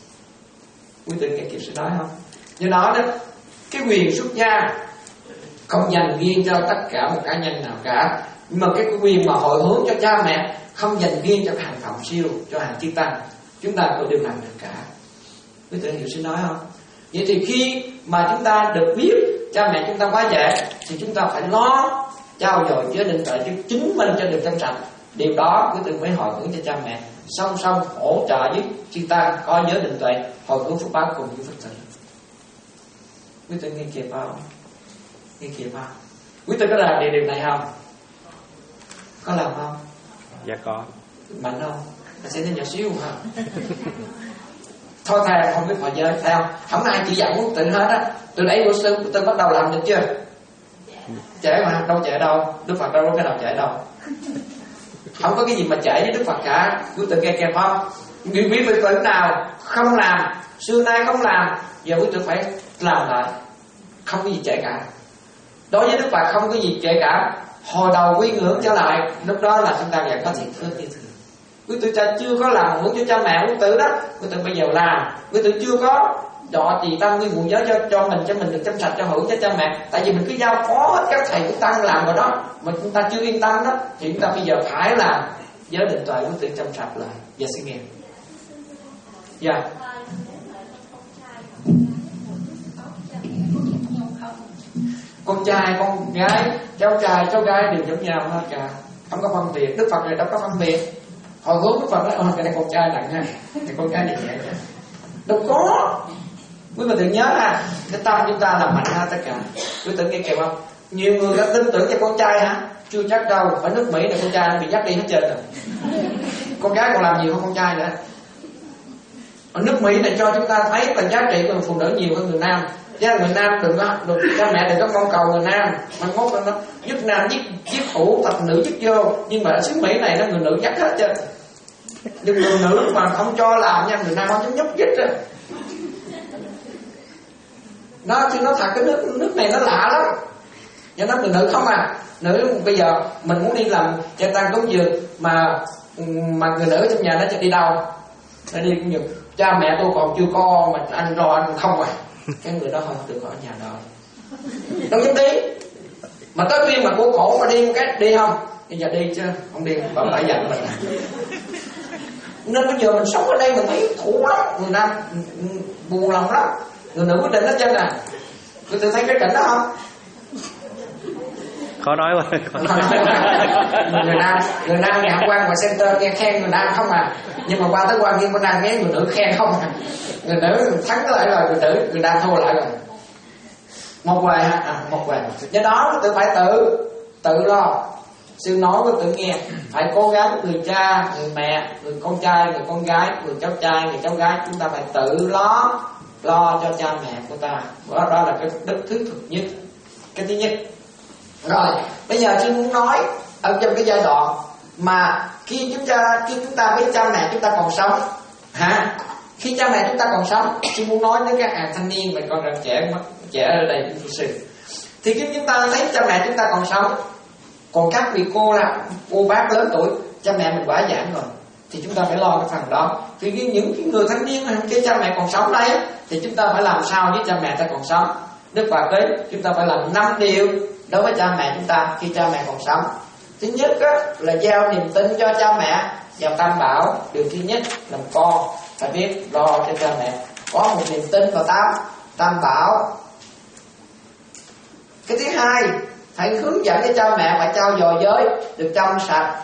Quý tự nghe kịp sự nói không? Do đó đó, cái quyền xuất gia không dành riêng cho tất cả một cá nhân nào cả, Nhưng mà cái quyền mà hồi hướng cho cha mẹ không dành riêng cho hàng Phạm Siêu, cho hàng Chư Tăng, chúng ta cũng đều làm được cả. Quý vị hiểu xin nói không? Vậy thì khi mà chúng ta được biết cha mẹ chúng ta quá dễ, thì chúng ta phải lo trao dồi giới định tuệ cho chính mình cho được trong sạch. Điều đó quý vị mới hồi hướng cho cha mẹ, song song hỗ trợ với Chư Tăng có giới định tuệ, hồi hướng phước báo cùng với Phật tử. Quý vị nghe kịp không? Nghe kịp không? Quý vị có làm điều điều này không? Có làm không? Dạ có. Mạnh không? Anh sẽ nói nhỏ xíu ha. Thôi thầy không biết họ giới, thấy không? Không ai chỉ dạy muốn tự hết á. Từ đấy của sư tôi bắt đầu làm được chưa? Trễ mà, đâu trễ đâu. Đức Phật đâu có cái nào trễ đâu. Không có cái gì mà trễ với Đức Phật cả. Quý tự nghe kèm không? Quý vị Phật tử nào không làm, xưa nay không làm, giờ quý tự phải làm lại. Không có gì trễ cả. Đối với Đức Phật không có gì trễ cả. Hồi đầu quy ngưỡng trở lại, lúc đó là chúng ta vẫn có thiện phước như thường. Quý tử cha chưa có làm muốn cho cha mẹ quý tử đó, quý tử bây giờ làm. Quý tử chưa có đọ trì tâm nguyên nguồn giới cho cho mình, cho mình được trong sạch, cho hữu cho cha mẹ. Tại vì mình cứ giao phó hết các thầy cũng tăng làm rồi đó, mà chúng ta chưa yên tâm đó, thì chúng ta bây giờ phải làm giới định tuệ quý tử trong sạch lại. Giờ xin nghe. Dạ. Yeah. Con trai, con gái, cháu trai, cháu gái đều giống nhau hết cả, không có phân biệt. Đức Phật này đâu có phân biệt. Hồi hướng Đức Phật nói, cái này con trai nặng ha, cái con gái này nhẹ nhàng. Đâu có. Quý vị tự nhớ ha, cái tâm chúng ta là mạnh hơn tất cả. Quý vị tự nghe kịp không? Nhiều người đã tin tưởng cho con trai hả? Chưa chắc đâu. Ở nước Mỹ này con trai bị dắt đi hết trơn rồi. Con gái còn làm nhiều hơn con trai nữa. Ở nước Mỹ này cho chúng ta thấy là giá trị của người phụ nữ nhiều hơn người nam. Chứ người nam đừng có, đừng, cha mẹ đừng có mong cầu người nam. Mai mốt nó giết nam giết giết thủ, tập nữ giết vô. Nhưng mà ở xứ Mỹ này nó người nữ dắt hết trơn. Nhưng người nữ mà không cho làm nha, người nam không dám nhúc nhích rồi. Nó chứ nó thật, cái nước nước này nó lạ lắm. Do đó người nữ không à. Nữ bây giờ mình muốn đi làm cha tăng cúng dường mà mà người nữ trong nhà nó sẽ đi đâu? Nó đi cũng như cha mẹ tôi còn chưa có mà anh lo anh không à. Cái người đó không được ở nhà đó. Đâu dám đi. Mà tới phiên mà cô khổ mà đi một cái đi không? Bây giờ đi chứ không đi bảo phải giận mình. Nên bây giờ mình sống ở đây mình thấy khổ lắm. Người nam buồn lòng lắm. Người nữ quyết định hết trơn à. Người tự thấy cái cảnh đó không? Khó nói quá. Người nam người nam ngày hôm qua ngoài center nghe khen người nam không à. Nhưng mà qua tới qua Nghiêm Bên Nam nghe người nữ khen không à. Người nữ thắng lại rồi, người nữ người nam thua lại rồi. Một về ha, à, một về. Do đó tự phải tự tự lo. Sư nói với tự nghe, phải cố gắng người cha, người mẹ, người con trai, người con gái, người cháu trai, người cháu gái, chúng ta phải tự lo lo cho cha mẹ của ta. Đó, đó là cái đức thứ thực nhất. Cái thứ nhất. Rồi, bây giờ sư muốn nói ở trong cái giai đoạn mà khi chúng ta khi chúng ta biết cha mẹ chúng ta còn sống, hả? Khi cha mẹ chúng ta còn sống, sư muốn nói đến các hàng thanh niên và con rằng trẻ trẻ ở đây thưa sư. Thì khi chúng ta thấy cha mẹ chúng ta còn sống, còn các vị cô là cô bác lớn tuổi, cha mẹ mình quá giảng rồi, thì chúng ta phải lo cái phần đó. Vì những cái người thanh niên cái cha mẹ còn sống đây thì chúng ta phải làm sao với cha mẹ ta còn sống. Đức Phật đấy, chúng ta phải làm năm điều đối với cha mẹ chúng ta khi cha mẹ còn sống. Thứ nhất á, là giao niềm tin cho cha mẹ vào Tam Bảo. Điều thứ nhất làm con phải biết lo cho cha mẹ, có một niềm tin vào Tam Tam Bảo. Cái thứ hai, phải hướng dẫn cho cha mẹ phải trao dồi giới được trong sạch.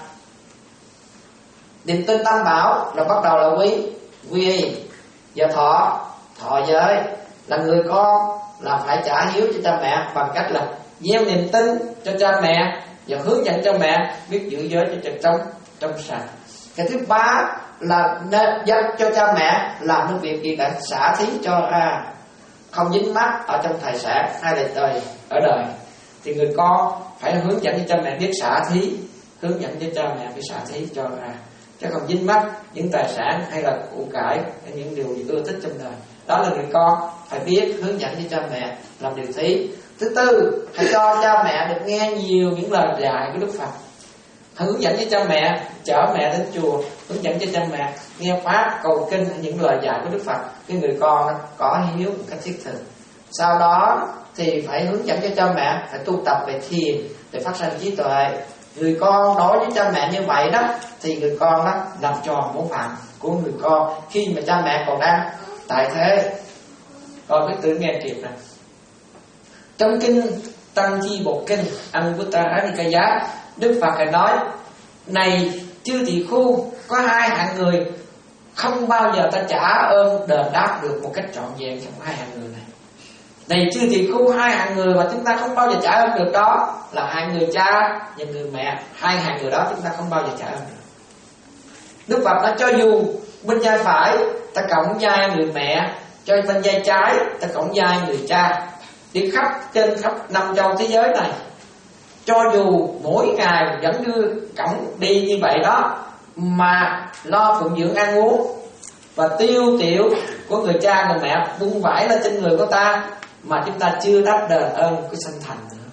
Niềm tin Tam Bảo là bắt đầu là quy quy y và thọ thọ giới. Là người con là phải trả hiếu cho cha mẹ bằng cách là gieo niềm tin cho cha mẹ và hướng dẫn cho mẹ biết giữ giới cho trật trong trong sạch. Cái thứ ba là dắt cho cha mẹ làm những việc gì cả xả thí cho ra, không dính mắc ở trong tài sản hay là đời ở đời. Thì người con phải hướng dẫn cho cha mẹ biết xả thí, hướng dẫn cho cha mẹ biết xả thí cho ra, chứ không dính mắc những tài sản hay là của cải hay những điều gì ưa thích trong đời. Đó là người con phải biết hướng dẫn cho cha mẹ làm điều thí. Thứ tư, hãy cho cha mẹ được nghe nhiều những lời dạy của Đức Phật. Hãy hướng dẫn cho cha mẹ, chở mẹ đến chùa, hướng dẫn cho cha mẹ nghe pháp, cầu kinh, những lời dạy của Đức Phật. Cái người con nó có hiếu một cách thiết thực. Sau đó thì phải hướng dẫn cho cha mẹ phải tu tập về thiền để phát sanh trí tuệ. Người con đối với cha mẹ như vậy đó thì người con đó làm tròn bổn phận của người con khi mà cha mẹ còn đang tại thế. Con biết tự nghe kịp nè. Trong kinh Tăng Chi Bộ Kinh Anuttara Nikaya, Đức Phật Ngài nói: này chư tỳ khu, có hai hạng người không bao giờ ta trả ơn đền đáp được một cách trọn vẹn trong hai hạng người này. Này chư tỳ khu, hai hạng người mà chúng ta không bao giờ trả ơn được đó là hai người cha và người mẹ. Hai hạng người đó chúng ta không bao giờ trả ơn được. Đức Phật nói cho dù bên vai phải ta cộng vai người mẹ, cho bên vai trái ta cộng vai người cha, đi khắp trên khắp năm châu thế giới này, cho dù mỗi ngày vẫn đưa cổng đi như vậy đó mà lo phụng dưỡng ăn uống và tiêu tiểu của người cha người mẹ vung vãi lên trên người của ta, mà chúng ta chưa đáp đền ơn của sanh thành nữa.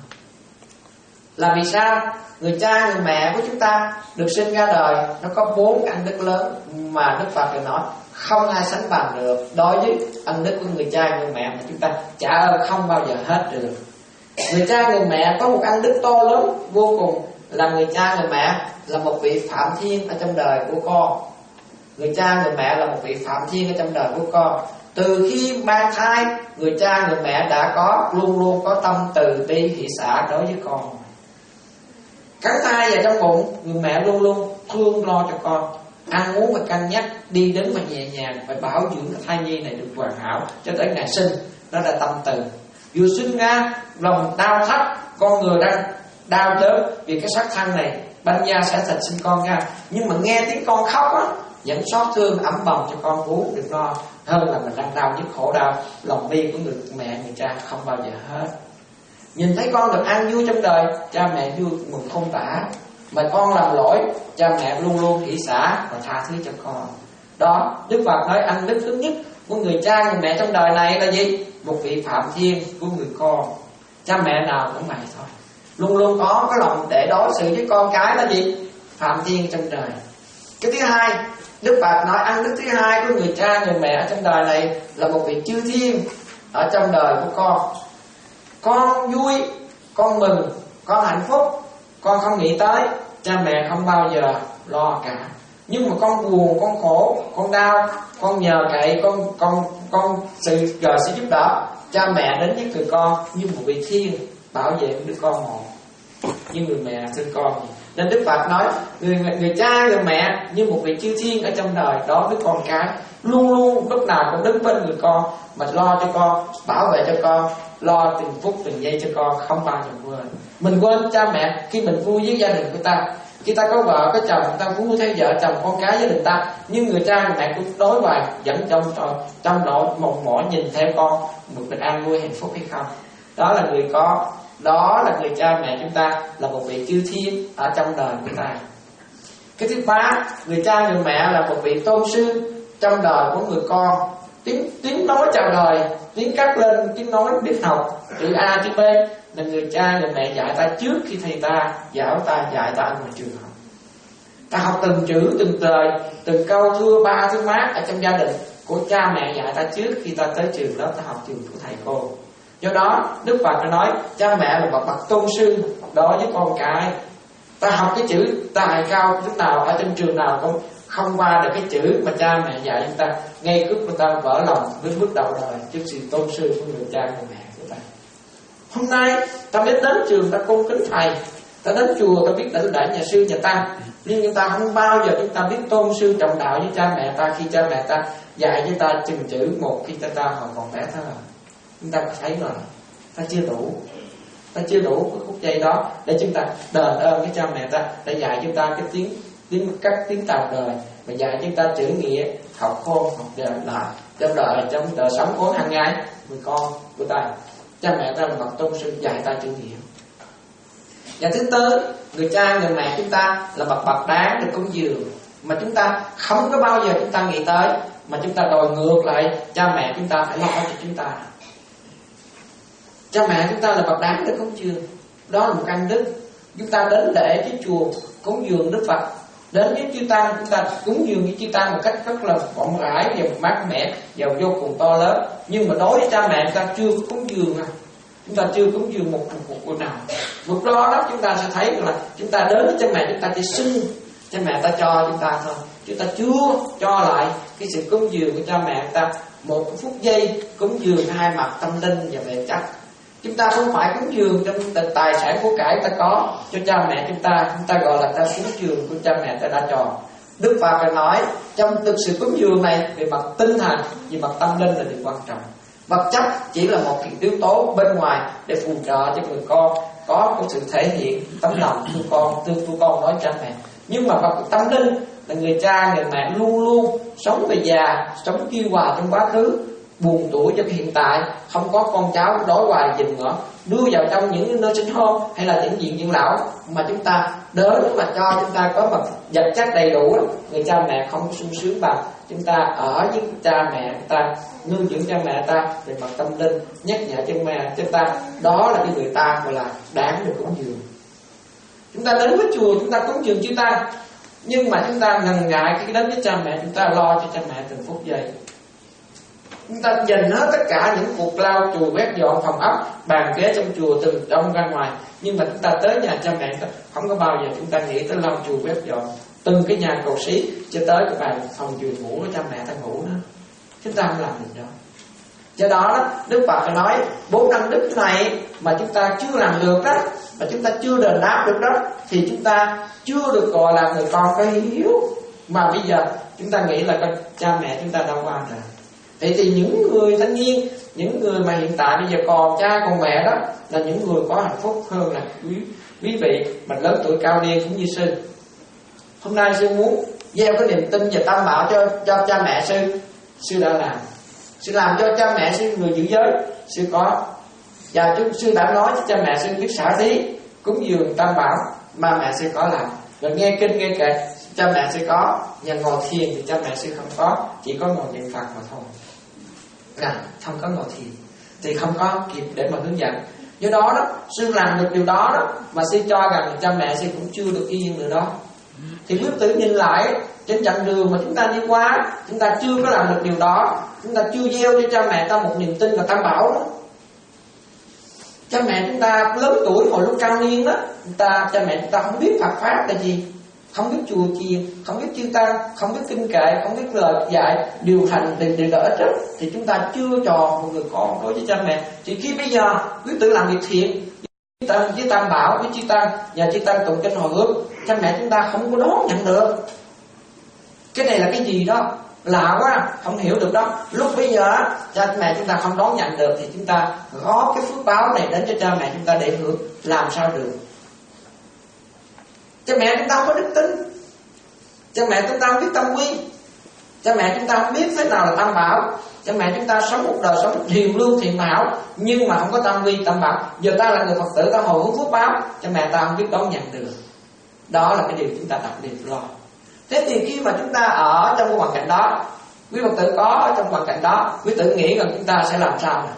Là vì sao? Người cha người mẹ của chúng ta được sinh ra đời, nó có bốn ân đức lớn mà Đức Phật đã nói không ai sánh bằng được. Đối với ân đức của người cha người mẹ mà chúng ta trả ơn không bao giờ hết được. Người cha người mẹ có một ân đức to lớn vô cùng, là người cha người mẹ là một vị Phạm Thiên ở trong đời của con. Người cha người mẹ là một vị Phạm Thiên ở trong đời của con. Từ khi mang thai, người cha người mẹ đã có luôn luôn có tâm từ bi hỷ xả đối với con. Cắn thai vào trong bụng, người mẹ luôn luôn thương lo cho con, ăn uống và canh nhắc, đi đến mà nhẹ nhàng, phải bảo dưỡng cái thai nhi này được hoàn hảo cho tới ngày sinh. Đó là tâm từ. Vừa sinh ra lòng đau thắt, con người đang đau đớn vì cái xác thân này banh da sẽ thịt sinh con ra, nhưng mà nghe tiếng con khóc á, vẫn xót thương ấm bồng cho con bú được no, hơn là mình đang đau nhức khổ đau. Lòng bi của người mẹ người cha không bao giờ hết. Nhìn thấy con được an vui trong đời, cha mẹ vui mừng không tả. Mà con làm lỗi, cha mẹ luôn luôn hỷ xả và tha thứ cho con. Đó, Đức Phật nói ân đức lớn nhất của người cha người mẹ trong đời này là gì? Một vị Phạm Thiên của người con. Cha mẹ nào cũng vậy thôi, luôn luôn có cái lòng để đối xử với con cái là gì? Phạm Thiên trong đời. Cái thứ hai, Đức Phật nói ân đức thứ hai của người cha người mẹ trong đời này là một vị chư thiên ở trong đời của con. Con vui, con mừng, con hạnh phúc, con không nghĩ tới, cha mẹ không bao giờ lo cả. Nhưng mà con buồn, con khổ, con đau, con nhờ cậy, con con con sự nhờ sự giúp đỡ, cha mẹ đến với người con như một vị thiên bảo vệ đứa con một, như người mẹ thương con. Nên Đức Phật nói người người cha người mẹ như một vị chư thiên ở trong đời đó với con cái, luôn luôn lúc nào cũng đứng bên người con mà lo cho con, bảo vệ cho con, lo từng phút từng giây cho con, không bao giờ quên. Mình quên cha mẹ khi mình vui với gia đình của ta, khi ta có vợ có chồng, ta vui theo vợ chồng con cái gia đình ta, nhưng người cha người mẹ cũng đối hoài vẫn trong trong nỗi mộng mỏi nhìn theo con một mình an vui hạnh phúc hay không. Đó là người có, đó là người cha mẹ chúng ta là một vị chư thiên ở trong đời của ta. Cái thứ ba, người cha người mẹ là một vị tôn sư trong đời của người con. Tiếng tiếng nói chào đời, tiếng cắt lên, tiếng nói biết học, chữ A chữ B là người cha người mẹ dạy ta trước khi thầy ta giáo ta, dạy ta ở ngoài trường học. Ta học từng chữ từng lời, từng câu thưa ba thưa má ở trong gia đình của cha mẹ dạy ta trước khi ta tới trường lớp ta học trường của thầy cô. Do đó Đức Phật đã nói cha mẹ là một bậc tôn sư đối với con cái. Ta học cái chữ tài cao lúc nào ở trong trường nào cũng không qua được cái chữ mà cha mẹ dạy chúng ta, ngay lúc người ta vỡ lòng với bước đầu đời trước sự tôn sư của người cha người mẹ của ta. Hôm nay ta biết đến trường ta cung kính thầy, ta đến chùa ta biết đảnh lễ nhà sư nhà ta, nhưng chúng ta không bao giờ chúng ta biết tôn sư trọng đạo với cha mẹ ta khi cha mẹ ta dạy cho ta chừng chữ một khi ta ta hồi còn bé thơ. Chúng ta thấy rồi, ta chưa đủ, ta chưa đủ cái phút giây đó để chúng ta đền ơn cái cha mẹ ta đã dạy chúng ta cái tiếng tiếng các tiếng tàu đời, và dạy chúng ta chữ nghĩa, học khôn, học đời lại trong đời trong đời sống của hàng ngày người con của ta. Cha mẹ ta là bậc tôn sư dạy ta chữ nghĩa. Và thứ tư, người cha người mẹ chúng ta là bậc bậc đáng được cúng dường mà chúng ta không có bao giờ chúng ta nghĩ tới, mà chúng ta đòi ngược lại cha mẹ chúng ta phải lo cho chúng ta. Cha mẹ chúng ta là bậc đáng được cúng dường, đó là một ân đức. Chúng ta đến lễ với chùa cúng dường Đức Phật, đến với chư tăng chúng ta cúng dường với chư tăng một cách rất là rộng rãi và mát mẻ và vô cùng to lớn. Nhưng mà đối với cha mẹ chúng ta chưa có cúng dường à. Chúng ta chưa cúng dường một cuộc cuộc nào. Lúc đó đó chúng ta sẽ thấy là chúng ta đến với cha mẹ, chúng ta chỉ xin cha mẹ ta cho chúng ta thôi, chúng ta chưa cho lại cái sự cúng dường của cha mẹ ta một phút giây cúng dường hai mặt tâm linh và vật chất. Chúng ta không phải cúng dường trong tài sản của cải ta có cho cha mẹ chúng ta, chúng ta gọi là ta cúng dường của cha mẹ ta đã cho. Đức Phật phải nói trong thực sự cúng dường này về mặt tinh thần, về mặt tâm linh là điều quan trọng. Vật chất chỉ là một cái yếu tố bên ngoài để phù trợ cho người con có cái sự thể hiện tấm lòng thương con, thương thương con nói cha mẹ. Nhưng mà vật tâm linh là người cha người mẹ luôn luôn sống về già, sống kiêu hòa trong quá khứ, buồn tuổi cho hiện tại, không có con cháu đối hoài dình ngõ đưa vào trong những nơi sinh hôn hay là những viện dưỡng lão, mà chúng ta đến mà cho chúng ta có một vật chất đầy đủ, người cha mẹ không có sung sướng bằng chúng ta ở với cha mẹ ta, nuôi dưỡng cha mẹ ta về mặt tâm linh, nhắc nhở cha mẹ chúng ta. Đó là cái người ta gọi là đáng được cúng dường. Chúng ta đến với chùa chúng ta cúng dường chư Tăng, nhưng mà chúng ta ngần ngại khi đến với cha mẹ, chúng ta lo cho cha mẹ từng phút giây. Chúng ta dành hết tất cả những cuộc lau chùi quét dọn phòng ốc, bàn ghế trong chùa từ trong ra ngoài, nhưng mà chúng ta tới nhà cha mẹ không có bao giờ chúng ta nghĩ tới lau chùi quét dọn từng cái nhà cầu xí cho tới cái bàn phòng giường ngủ của cha mẹ ta ngủ đó. Chúng ta không làm được đó. Do đó, đó Đức Phật phải nói bốn năng đức này mà chúng ta chưa làm được đó, mà chúng ta chưa đền đáp được đó, thì chúng ta chưa được gọi là người con có hiếu. Mà bây giờ chúng ta nghĩ là con cha mẹ chúng ta đâu qua rồi. Vậy thì những người thanh niên, những người mà hiện tại bây giờ còn cha còn mẹ đó là những người có hạnh phúc hơn là quý, quý vị mà lớn tuổi cao niên cũng như sư. Hôm nay sư muốn gieo cái niềm tin và tâm bảo cho cho cha mẹ sư. Sư đã làm, sư làm cho cha mẹ sư người giữ giới, sư có. Và chúng sư đã nói cho cha mẹ sư biết xả thí, cúng dường tam bảo mà mẹ sư có làm. Rồi nghe kinh nghe kệ cha mẹ sư có, và ngồi thiền thì cha mẹ sư không có, chỉ có ngồi niệm Phật mà thôi. À, không có ngồi thiền thì không có kịp để mà hướng dẫn. Do đó đó sư làm được điều đó đó mà sư cho rằng cha mẹ sư cũng chưa được yên nữa đó. Thì quý tử nhìn lại trên chặng đường mà chúng ta đi qua, chúng ta chưa có làm được điều đó, chúng ta chưa gieo cho cha mẹ ta một niềm tin và tam bảo đó. Cha mẹ chúng ta lớn tuổi hồi lúc cao niên đó, chúng ta cha mẹ chúng ta không biết Phật pháp là gì, không biết chùa chiền, không biết chư Tăng, không biết kinh kệ, không biết lời dạy điều hành thì điều lợi ích đó, thì chúng ta chưa tròn một người con đối với cha mẹ. Thì khi bây giờ quý tử làm việc thiện với tam bảo, với chư Tăng, và chư Tăng tụng kinh hồi hướng, cha mẹ chúng ta không có đón nhận được. Cái này là cái gì đó lạ quá, không hiểu được đó. Lúc bây giờ cha mẹ chúng ta không đón nhận được thì chúng ta góp cái phước báo này đến cho cha mẹ chúng ta để hưởng, làm sao được. Cha mẹ chúng ta không có đức tính, cha mẹ chúng ta không biết tâm quy, cha mẹ chúng ta không biết thế nào là tam bảo. Cha mẹ chúng ta sống một đời sống hiền lương thiện hảo nhưng mà không có tâm quy tam bảo. Giờ ta là người Phật tử, ta hồi hướng phước báo, cha mẹ ta không biết đón nhận được. Đó là cái điều chúng ta đặc biệt lo. Thế thì khi mà chúng ta ở trong cái hoàn cảnh đó, quý Phật tử có ở trong hoàn cảnh đó, quý tử nghĩ rằng chúng ta sẽ làm sao nào?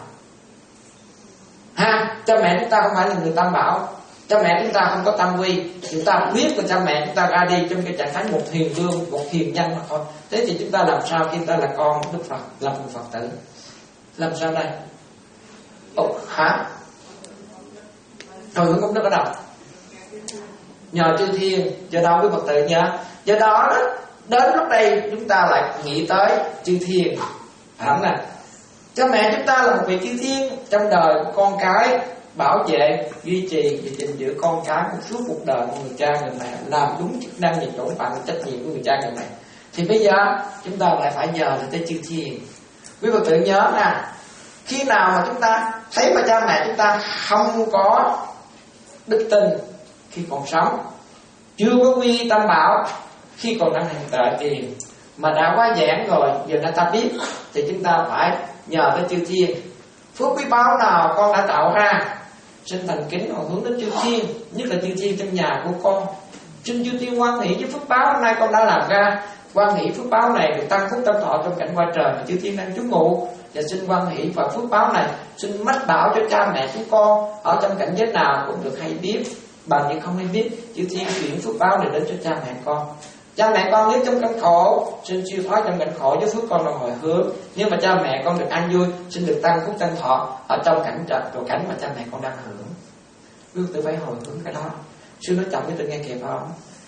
Ha, cha mẹ chúng ta không phải là người tam bảo, cha mẹ chúng ta không có tâm quy, chúng ta biết là cha mẹ chúng ta ra đi trong cái trạng thái một hiền lương, một hiền nhân mà thôi. Thế thì chúng ta làm sao khi chúng ta là con Đức Phật, là một Phật tử? Làm sao đây? Ồ, hả? Rồi hướng công đức ở đâu? Nhờ chư thiên, do đó quý Phật tử nhớ. Do đó đến lúc đây chúng ta lại nghĩ tới chư thiên. Hẳn nè, cha mẹ chúng ta là một vị chư thiên trong đời của con cái, bảo vệ, duy trì và gìn giữ con cái của suốt cuộc đời của người cha người mẹ, làm đúng chức năng và bổn phận trách nhiệm của người cha người mẹ. Thì bây giờ chúng ta lại phải nhờ tới chư thiên. Quý Phật tử nhớ nè, khi nào mà chúng ta thấy mà cha mẹ chúng ta không có đức tin khi còn sống, chưa có quy tâm bảo khi còn đang hành tệ tiền, mà đã quá giảng rồi giờ người ta biết, thì chúng ta phải nhờ tới chư thiên. Phước quý báu nào con đã tạo ra, xin thành kính hồi hướng đến chư thiên, nhất là chư thiên trong nhà của con. Xin chư thiên hoan hỷ với phước báo hôm nay con đã làm ra, hoan hỷ phước báo này được tăng phúc tăng thọ trong cảnh qua trời mà chư thiên đang trú ngụ. Và xin hoan hỷ và phước báo này xin mách bảo cho cha mẹ chúng con ở trong cảnh giới nào cũng được hay biết, bằng những không hay biết, chư thiên chuyển phước báo này đến cho cha mẹ con. Cha mẹ con nếu trong cảnh khổ, xin siêu thoát trong cảnh khổ với phước con là hồi hướng. Nhưng mà cha mẹ con được an vui, xin được tăng phúc tăng thọ ở trong cảnh trời, cảnh mà cha mẹ con đang hưởng. Quý Phật tử phải hồi hướng cái đó. Sư nói chậm, quý tự nghe kịp không?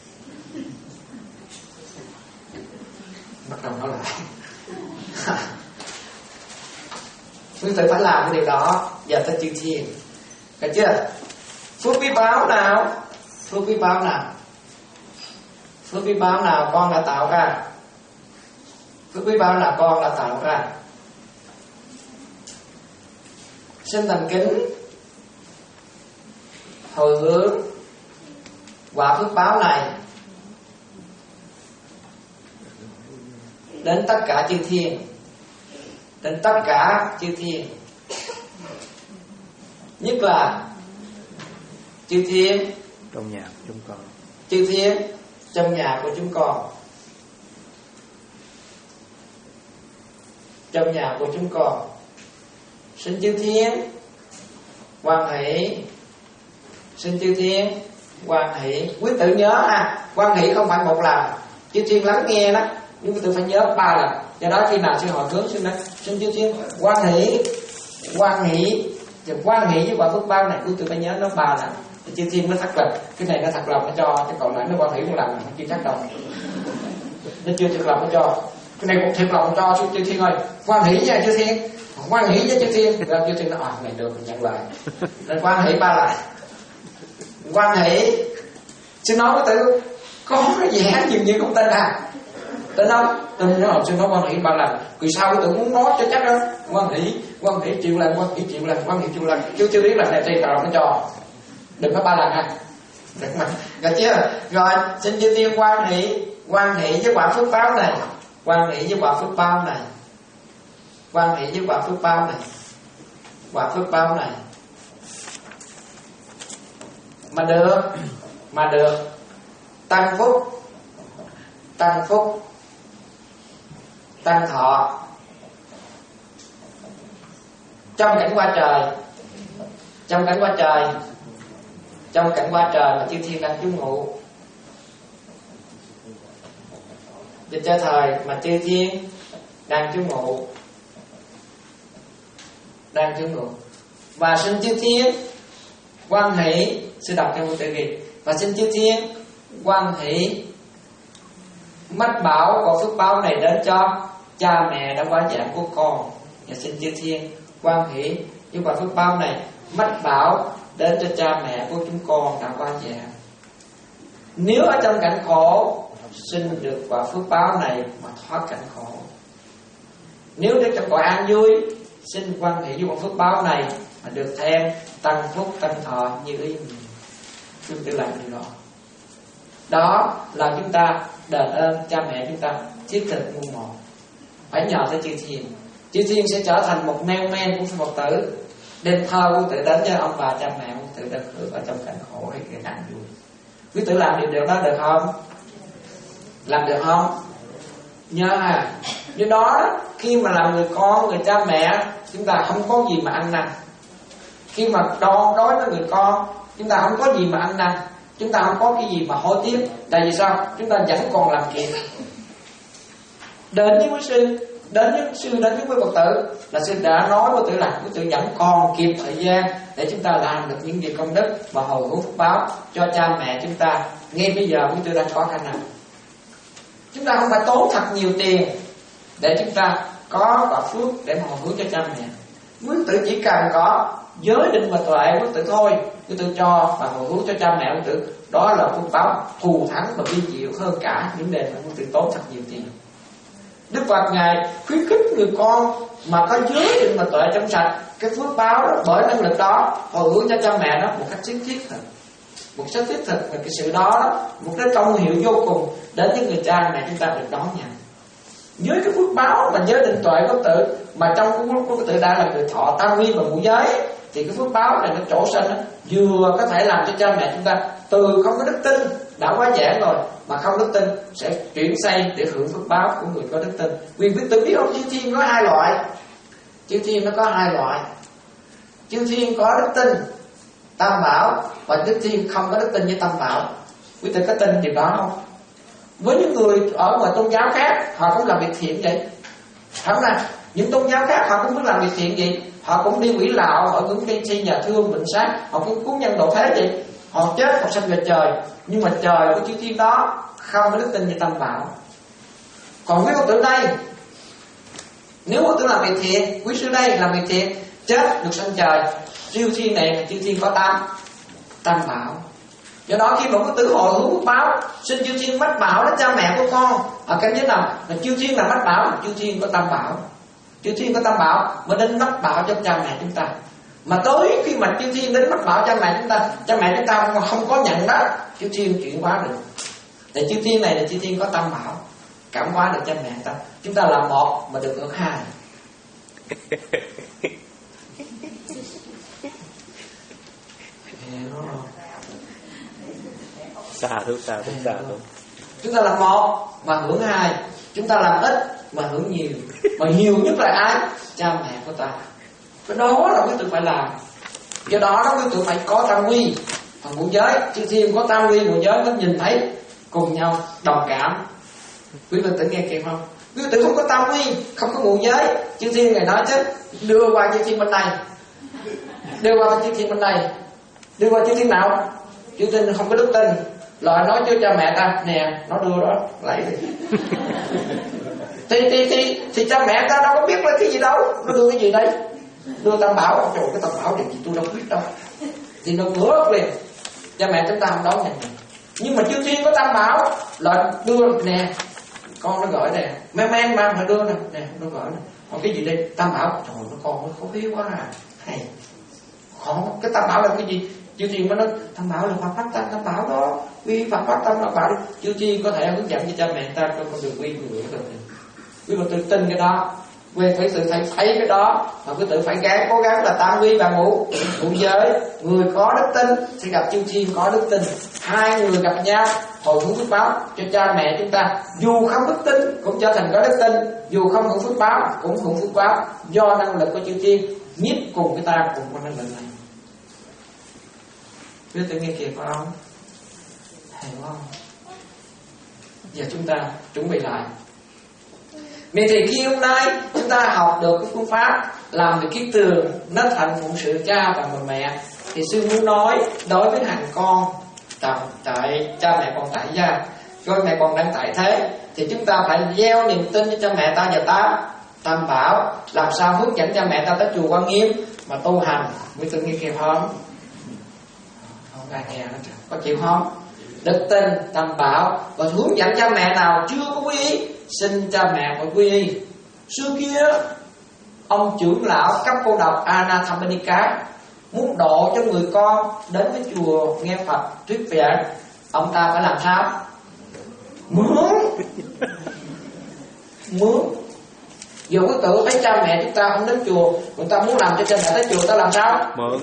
Bắt đầu nói lại. Quý Phật tử phải làm cái điều đó. Giờ tới chư thiên, được chưa? Phước quý báo nào? Phước quý báo nào? Phước quý báo nào con đã tạo ra? Phước quý báo nào con đã tạo ra? Xin thành kính hồi hướng quả phước báo này đến tất cả chư thiên, đến tất cả chư thiên, nhất là chư thiên trong nhà của chúng con, chư thiên trong nhà của chúng con, trong nhà của chúng con. Xin chư thiên hoan hỷ, xin chư thiên hoan hỷ. Quý tự nhớ à, hoan hỷ không phải một lần, chư thiên lắng nghe đó, nhưng quý tự phải nhớ ba lần. Do đó khi nào sư hồi hướng xin nói xin chư thiên hoan hỷ, hoan hỷ, và hoan hỷ với quả phước báo này quý tự phải nhớ nó ba lần. Chư thiên nó thật lòng, cái này nó thật lòng nó cho, cái còn lại nó hoan hỷ một lần nó chưa chắc đâu, nó chưa thật lòng nó cho. Cái này cũng thật lòng cho chư thiên ơi, hoan hỷ nha chư thiên, hoan hỷ với chư thiên. Rồi chư thiên nó à này được nhận lời, nên hoan hỷ ba lần. Hoan hỷ, xin nói với tự có cái gì hát dường như không tin à, tin không? Tin nó học xin nói hoan hỷ ba lần. Vì sao tự muốn nói cho chắc đó, hoan hỷ, hoan hỷ triệu lần, hoan hỷ triệu lần, hoan hỷ triệu lần, chứ chưa biết lần này thì nào nó cho. Đừng có ba lần ha, được mà, được chưa? Rồi xin chư thiên hoan hỷ, hoan hỷ với quả phước báo này, hoan hỷ với quả phước báo này, hoan hỷ với quả phước báo này, quả phước báo này mà được, mà được tăng phúc, tăng phúc, tăng thọ trong cảnh qua trời, trong cảnh qua trời, trong cảnh qua trời mà chư thiên đang trú ngụ. Dịch cho thời mà chư thiên đang trú ngụ, đang trú ngụ. Và xin chư thiên hoan hỷ, sư đọc theo một tự Việt. Và xin chư thiên hoan hỷ mách bảo quả phước báo này đến cho cha mẹ đã quá dạng của con. Và xin chư thiên hoan hỷ với quả phước báo này mách bảo đến cho cha mẹ của chúng con đã qua dạng. Nếu ở trong cảnh khổ, xin được quả phước báo này mà thoát cảnh khổ. Nếu đến trong cõi an vui, xin hoan hỷ với quả phước báo này mà được thêm tăng phúc tăng thọ như ý mình. Chúng ta làm điều đó. Đó là chúng ta đền ơn cha mẹ chúng ta thiết thực muôn một. Phải nhờ tới chư thiên. Chư thiên sẽ trở thành một meo men của Phật tử, đem thơ quý tử đến cho ông bà cha mẹ quý tử được hưởng ở trong cảnh khổ hay cái cảnh vui. Quý tử làm điều điều đó được không? Làm được không? Nhớ à, do đó khi mà làm người con, người cha mẹ, chúng ta không có gì mà ăn năn. Khi mà đo đối với người con, chúng ta không có gì mà ăn năn, chúng ta không có cái gì mà hối tiếc. Tại vì sao? Chúng ta vẫn còn làm kịp. Đến với quý sư, đến với sư, đến với quý Phật tử là sư đã nói với tử là quý tử vẫn còn kịp thời gian để chúng ta làm được những việc công đức và hồi hướng phước báo cho cha mẹ chúng ta. Ngay bây giờ quý tử đang có khả năng. Chúng ta không phải tốn thật nhiều tiền để chúng ta có quả phước để mà hồi hướng cho cha mẹ. Quý tử chỉ cần có giới định và tuệ quý tử thôi, quý tử cho và hồi hướng cho cha mẹ quý tử, đó là phước báo thù thắng và vi diệu hơn cả những đề mà quý tử tốn thật nhiều tiền. Đức Phật ngài khuyến khích người con mà có giới định và tuệ trong sạch, cái phước báo đó, bởi năng lực đó hồi hướng cho cha mẹ nó một cách thiết thiết thực, một cách thiết thực và cái sự đó, một cái công hiệu vô cùng đến với người cha mẹ chúng ta được đón nhận. Với cái phước báo và giới định tuệ của tự mà trong cái phước của tự đã là người thọ tam nguyên và ngũ giới, thì cái phước báo này nó trổ sinh, vừa có thể làm cho cha mẹ chúng ta từ không có đức tin đã quá giảng rồi, mà không đức tin sẽ chuyển xây để hưởng phước báo của người có đức tin. Vì quý tử biết không, chư thiên có hai loại, chư thiên nó có hai loại. Chư thiên có đức tin tam bảo và chư thiên không có đức tin với tam bảo. Quý tử có tin điều đó không? Với những người ở ngoài tôn giáo khác, họ cũng làm việc thiện vậy, không là những tôn giáo khác họ cũng muốn làm việc thiện vậy, họ cũng đi quỷ lạo, họ cũng đi xây nhà thương bệnh sát, họ cũng cứu nhân độ thế vậy. Họ chết họ sanh về trời, nhưng mà trời của chư thiên đó không có đức tin như Tam Bảo. Còn quý Phật tử đây, nếu Phật tử làm việc thiện, quý sư đây làm việc thiện, chết được sanh trời. Chư thiên này chư thiên có tam Tam Bảo. Do đó khi mà Phật tử hồi hướng phước báo, xin chư thiên mách bảo đến cha mẹ của con ở cảnh giới nào là chư thiên là mách bảo, chư thiên có Tam Bảo. Chư thiên có Tam Bảo mới đến mách bảo cho cha mẹ chúng ta. Mà tới khi mà chư thiên đến mách bảo cha mẹ chúng ta, cha mẹ chúng ta không có nhận đó, chư thiên chuyển hóa được. Để chư thiên này là chư thiên có Tam Bảo, cảm hóa được cha mẹ ta. Chúng ta làm một mà được được hai. Xa thú, xa thú, xa thú. Chúng ta làm một mà hưởng hai, chúng ta làm ít mà hưởng nhiều. Mà nhiều nhất là ai? Cha mẹ của ta. Cái đó là quý tự phải làm. Do đó đó quý tự phải có tam quy. Phần ngũ giới, chư thiên có tam quy ngũ giới mới nhìn thấy cùng nhau đồng cảm. Quý phật tử nghe kịp không? Quý phật tử không có tam quy, không có ngũ giới, chư thiên ngày nói chứ đưa qua chư thiên bên này, đưa qua chư thiên bên này, đưa qua chư thiên nào? Chư thiên không có đức tin, lại nói cho cha mẹ ta nè, nó đưa đó lấy đi. thì thì thì thì cha mẹ ta đâu có biết là cái gì đâu, nó đưa cái gì đây? Đưa Tam Bảo. Trời, cái Tam Bảo này thì tôi đâu biết đâu. Thì nó ngửa liền, cha mẹ chúng ta không đón nhận. Nhưng mà chư thiên có Tam Bảo là đưa nè, con nó gọi nè, men men mà phải đưa nè, nè nó gọi nè. Còn cái gì đây? Tam Bảo. Trời, nó con nó khó khí quá à. Hay khó, cái Tam Bảo là cái gì? Chư thiên mới nói Tam Bảo là Phật pháp Tam Tam Bảo đó, quy Phật pháp Tam Bảo đi. Chư thiên có thể hướng dẫn cho cha mẹ ta trong con đường quy người được. Quý phật tử tin cái đó, quý phải tự thấy thấy cái đó, mà quý tự phải gắng cố gắng là tam quy và ngũ ngũ giới. Người có đức tin sẽ gặp chư thiên có đức tin, hai người gặp nhau hồi hướng phước báo cho cha mẹ chúng ta. Dù không đức tin cũng trở thành có đức tin, dù không hưởng phước báo cũng hưởng phước báo, do năng lực của chư thiên nhiếp cùng với ta cùng con năng lực này. Quý tự nghe kịp không? Hay không? Giờ chúng ta chuẩn bị lại. Vậy thì khi hôm nay chúng ta học được cái phương pháp làm được kiết tường nó thành phụng sự cha và mẹ, thì sư muốn nói đối với hàng con tại, tại cha mẹ còn tại gia, coi mẹ còn đang tại thế, thì chúng ta phải gieo niềm tin cho cha mẹ ta và ta Tam Bảo, làm sao hướng dẫn cha mẹ ta tới chùa Quan Nghiêm mà tu hành. Quý tự nghe kịp không? Không ai nghe hết, có chịu không? Đức tin Tam Bảo và hướng dẫn cha mẹ nào chưa có quy y, xin cha mẹ phải quy y. Xưa kia ông trưởng lão cấp cô độc Anathamanika muốn độ cho người con đến với chùa nghe Phật thuyết giảng, ông ta phải làm sao? Mướn Mướn Dù quý tử thấy cha mẹ chúng ta không đến chùa, người ta muốn làm cho cha mẹ tới chùa, ta làm sao? Mượn.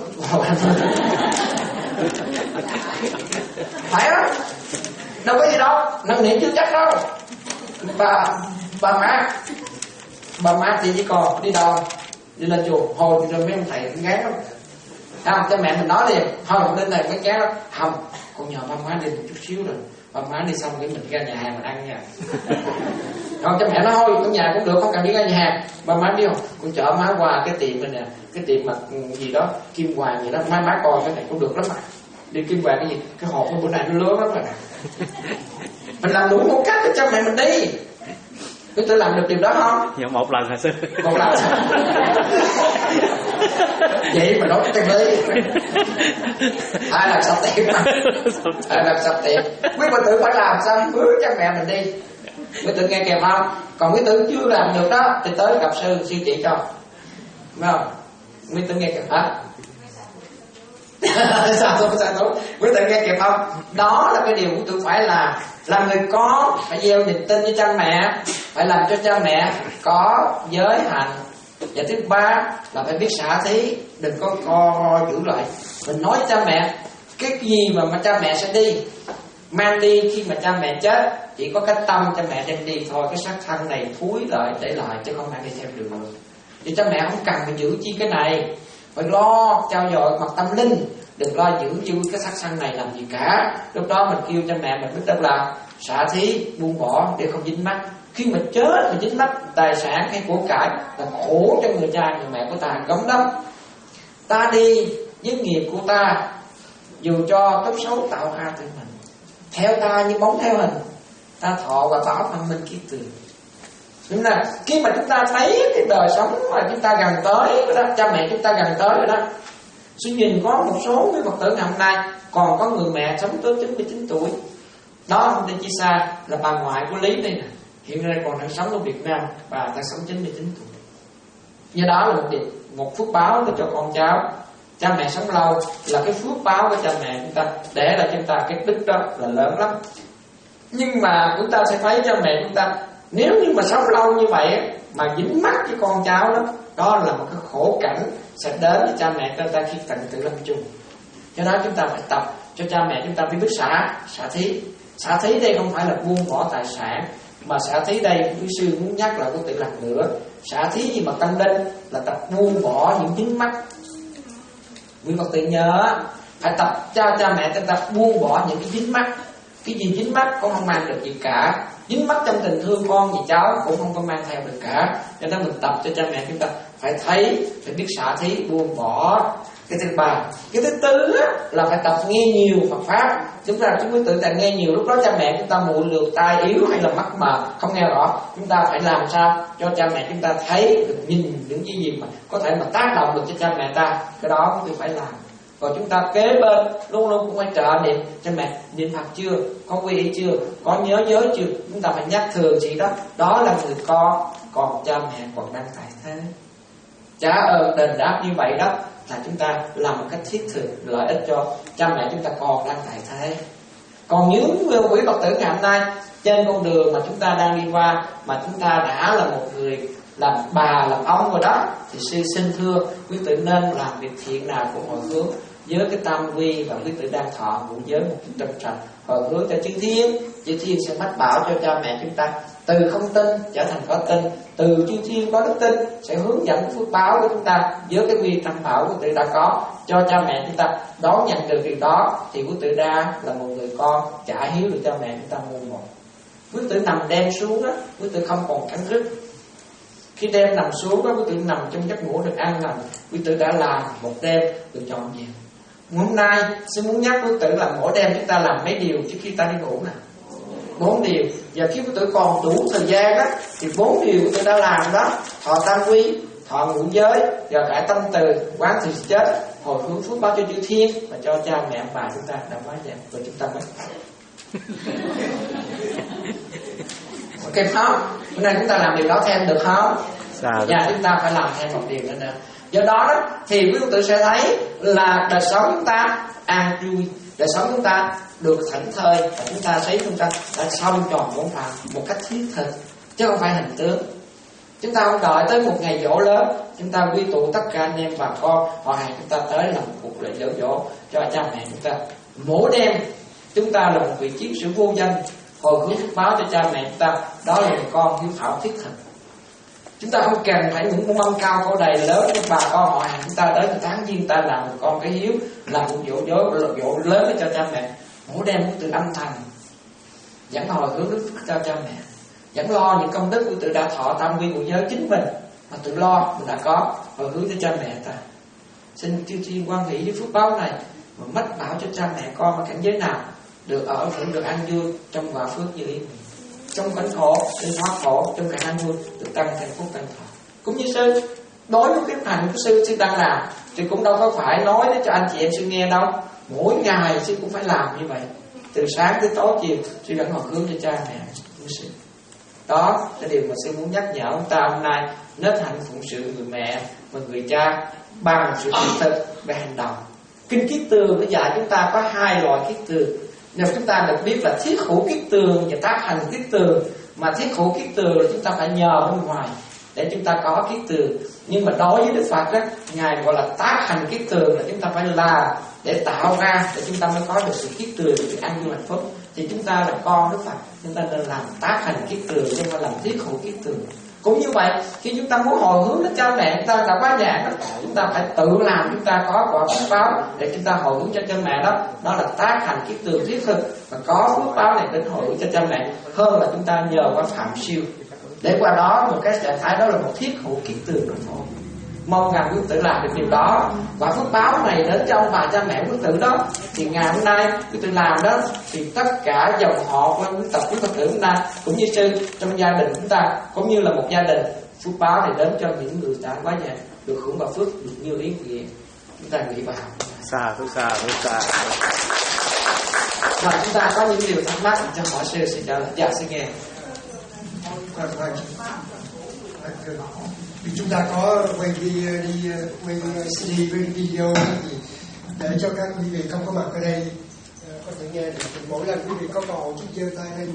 Phải đó, đâu có gì đâu, năng niệm chưa chắc đâu. Bà bà má bà má thì chỉ còn đi đâu đi lên chùa hồi rồi mấy ông thầy ngán lắm, không? Cha mẹ mình nói liền không lên này cái chán lắm, không con nhờ ba má đi một chút xíu rồi ba má đi xong cái mình ra nhà hàng mình ăn nha. Không, cha mẹ nói thôi ở nhà cũng được, không cần đi ra nhà hàng. Ba má biết không, con chở má qua cái tiệm mình nè, cái tiệm mặt gì đó Kim Hoàng gì đó, má má coi cái này cũng được lắm mà. Đi Kim Hoàng cái gì, cái hộp của bữa nay nó lớn lắm rồi nè. Mình làm đủ một cách để cho mẹ mình đi. Quý tử làm được điều đó không? Dạ một lần hả sư? Một lần sao? Vậy mà nói cái chân lý. Ai làm sập tiệm mà. Ai làm sập tiệm. Quý phật tử phải làm sao hứa cho mẹ mình đi. Quý tử nghe kèm không? Còn quý tử chưa làm được đó thì tới gặp sư, sư chỉ cho. Đúng không? Quý tử nghe kèm hả? Sao tôi sao tôi quý tử nghe kịp không? Đó là cái điều của tôi phải làm. Làm người con phải gieo niềm tin với cha mẹ, phải làm cho cha mẹ có giới hạnh. Và thứ ba là phải biết xả thí, đừng có co giữ lại. Mình nói với cha mẹ cái gì mà, mà cha mẹ sẽ đi mang đi khi mà cha mẹ chết, chỉ có cái tâm cha mẹ đem đi thôi. Cái xác thân này thúi lại để lại chứ không mang đi theo được. Thì cha mẹ không cần phải giữ chi cái này, phải lo trao dồi mặt tâm linh, đừng lo giữ chui cái xác thân này làm gì cả. Lúc đó mình kêu cha mẹ mình biết được là xả thí, buông bỏ để không dính mắc. Khi mà chết thì dính mắc tài sản hay của cải là khổ cho người cha người mẹ của ta gấm lắm. Ta đi với nghiệp của ta, dù cho tốt xấu tạo ra từ mình, theo ta như bóng theo hình, ta thọ và báo phân minh kiết tường. Đúng là khi mà chúng ta thấy cái đời sống mà chúng ta gần tới đó, cha mẹ chúng ta gần tới rồi đó. Suy nhìn có một số cái Phật tử ngày hôm nay còn có người mẹ sống tới chín mươi chín tuổi. Đó không đi chi xa là bà ngoại của Lý đây nè, hiện nay còn đang sống ở Việt Nam, bà ta sống chín mươi chín tuổi. Do đó là một điều, một phước báo cho con cháu. Cha mẹ sống lâu là cái phước báo của cha mẹ chúng ta, để là chúng ta cái đức đó là lớn lắm. Nhưng mà chúng ta sẽ thấy cha mẹ chúng ta nếu như mà sống lâu như vậy mà dính mắc với con cháu đó, đó là một cái khổ cảnh sẽ đến với cha mẹ chúng ta khi tận tử lâm chung. Do đó chúng ta phải tập cho cha mẹ chúng ta biết biết xả, xả thí. Xả thí đây không phải là buông bỏ tài sản, mà xả thí đây quý sư muốn nhắc lại của tự lần nữa. Xả thí gì mà tâm linh là tập buông bỏ những dính mắc. Quý Phật tử nhớ phải tập cho cha mẹ chúng ta buông bỏ những cái dính mắc. Cái gì dính mắc cũng không mang được gì cả. Dính mắc trong tình thương con gì cháu cũng không có mang theo được cả. Cho nên mình tập cho cha mẹ chúng ta phải thấy, phải biết xả thí, buông bỏ. Cái thứ ba, cái thứ tư á, là phải tập nghe nhiều Phật pháp. Chúng ta chúng quý tự ta nghe nhiều, lúc đó cha mẹ chúng ta mù lược, tai yếu hay là mắt mờ không nghe rõ. Chúng ta phải làm sao cho cha mẹ chúng ta thấy được, nhìn những cái gì mà có thể mà tác động được cho cha mẹ ta. Cái đó chúng phải làm. Còn chúng ta kế bên luôn luôn cũng phải trợ niệm cha mẹ, niệm Phật chưa, có quy y chưa, có nhớ giới chưa. Chúng ta phải nhắc thường gì đó. Đó là người con, còn cha mẹ còn đang tại thế. Trả ơn đền đáp như vậy đó là chúng ta làm một cách thiết thực lợi ích cho cha mẹ chúng ta còn đang tại thế. Còn những quý Phật tử ngày hôm nay trên con đường mà chúng ta đang đi qua, mà chúng ta đã là một người làm bà làm ông rồi đó, thì sư xin thưa quý tử nên làm việc thiện nào cũng hồi hướng với cái tam quy, và quý tử đang thọ ngũ giới một chút trân trọng hồi hướng cho chư thiên. Chư thiên sẽ mách bảo cho cha mẹ chúng ta từ không tin trở thành có tin, từ chư thiên có đức tin sẽ hướng dẫn phước báo của chúng ta với cái quy tam bảo của quý tử đã có cho cha mẹ chúng ta đón nhận được điều đó, thì quý tử đa là một người con trả hiếu được cha mẹ chúng ta muôn một. Quý tử nằm đêm xuống đó, quý tử không còn cắn rứt. Khi đêm nằm xuống đó, quý tử nằm trong giấc ngủ được an lành, quý tử đã làm một đêm được trọn vẹn. Hôm nay sư muốn nhắc quý tử là mỗi đêm chúng ta làm mấy điều trước khi ta đi ngủ nè. Bốn điều. Và khi quý tử còn đủ thời gian đó, thì bốn điều quý tử đã làm đó: thọ tam quy, thọ ngũ giới, và cải tâm từ, quán từ chết, hồi hướng phước báo cho chư thiên và cho cha mẹ ông bà chúng ta đã quá dạng. Rồi chúng ta mới ok không? Hôm nay chúng ta làm điều đó thêm được không? Và chúng ta phải làm thêm một điều nữa nữa. Do đó đó thì quý Phật tử sẽ thấy là đời sống chúng ta an vui, đời sống chúng ta được thảnh thơi, và chúng ta thấy chúng ta đã xong tròn bổn phận một cách thiết thực, chứ không phải hình tướng. Chúng ta không đợi tới một ngày dỗ lớn, chúng ta quy tụ tất cả anh em bà con họ hàng chúng ta tới làm một cuộc lễ dỗ dỗ cho cha mẹ chúng ta. Mỗi đêm chúng ta là một vị chiến sĩ vô danh, hồi hướng phước báo cho cha mẹ chúng ta. Đó là người con hiếu thảo thiết thực. Chúng ta không cần phải những mâm cao cổ đầy lớn với bà con họ hàng chúng ta đến tháng viên ta làm một con cái hiếu, làm một dỗ dỗ dỗ lớn cho cha mẹ. Mỗi đêm của tự âm thầm vẫn hồi hướng đức phước cho cha mẹ, vẫn lo những công đức của tự đã thọ tam quy của giới chính mình mà tự lo mình đã có, hồi hướng cho cha mẹ ta. Xin chư thiên quan hỷ với phước báo này mà mách bảo cho cha mẹ con ở cảnh giới nào được ở hưởng được an vui trong quả phước như ý mình, trong cảnh khổ được thoát khổ, trong cảnh an vui được tăng thành phúc tăng thọ. Cũng như sư đối với cái hành của sư sư đang làm thì cũng đâu có phải nói để cho anh chị em sư nghe đâu. Mỗi ngày sư cũng phải làm như vậy, từ sáng tới tối chiều sư vẫn hồi hướng cho cha mẹ của sư. Đó là điều mà sư muốn nhắc nhở chúng ta hôm nay, nết hạnh phụng sự người mẹ và người cha bằng sự thiết thực về hành động. Kinh Kiết Tường nó dạy chúng ta có hai loại kiết tường. Nếu chúng ta được biết là thiết hữu kiết tường và tác hành kiết tường, mà thiết hữu kiết tường là chúng ta phải nhờ bên ngoài để chúng ta có kiết tường. Nhưng mà đối với Đức Phật đó, Ngài gọi là tác hành kiết tường, là chúng ta phải làm để tạo ra, để chúng ta mới có được sự kiết tường, sự an vui hạnh phúc. Thì chúng ta là con Đức Phật, chúng ta nên làm tác hành kiết tường, chứ không phải làm thiết hữu kiết tường. Cũng như vậy, khi chúng ta muốn hồi hướng đến cha mẹ chúng ta đã quá dạng đó, chúng ta phải tự làm, chúng ta có quả phước báo để chúng ta hồi hướng cho cha mẹ đó. Đó là tác hành kiết tường thiết thực và có phước báo này đến hồi hướng cho cha mẹ, hơn là chúng ta nhờ qua phạm siêu. để qua đó một cái trạng thái đó là một thiết hữu kiết tường đồng thôi. Mong ngài quý tử làm được điều đó, và phước báo này đến cho ông bà cha mẹ quý tử đó. Thì ngày hôm nay quý tử làm đó, thì tất cả dòng họ của quý tộc quý Phật tử chúng ta, cũng như sư trong gia đình chúng ta, cũng như là một gia đình, phước báo này đến cho những người đã quá già được hưởng vào phước được như ý nguyện. Chúng ta nghĩ vào. Xa thu xa thu xa. Và chúng ta có những điều thắc mắc cho hỏi sư sẽ trả lời. Dạ xin nghe. Vâng, vâng. Vì chúng ta có quay đi đi quay xê đê với video thì để cho các quý vị không có mặt ở đây có thể nghe được. Thì mỗi lần quý vị có câu hỏi chút giơ tay lên.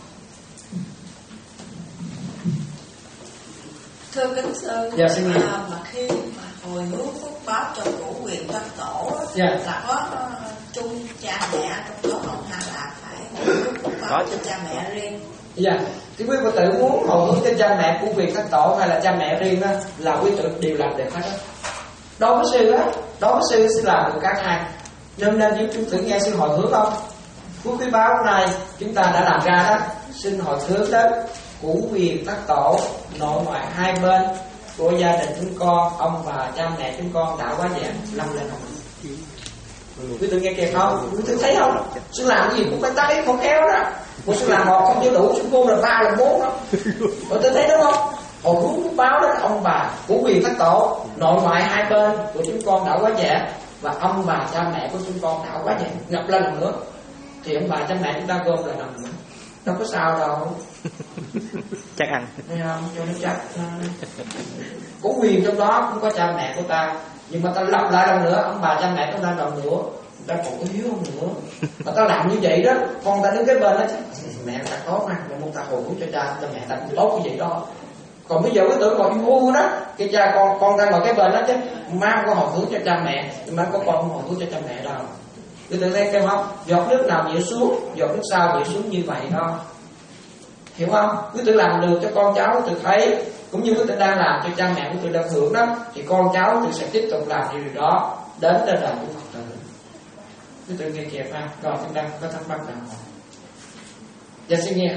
Thưa kính sư, dạ, xin nghe. À, mà khi mà hồi hướng phúc báo cho cổ quyền các tổ dạ. là có chung cha mẹ trong đó không, hay là phải hồi hướng phúc báo cho cha mẹ riêng? Dạ, thì quý Phật tử muốn hồi hướng cho cha mẹ của việc thất tổ hay là cha mẹ riêng đó, là quý tử đều làm được hết đó. Đối với sư á, đối với sư sẽ làm được cả hai. Nên nên nếu chúng tử nghe sư hồi hướng không? Phước quý báo này chúng ta đã làm ra đó, xin hồi hướng đến củ quyền thất tổ, nội ngoại hai bên của gia đình chúng con, ông bà cha mẹ chúng con đã quá dạng lâm lên không? Quý tử nghe kịp không? Quý tử thấy không? Sư làm cái gì cũng phải tay không khéo đó. Một sư làm một không chưa đủ, sư vô là ba là bốn đó. Rồi tôi thấy đúng không? Hồi hướng phúc báo đến ông bà của quyền thất tổ, nội ngoại hai bên của chúng con đã quá già, và ông bà cha mẹ của chúng con đã quá già ngập lên lần nữa. Thì ông bà cha mẹ chúng ta gom lại lần nữa, đâu có sao đâu. Chắc ăn. Thấy không? Cho nó chắc. Của quyền trong đó cũng có cha mẹ của ta, nhưng mà ta lặp lại lần nữa, ông bà cha mẹ chúng ta lần nữa, ta còn có hiếu hơn nữa. Mà ta làm như vậy đó, con ta đứng cái bên đó chứ mẹ ta tốt ha, mẹ muốn ta hồi hướng cho cha, cho mẹ ta cũng tốt như vậy đó. Còn bây giờ cái tưởng còn ngu đó, cái cha con con đang ngồi cái bên đó chứ, má không có hồi hướng cho cha mẹ, má có con không hồi hướng cho cha mẹ đâu. Cứ tự thấy xem không, giọt nước nào nhịu xuống, giọt nước sau nhịu xuống như vậy đó. Hiểu không? Cứ tự làm được cho con cháu tự thấy, cũng như cứ tự đang làm cho cha mẹ của tự đang hưởng đó, thì con cháu tự sẽ tiếp tục làm điều đó đến đời đời của Phật tử. Cứ tự nghe kịp ha. Rồi chúng ta có thắc mắc nào không? Dạ xin nghe.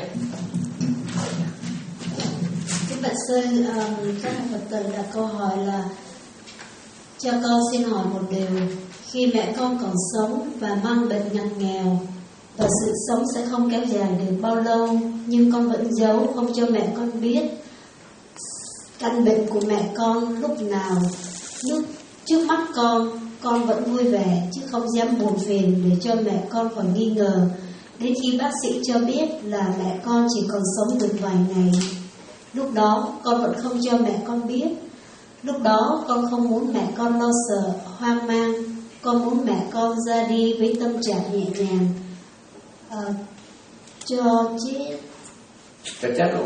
Kính bạch sư, um, các Phật tử đặt câu hỏi là: cho con xin hỏi một điều, khi mẹ con còn sống và mang bệnh ngặt nghèo và sự sống sẽ không kéo dài được bao lâu, nhưng con vẫn giấu không cho mẹ con biết căn bệnh của mẹ con lúc nào, lúc trước mắt con, con vẫn vui vẻ chứ không dám buồn phiền để cho mẹ con khỏi nghi ngờ. Đến khi bác sĩ cho biết là mẹ con chỉ còn sống được vài ngày, lúc đó con vẫn không cho mẹ con biết. Lúc đó con không muốn mẹ con lo sợ, hoang mang. Con muốn mẹ con ra đi với tâm trạng nhẹ nhàng. À, cho chết Cho chết luôn.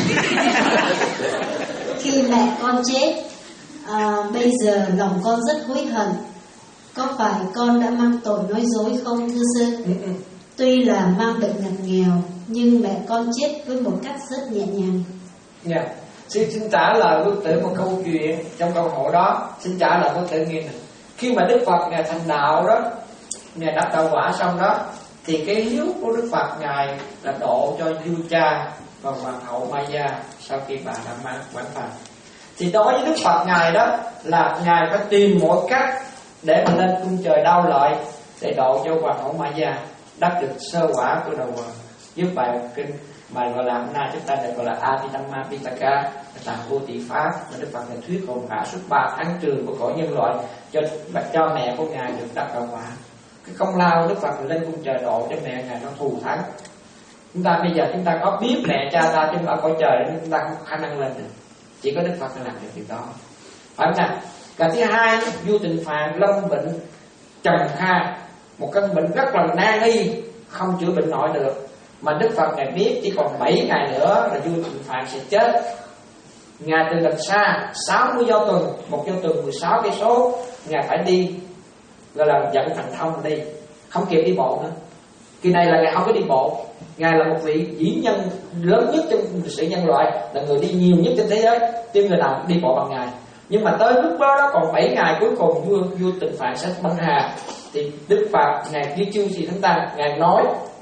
Khi mẹ con chết, à, bây giờ lòng con rất hối hận. Có phải con đã mang tội nói dối không thưa sư? Tuy là mang bệnh ngặt nghèo, nhưng mẹ con chết với một cách rất nhẹ nhàng. Dạ. Yeah. Xin, xin trả lời Phật tử một câu chuyện trong câu hỏi đó. Xin trả lời Phật tử nghe này. Khi mà Đức Phật Ngài thành đạo đó, Ngài đắc đạo quả xong đó, thì cái hiếu của Đức Phật Ngài là độ cho vua cha và hoàng hậu Maya sau khi bà đã mang quán phàm. Thì đối với Đức Phật Ngài đó là Ngài phải tìm mọi cách để mà lên cung trời đau lợi để độ cho hoàng hậu Maya đắc được sơ quả của đầu hoàng. Giúp bài kinh mà gọi là hôm nay chúng ta được gọi là Abhidhamma Pitaka, là vô tỷ pháp mà Đức Phật Ngài thuyết hồn cả suốt ba tháng trường của cõi nhân loại cho cho mẹ của Ngài được đắc đạo quả. Cái công lao Đức Phật lên cung trời độ cho mẹ Ngài nó thù thắng. Chúng ta bây giờ chúng ta có biết mẹ cha ta chúng ở cõi trời nên chúng ta không có khả năng lên được, chỉ có Đức Phật làm được điều đó, phải không nào? Cái thứ hai, vua Tịnh Phạn lâm bệnh trầm kha, một căn bệnh rất là nan y, không chữa bệnh nổi được, mà Đức Phật Ngài biết chỉ còn bảy ngày nữa là vua Tịnh Phạn sẽ chết. Ngài từ gần xa sáu mươi do tuần, một do tuần mười sáu cây số, Ngài phải đi gọi là dẫn thành thông đi, không kịp đi bộ nữa. Kỳ này là Ngài không có đi bộ, Ngài là một vị vĩ nhân lớn nhất trong lịch sử nhân loại, là người đi nhiều nhất trên thế giới, chứ người nào đi bộ bằng Ngài. Nhưng mà tới lúc đó, đó còn bảy ngày cuối cùng vua vua Tịnh Phạn sẽ băng hà, thì Đức Phật Ngài như chư gì thánh tăng, Ngài nói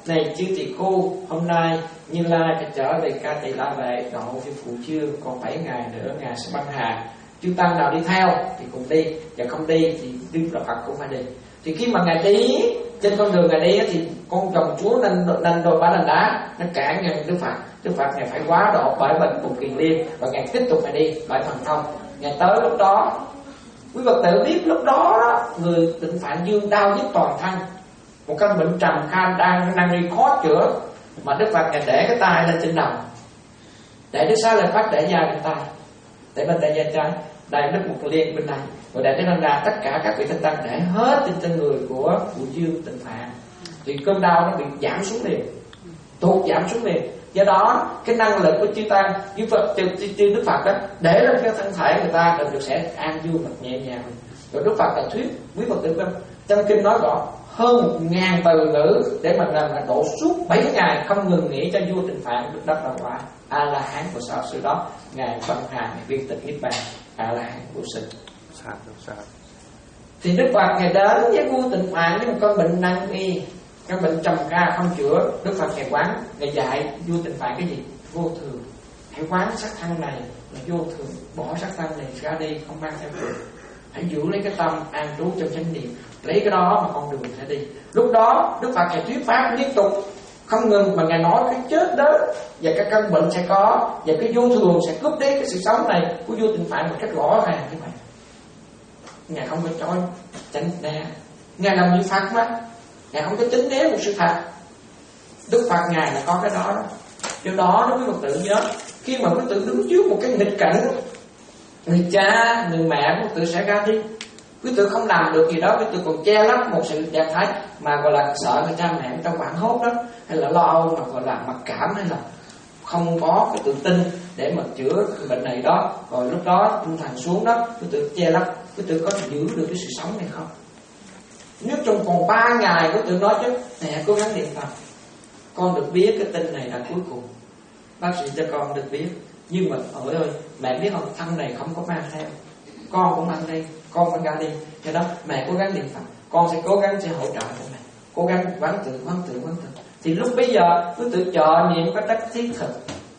này chư tỳ khu, hôm nay Như Lai phải trở về Ca Tỳ La Vệ độ cho Phụ Dương, còn bảy ngày nữa ngài sẽ băng hà. Chư tăng nào đi theo thì cùng đi, và không đi thì Đức Phật cũng phải đi. Thì khi mà ngài đi trên con đường ngài đi thì con chồng chúa nên nên đôi ba lần đá nó cản ngăn Đức Phật. Đức Phật ngài phải quá độ bởi mình một kiền liên, và ngài tiếp tục ngài đi bởi thần thông. Ngài tới lúc đó, quý Phật tử biết lúc đó người Tịnh Phạn Dương đau nhức toàn thân, một căn bệnh trầm khan đang đang đi khó chữa, mà Đức Phật ngài để cái tay lên trên đầu, để Đức Xá Lợi Phất để da bên tay, để bên tay da trái, đây Đức Mục Liên bên này, rồi để cái năng ra tất cả các vị thanh tăng để hết trên trên người của Phụ Dương Tịnh Phạn, thì cơn đau nó bị giảm xuống liền, tụt giảm xuống liền. Do đó cái năng lực của chư tăng với Phật, chư, chư, chư Đức Phật đó để lên cái thân thể người ta được sẽ an vui và nhẹ nhàng. Rồi Đức Phật là thuyết quý Phật tử trong kinh nói rõ hơn một ngàn từ ngữ để mà làm là độ suốt bảy ngày không ngừng nghỉ cho vua Tịnh Phạn được đắc đạo quả A La Hán của sau sự đó ngài băng hà ngài viên tịch niết bàn A La Hán của sự. Thì Đức Phật ngài đến với vua Tịnh Phạn với một con bệnh nan y, căn bệnh trầm kha không chữa. Đức Phật ngài quán, ngài dạy vua Tịnh Phạn cái gì? Vô thường. Hãy quán sắc thân này là vô thường, bỏ sắc thân này ra đi, không mang theo được. Hãy giữ lấy cái tâm an trú trong chánh niệm, lấy cái đó mà con đường sẽ đi. Lúc đó Đức Phật ngài thuyết pháp liên tục không ngừng, mà ngài nói cái chết đó và cái căn bệnh sẽ có, và cái vô thường sẽ cướp đi cái sự sống này của vua Tịnh Phạn một cách rõ ràng như vậy. Ngài không có chối chánh né, ngài làm như Phật mà, ngài không có chính né một sự thật. Đức Phật ngài là có cái đó đó. Do đó đối với Phật tử nhớ, khi mà Phật tử đứng trước một cái nghịch cảnh, người cha, người mẹ của Phật tử sẽ ra đi, quý tử không làm được gì đó, quý tử còn che lấp một sự trạng thái mà gọi là sợ người cha mẹ người ta hoảng hốt đó, hay là lo âu, mà gọi là mặc cảm, hay là không có cái tự tin để mà chữa cái bệnh này đó. Rồi lúc đó tinh thần xuống đó, quý tử che lấp, quý tử có giữ được cái sự sống này không? Nếu trong còn ba ngày quý tử nói chứ mẹ cố gắng niệm Phật, con được biết cái tin này là cuối cùng, bác sĩ cho con được biết. Nhưng mà ôi ơi, mẹ biết không, thân này không có mang theo, con cũng mang đi, con phải ra đi. Do đó mẹ cố gắng niệm Phật, con sẽ cố gắng sẽ hỗ trợ cho mẹ, cố gắng quán tự quán tự quán tự. Thì lúc bây giờ quý tự trợ niệm cái đất thiết thực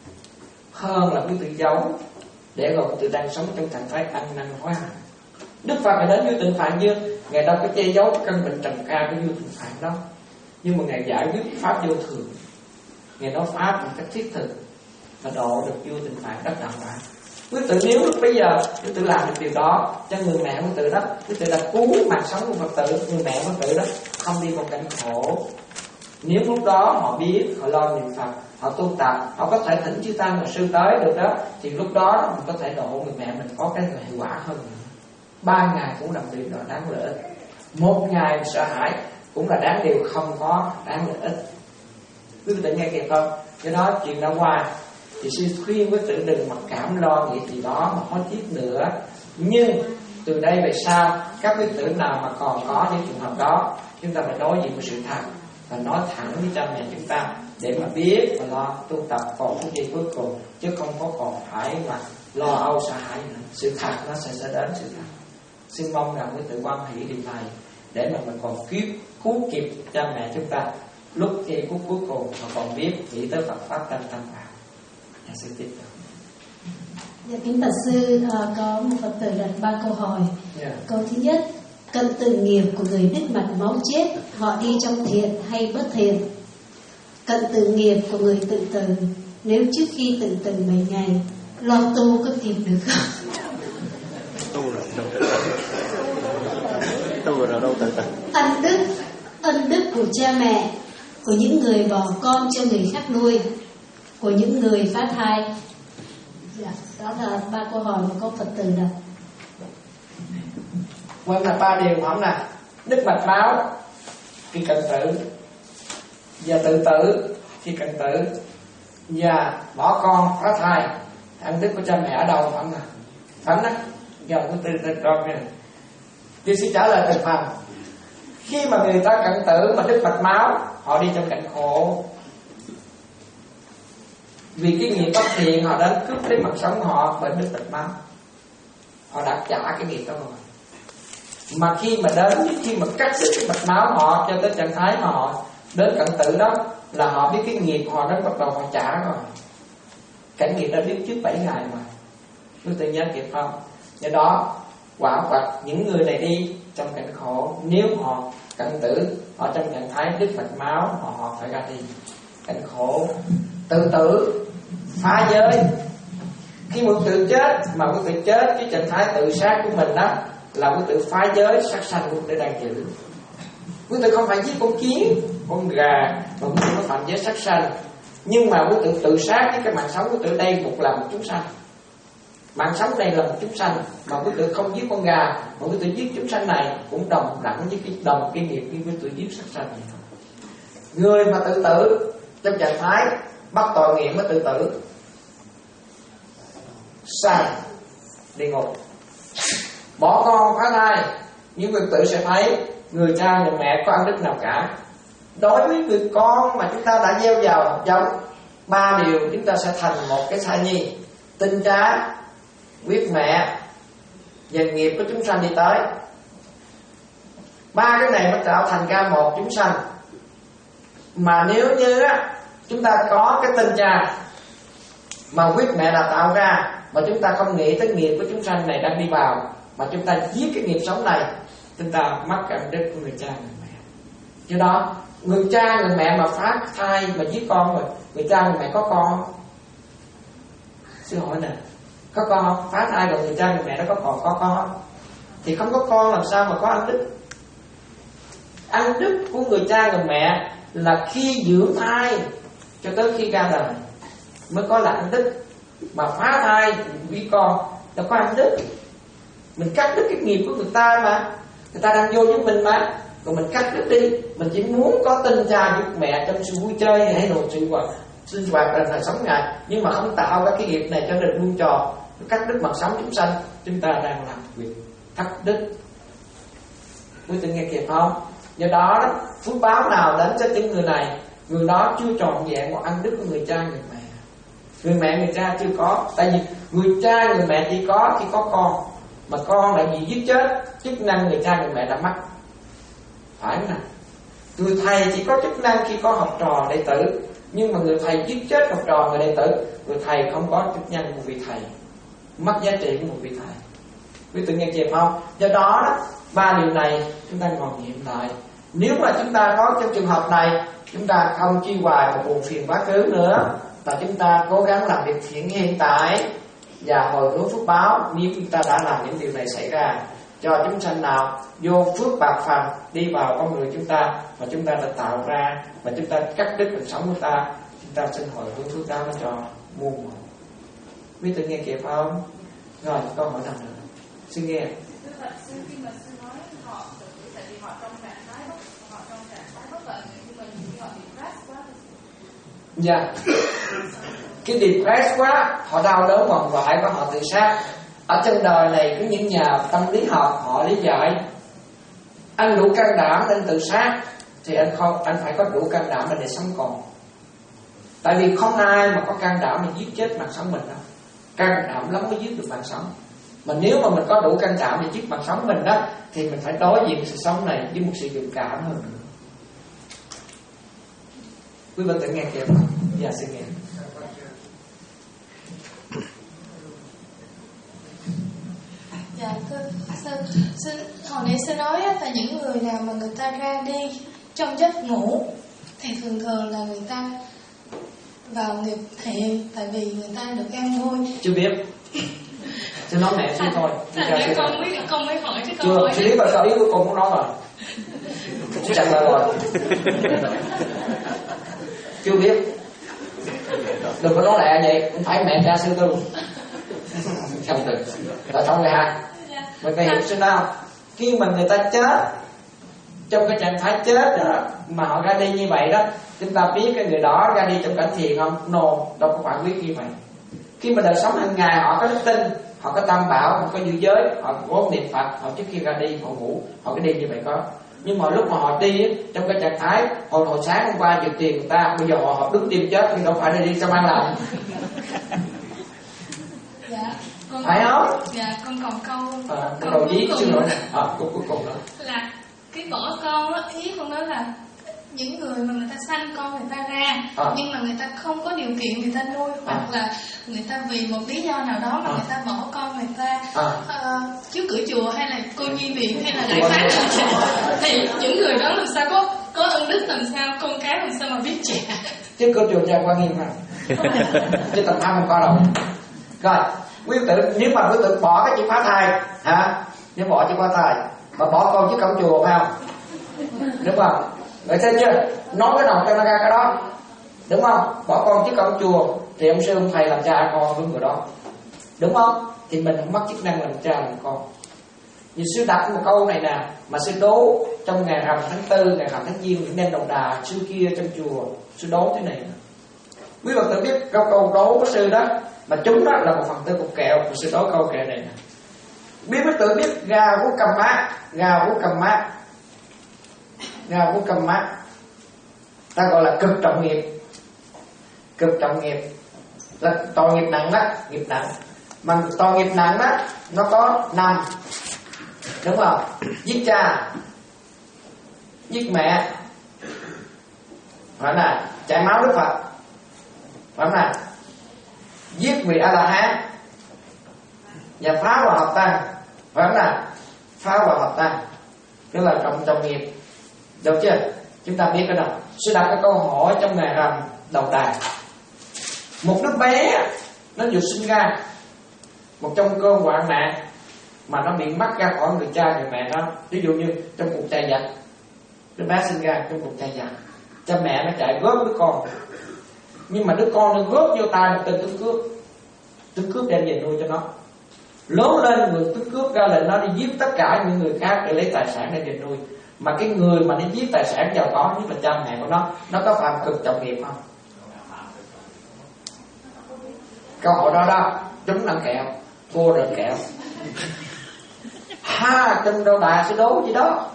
hơn là quý tự giấu, để rồi quý tự đang sống trong trạng thái ăn năn hối hận. Đức Phật ngài đến với Tịnh Phạn Dương, ngài đâu có che giấu cái căn bệnh trầm kha của vua Tịnh Phạn đâu, nhưng mà ngài giải quyết pháp vô thường, ngài nói pháp một cách thiết thực và độ được vua Tịnh Phạn đắc đạo quả. Quý tự nếu lúc bây giờ quý tự làm được điều đó cho người mẹ quý tự đó, quý tự đã cứu mạng sống của Phật tử, người mẹ quý tự đó không đi vào cảnh khổ. Nếu lúc đó họ biết, họ lo niệm Phật, họ tu tập, họ có thể thỉnh chư tăng và sư tới được đó, thì lúc đó mình có thể độ người mẹ mình có cái hiệu quả hơn. Ba ngày cũng làm điều đó đáng lợi ích, một ngày sợ hãi cũng là đáng điều không có đáng lợi ích. Quý vị nghe kịp không? Do đó chuyện đã qua thì sư khuyên quý tử đừng mặc cảm lo nghĩ gì đó mà hối tiếc nữa. Nhưng từ đây về sau, các quý tử nào mà còn có những trường hợp đó, chúng ta phải đối diện với sự thật và nói thẳng với cha mẹ chúng ta để mà biết và lo tu tập còn cái gì cuối cùng, chứ không có còn phải mà lo âu sợ hãi nữa. Sự thật nó sẽ sẽ đến sự thật. Xin mong rằng quý tử quan hỷ điều này để mà mình còn cứu cứu kịp cha mẹ chúng ta lúc khi phút cuối cùng mà còn biết nghĩ tới Phật pháp tăng tăng vào. Nhà sư tiếp tục. Dạ, kính bạch sư, à, có một Phật tử đặt ba câu hỏi. Yeah. Câu thứ nhất, cận tử nghiệp của người đứt mạch máu chết, họ đi trong thiện hay bất thiện? Cận tử nghiệp của người tự tử, nếu trước khi tự tử bảy ngày lo tu có kịp được không? Tu là đâu tự tử? Tu là đâu tự tử? Ân đức, ân đức của cha mẹ, của những người bỏ con cho người khác nuôi, của những người phá thai. Dạ, đó là ba câu hỏi mà có Phật tử đặt. Vâng, là ba điều không nè: đứt mạch máu khi cần tử, và tự tử khi cần tử, và bỏ con phá thai. Ân đức của cha mẹ ở đâu không nè? Phải đó. Giờ tôi từ từ con này. Tôi xin trả lời từng phần. Khi mà người ta cận tử mà đứt mạch máu, họ đi trong cảnh khổ. Vì cái nghiệp bất thiện họ đã cướp lấy mạng sống họ bởi đứt mạch máu. Họ đã trả cái nghiệp đó rồi. Mà khi mà đến, khi mà cắt đứt cái mạch máu họ cho tới trạng thái mà họ đến cận tử đó là họ biết cái nghiệp họ đã bắt đầu họ trả rồi. Cảnh nghiệp đã biết trước bảy ngày mà. Quý tự nhớ kịp không? Do đó quả Phật những người này đi trong cảnh khổ, nếu họ cận tử, họ trong trạng thái đứt mạch máu, họ, họ phải ra đi cảnh khổ. Tự tử phá giới, khi một tự chết mà một tự chết cái trạng thái tự sát của mình đó là một tự phá giới sát sanh của tự đang giữ. Quý tự không phải giết con kiến, con gà mà quý tự nó phạm giới sát sanh, nhưng mà quý tự tự sát với cái mạng sống của tự đây một là một chúng sanh. Mạng sống đây là một chúng sanh, mà quý tự không giết con gà mà quý tự giết chúng sanh này cũng đồng đẳng với cái đồng cái nghiệp khi quý tự giết sát sanh này. Người mà tự tử trong trạng thái bắt tội nghiệp mới tự tử, sai địa ngục. Bỏ con phá thai, những người tự sẽ thấy người cha người mẹ có ân đức nào cả. Đối với người con mà chúng ta đã gieo vào hạt giống, ba điều chúng ta sẽ thành một cái thai nhi tinh trá, quyết mẹ và nghiệp của chúng sanh đi tới. Ba cái này nó tạo thành ra một chúng sanh. Mà nếu như á, chúng ta có cái tinh cha mà quyết mẹ là tạo ra, mà chúng ta không nghĩ tới nghiệp của chúng sanh này đang đi vào, mà chúng ta giết cái nghiệp sống này, chúng ta mất cái ân đức của người cha người mẹ. Do đó người cha người mẹ mà phá thai mà giết con rồi, người cha người mẹ có con không? Xin hỏi nè, có con không? Phá thai rồi người cha người mẹ nó có còn có con không? Thì không có con làm sao mà có ân đức? Ân đức của người cha người mẹ là khi dưỡng thai cho tới khi ra đời mới có là ân đức. Mà phá thai vì con đâu có ân đức. Mình cắt đứt cái nghiệp của người ta mà, người ta đang vô với mình mà, còn mình cắt đứt đi. Mình chỉ muốn có tinh cha giúp mẹ trong sự vui chơi hay đồ sự hoạt sinh hoạt là đời sống ngày, nhưng mà không tạo ra cái nghiệp này cho nên luôn trò cắt đứt mặt sống chúng sanh. Chúng ta đang làm việc cắt đứt. Quý vị nghe kịp không? Do đó phước báo nào đến cho những người này, người đó chưa trọn vẹn một ân đức của người cha người mẹ. Người mẹ người cha chưa có. Tại vì người cha người mẹ chỉ có khi có con, mà con lại bị giết chết, chức năng người cha người mẹ đã mất. Phải không nào? Người thầy chỉ có chức năng khi có học trò đệ tử, nhưng mà người thầy giết chết học trò người đệ tử, người thầy không có chức năng của vị thầy, mất giá trị của một vị thầy. Quý vị nghe kịp không? Do đó ba điều này chúng ta ngồi nghiệm lại. Nếu mà chúng ta có trong trường hợp này, chúng ta không chi hoài một buồn phiền quá khứ nữa, và chúng ta cố gắng làm việc thiện hiện tại và hồi hướng phước báo. Nếu chúng ta đã làm những điều này xảy ra cho chúng sanh nào vô phước bạc phần đi vào con người chúng ta mà chúng ta đã tạo ra, mà chúng ta cắt đứt cuộc sống của ta, chúng ta xin hồi hướng phước báo cho muôn một. Quý vị nghe kịp không? Rồi câu hỏi nào nữa? Xin nghe. Khi mà sư nói họ tự tại vì họ trong trạng thái bất họ trong trạng thái bất lợi, nhưng mà khi họ depressed quá. Dạ. Cái depressed quá, họ đau đớn quằn quại và họ tự sát. Ở trên đời này có những nhà tâm lý học họ lý giải anh đủ can đảm nên tự sát, thì anh không, anh phải có đủ can đảm để sống còn. Tại vì không ai mà có can đảm mà giết chết mạng sống mình đâu. Can đảm lắm mới giết được mạng sống. Mà nếu mà mình có đủ can đảm để giết mạng sống mình đó, thì mình phải đối diện sự sống này với một sự dũng cảm hơn nữa. Quý vị tự nghe kịp không? Dạ xin nghe. Dạ thưa sư, sư hồi nãy sư nói là những người nào mà người ta ra đi trong giấc ngủ thì thường thường là người ta vào nghiệp thiện, tại vì người ta được an vui. Chưa biết. Chứ nói mẹ chứ thôi. Tại con biết con mới hỏi chứ con chưa, hỏi. chưa biết và ý của con cũng nói rồi. Chứ chẳng lời rồi. Chưa biết. Đừng có nói lẹ vậy, không phải mẹ cha sư tư. Không được. Rồi xong rồi ha. Mình phải hiểu xin đâu. Khi mà người ta chết trong cái trạng thái chết đó, mà họ ra đi như vậy đó, chúng ta biết cái người đó ra đi trong cảnh thiền không? No, đâu có phải biết như vậy. Khi mà đời sống hàng ngày họ có đức tin, họ có tam bảo, họ có giữ giới, họ có niệm Phật, họ trước khi ra đi họ ngủ, họ cái đi như vậy có. Nhưng mà lúc mà họ đi trong cái trạng thái hồi hồi sáng hôm qua dự tiền người ta, bây giờ họ, họ đứng tim chết thì đâu phải đi trong an lành. Dạ, con, phải không? Dạ, con còn câu à, câu đầu chí xin lỗi nè, à, câu cuối cùng đó là cái vỏ con đó, ý con nói là những người mà người ta sanh con người ta ra à. nhưng mà người ta không có điều kiện người ta nuôi, hoặc à. là người ta vì một lý do nào đó mà à. người ta bỏ con người ta à. uh, trước cửa chùa hay là cô nhi viện hay là đại phái thì những người đó làm sao có có ân đức, làm sao con cái làm sao mà biết trả. Trước cửa chùa cha Quan Nghiêm mà chứ tầm hai không có đâu. Rồi quý tử, nếu mà quý tử bỏ cái chuyện phá thai hả, nếu bỏ chuyện phá thai mà bỏ con trước cổng chùa phải không, đúng không? Người thấy chưa, nói cái nào cho nó ra cái đó, đúng không? Bỏ con trước cổng chùa thì ông sư ông thầy làm cha con với người đó, đúng không? Thì mình không mất chức năng làm cha làm con. Như sư đặt một câu này nè, mà sư đố trong ngày rằm tháng tư, ngày rằm tháng giêng những đêm đầu đà xưa kia trong chùa, sư đố thế này nè. Quý Phật tử biết câu câu đố của sư đó, mà chúng đó là một phần tư cục kẹo, mà sư đố câu kẹo này nè. Biết quý tử biết gà của cầm mát, gà của cầm mát, gà của cầm mát, ta gọi là cực trọng nghiệp. Cực trọng nghiệp là tội nghiệp nặng đó, nghiệp nặng. Mà tội nghiệp nặng đó nó có năm, đúng không? Giết cha, giết mẹ, phải là chảy máu Đức Phật, phải là giết vị A La Hán và phá hòa hợp tăng, phải là phá hòa hợp tăng, tức là trọng trọng nghiệp, được chưa? Chúng ta biết cái đó. Sư đặt cái câu hỏi trong ngày rằm đầu đà, một đứa bé nó vừa sinh ra, một trong cơn hoạn nạn mà nó bị mắc ra khỏi người cha người mẹ nó, ví dụ như trong cuộc chạy giặc, đứa bé sinh ra trong cuộc chạy giặc, cha mẹ nó chạy góp đứa con, nhưng mà đứa con nó góp vô tay một tên tướng cướp, tướng cướp đem về nuôi cho nó. Lớn lên người tướng cướp ra lệnh nó đi giết tất cả những người khác để lấy tài sản để về nuôi. Mà cái người mà nó giết tài sản giàu có nhất là cha mẹ của nó, nó có phạm cực trọng nghiệp không? Câu hỏi đó đó, chúng ăn kẹo, cô rồi kẹo. Ha, trong đâu đà sẽ đố gì đó.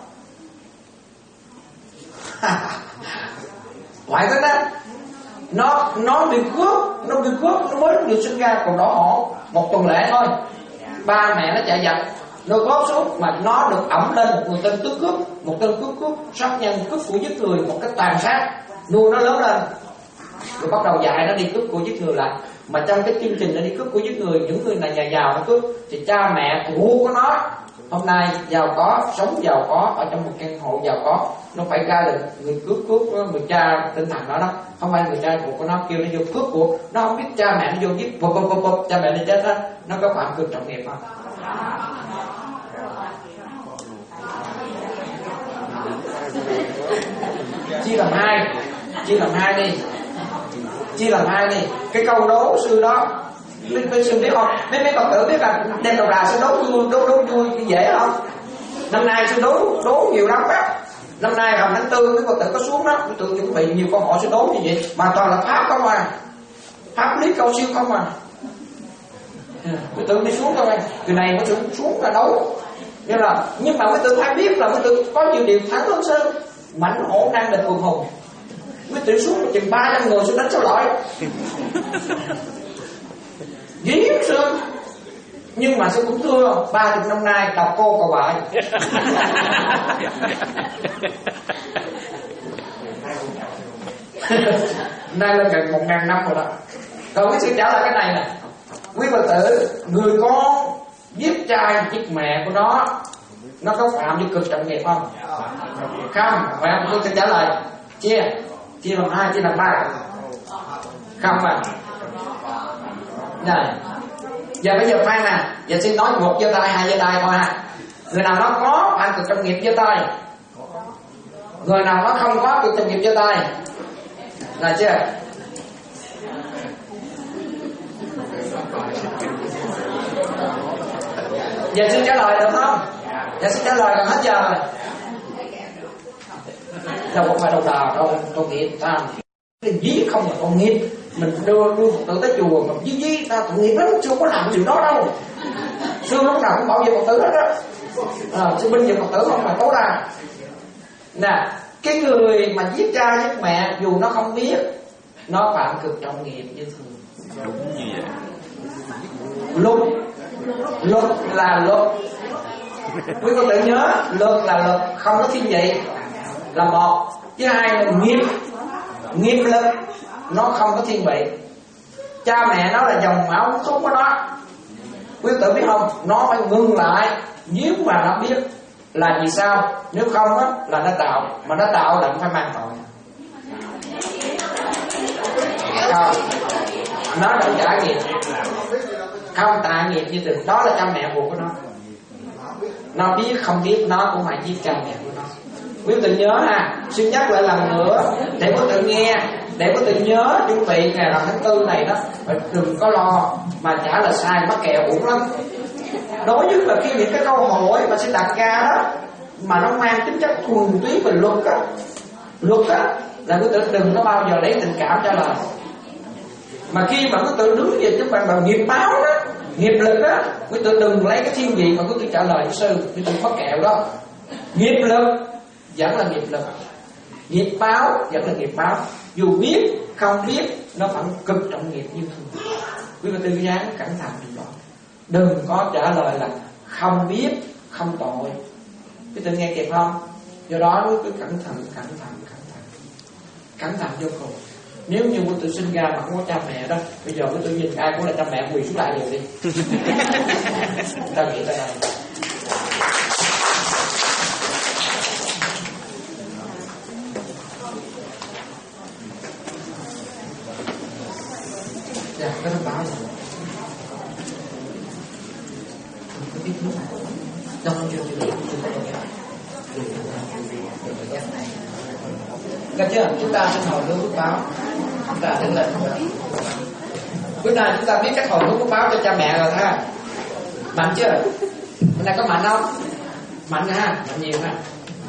Ngoại cái đó, nó nó bị cướp, nó bị cướp, nó mới được sinh ra còn đó họ một tuần lễ thôi. Ba mẹ nó chạy giặc, nó góp xuống mà nó được ẩm lên một người tên tước cướp, một tên cướp cướp sát nhân, cướp của giết người một cách tàn sát, nuôi nó lớn lên, rồi bắt đầu dạy nó đi cướp của giết người lại. Mà trong cái chương trình nó đi cướp của giết người, những người này nhà giàu nó cướp, thì cha mẹ của của nó hôm nay giàu có, sống giàu có ở trong một căn hộ giàu có, nó phải ra lệnh người cướp cướp người cha tinh thần đó đó, không phải người cha của của nó kêu nó vô cướp của, nó không biết cha mẹ nó vô giết, bụp bụp bụp, cha mẹ nó chết đó, nó có phạm cực trọng nghiệp không? Chia làm hai, chia làm hai đi, chia làm hai đi. Cái câu đố sư đó, mấy mấy sư biết không? Mấy mấy Phật tử biết là đem đầu đà sư đố vui, đố đố vui dễ không? Năm nay sư đố đố nhiều lắm đó. Năm nay rằm tháng tư mấy Phật tử có xuống đó, tôi chuẩn bị nhiều câu hỏi sư đố như vậy, mà toàn là pháp không à, pháp lý câu siêu không à. Quý tử đi xuống thôi, từ này quý tử xuống là đấu. Nhưng là nhưng mà quý tử phải biết là quý tử có nhiều điều thắng hơn sư. Mãnh hổ đang địch quần hùng, quý tử xuống chừng ba trăm người xuống đánh số loại, giết sư. Nhưng mà sư cũng thưa ba chục năm nay đọc cô cầu bại. Nay lên gần một ngàn năm rồi đó. Còn cái sự trả lời cái này nè, quý Phật tử, người con giết cha giết mẹ của nó, nó có phạm với cực trọng nghiệp không? Không, phải không? Tôi sẽ trả lời chia, chia làm hai, chia làm ba. Không à. Này, giờ bây giờ khoan nè, giờ xin nói một giơ tay, hai giơ tay thôi ha. Người nào nó có phạm cực trọng nghiệp giơ tay, người nào nó không có cực trọng nghiệp giơ tay, là chưa? Giờ xin trả lời được không? Giờ xin trả lời là hết giờ rồi. Đâu không phải đâu đào đâu, tội nghiệp ta cái dí không là tội nghiệp. Mình đưa đưa Phật tử tới chùa mà dí dí ta tội nghiệp lắm, chưa có làm điều đó đâu. Sư lúc nào cũng bảo vệ Phật tử hết đó. À, sư binh vệ Phật tử không phải cố ra. Nè, cái người mà giết cha giết mẹ dù nó không biết, nó phạm cực trọng nghiệp như thường. Đúng như vậy. Luật, luật là luật. Quý Phật tử nhớ, luật là luật, không có thiên vị là một. Thứ hai là nghiệp, nghiệp lực nó không có thiên vị. Cha mẹ nó là dòng máu không có nó. Quý tử biết không? Nó phải ngừng lại nếu mà nó biết là vì sao. Nếu không á là nó tạo, mà nó tạo là cũng phải mang tội. Không, nó đã trả nghiệp, không tạ nghiệp như tình. Đó là cha mẹ ruột của nó. Nó biết không biết nó cũng phải giết cha mẹ của nó. Quý tự nhớ ha, xin nhắc lại lần nữa để quý tự nghe, để quý tự nhớ chuẩn bị ngày rằm tháng tư này đó, đừng có lo mà trả lời sai mắc kẹo uổng lắm. Đối với là khi những cái câu hỏi mà sẽ đặt ra đó mà nó mang tính chất thuần túy về luật á, luật á là quý tự đừng có bao giờ lấy tình cảm trả lời. Mà khi mà quý tự đứng về trước bàn đầu nghiệp báo đó, nghiệp lực đó, quý tự đừng lấy cái thiên vị mà quý tự trả lời với sư, quý tự mắc kẹo đó. Nghiệp lực vẫn là nghiệp lực, nghiệp báo vẫn là nghiệp báo. Dù biết không biết nó vẫn cực trọng nghiệp như thường. Quý vị tư gián cẩn thận điều đó. Đừng có trả lời là không biết không tội. Quý vị nghe kịp không? Do đó quý vị cẩn thận, cẩn thận, cẩn thận, cẩn thận vô cùng. Nếu như quý vị sinh ra mà không có cha mẹ đó, bây giờ quý vị nhìn ai cũng là cha mẹ, quỳ xuống lại rồi đi. Ta nghĩ tới đây. Dạ, cái thông báo này không biết lúc nào đâu không chưa chưa được chưa có nghe được chưa? Chúng ta sẽ hồi hướng phước báo, chúng ta đứng lên. Bữa nay chúng ta biết cách hồi hướng phước báo cho cha mẹ rồi ha. Mạnh chưa? Bữa nay có mạnh không? Mạnh ha, mạnh nhiều ha.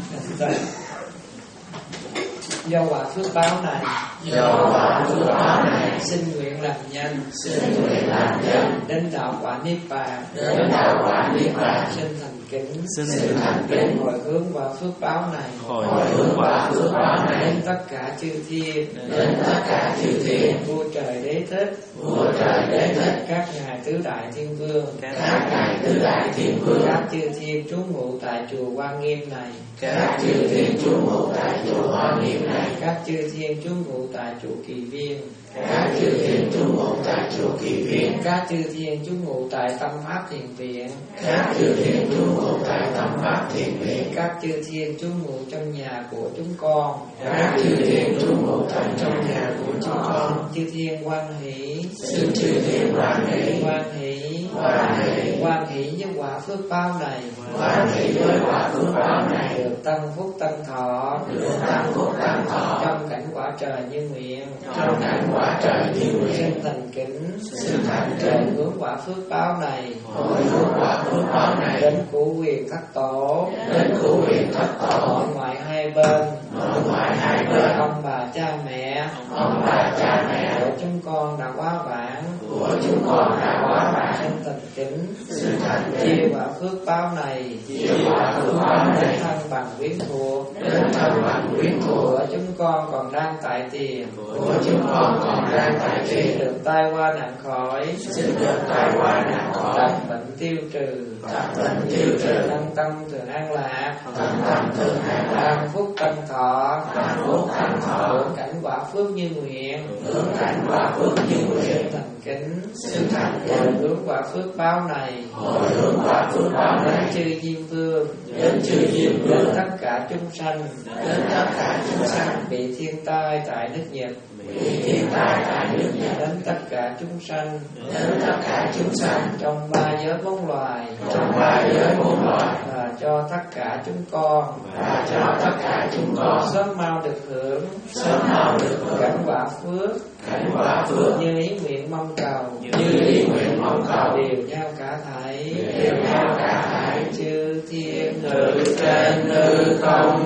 Do quả phước báo này, do quả phước báo này, xin nguyện làm nhân, xin nguyện làm nhân, đến đạo quả niết bàn, đến đạo quả niết bàn, xin thành kính, xin thành kính, hồi hướng quả phước báo này, hồi hướng quả phước báo này, đến tất cả chư thiên, đến tất cả chư thiên, vua trời đế thích, vua trời đế thích, các ngài tứ đại thiên vương, các ngài tứ đại thiên vương, các chư thiên trú ngụ tại chùa Quan Nghiêm này, các chư thiên trú ngụ tại chùa Quan Nghiêm này, các chư thiên trú ngụ tại chùa Kỳ Viên, các chư thiên trú ngụ tại chùa Kỳ Viên, các chư thiên trú ngụ tại Tâm Pháp Thiền Viện, các chư thiên trú ngụ tại Tâm Pháp Thiền Viện, các chư thiên trú ngụ trong nhà của chúng con, các chư thiên trú ngụ tại trong nhà của chúng con, chư thiên hoan hỷ, xin chư thiên hoan hỷ, hoan hỷ, hoan hỷ, hoan hỷ với quả phước báo này, hoan hỷ với quả phước báo này, được tăng phúc tăng thọ, được tăng phúc tăng thọ, trong cảnh quả trời như nguyện, trong cảnh quả trời như nguyện, xin thành kính, xin thành hồi kính, hướng quả phước báo này, hồi hướng quả phước báo này, đến cụ quyền thất tổ, đến cụ quyền thất tổ, nội ngoại hai bên, nội ngoại hai bên, ông bà cha mẹ, ông bà cha mẹ của chúng con đã quá vãng, của chúng con đã quá vãng, xin thành kính, xin thành chia kính, quả phước báo này, chia quả phước báo này, đến thân bằng quyến thuộc, đến thân bằng quyến thuộc, của chúng con còn đang tại tiền, của chúng con còn đang tại xin tiền, được tai qua nạn khỏi, xin được tai qua nạn khỏi, tật bệnh tiêu trừ, tật bệnh tiêu trừ, thân tâm thường an lạc, thân tâm thường an lạc, tăng phúc tăng thọ, tăng phúc tăng thọ, hưởng cảnh quả phước như nguyện, hưởng cảnh quả phước như nguyện, thành kính, xin thành hồi kính, hướng quả phước báo này, hồi hướng quả phước báo đến này, chư diêm vương, đến chư diêm đến vương, tất cả chúng sanh, đến tất cả chúng sanh, bị thiên tai tại nước Nhật, bị thiên tai tại nước Nhật, đến tất cả chúng sanh, đến tất cả chúng sanh, trong ba giới bốn loài, trong ba giới bốn loài, và cho tất cả chúng con, và cho tất cả chúng con sớm mau được hưởng, sớm mau được hưởng cảnh quả phước, cảnh quả phước như ý nguyện mong cầu, như ý nguyện mong cầu, đều nhau cả thảy, đều nhau cả thảy, chư thiên nữ trên nữ không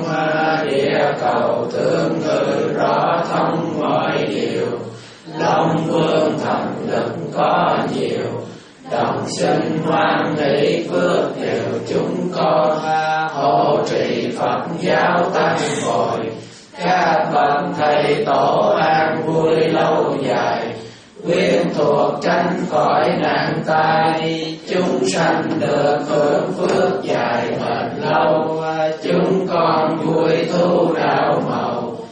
địa cầu tương ngự rõ thông mọi điều, Long vương thần lực có nhiều, đồng sinh hoan hỷ phước đều chúng con, hộ trì Phật giáo tăng bồi, các bậc thầy tổ an vui lâu dài, quyến thuộc tránh khỏi nạn tai, chúng sanh được hưởng phước dài bền lâu, chúng con vui thu đạo màu,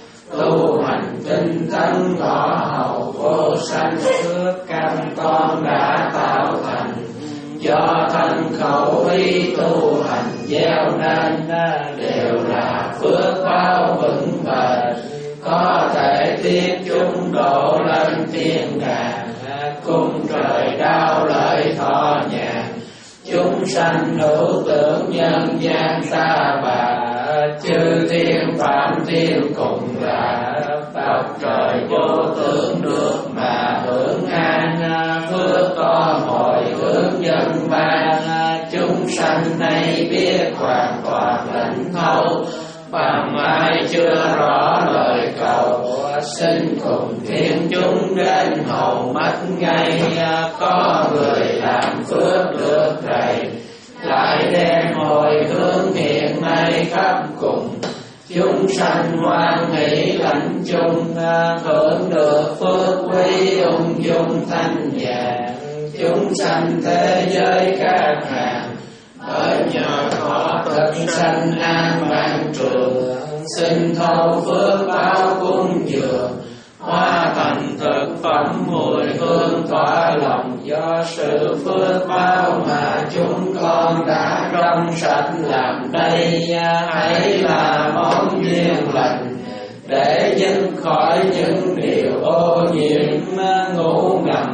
tu hành tinh tấn ngõ hầu vô sanh, phước căn con đã tạo thành do thân khẩu ý tu hành gieo nên, đều là phước báo vững bền, có thể tiếp chúng độ lên thiên đàng, cung trời đau lợi thọ nhàn. Chúng sanh hữu tưởng nhân gian ta bà, chư thiên phạm thiên cùng là Phật trời vô tưởng được mà hưởng an. Phước có hồi hướng dân ban, chúng sanh nay biết hoàn toàn lãnh thấu. Phàm ai chưa rõ lời cầu, xin cùng thiên chúng đến hầu mắt ngay. Có người làm phước được thầy, lại đem hồi hướng hiện nay khắp cùng. Chúng sanh hoan hỷ lãnh chung, hưởng được phước quý ung dung thanh nhàn. Chúng sanh thế giới các hàng, bởi nhờ họ thực sanh an vạn trường. Xin thâu phước báo cúng dường, hóa thành thực phẩm mùi hương tỏa lòng. Do sự phước báo mà chúng con đã trong sạch làm đây, hãy là món duyên lành để dứt khỏi những điều ô nhiễm ngủ ngầm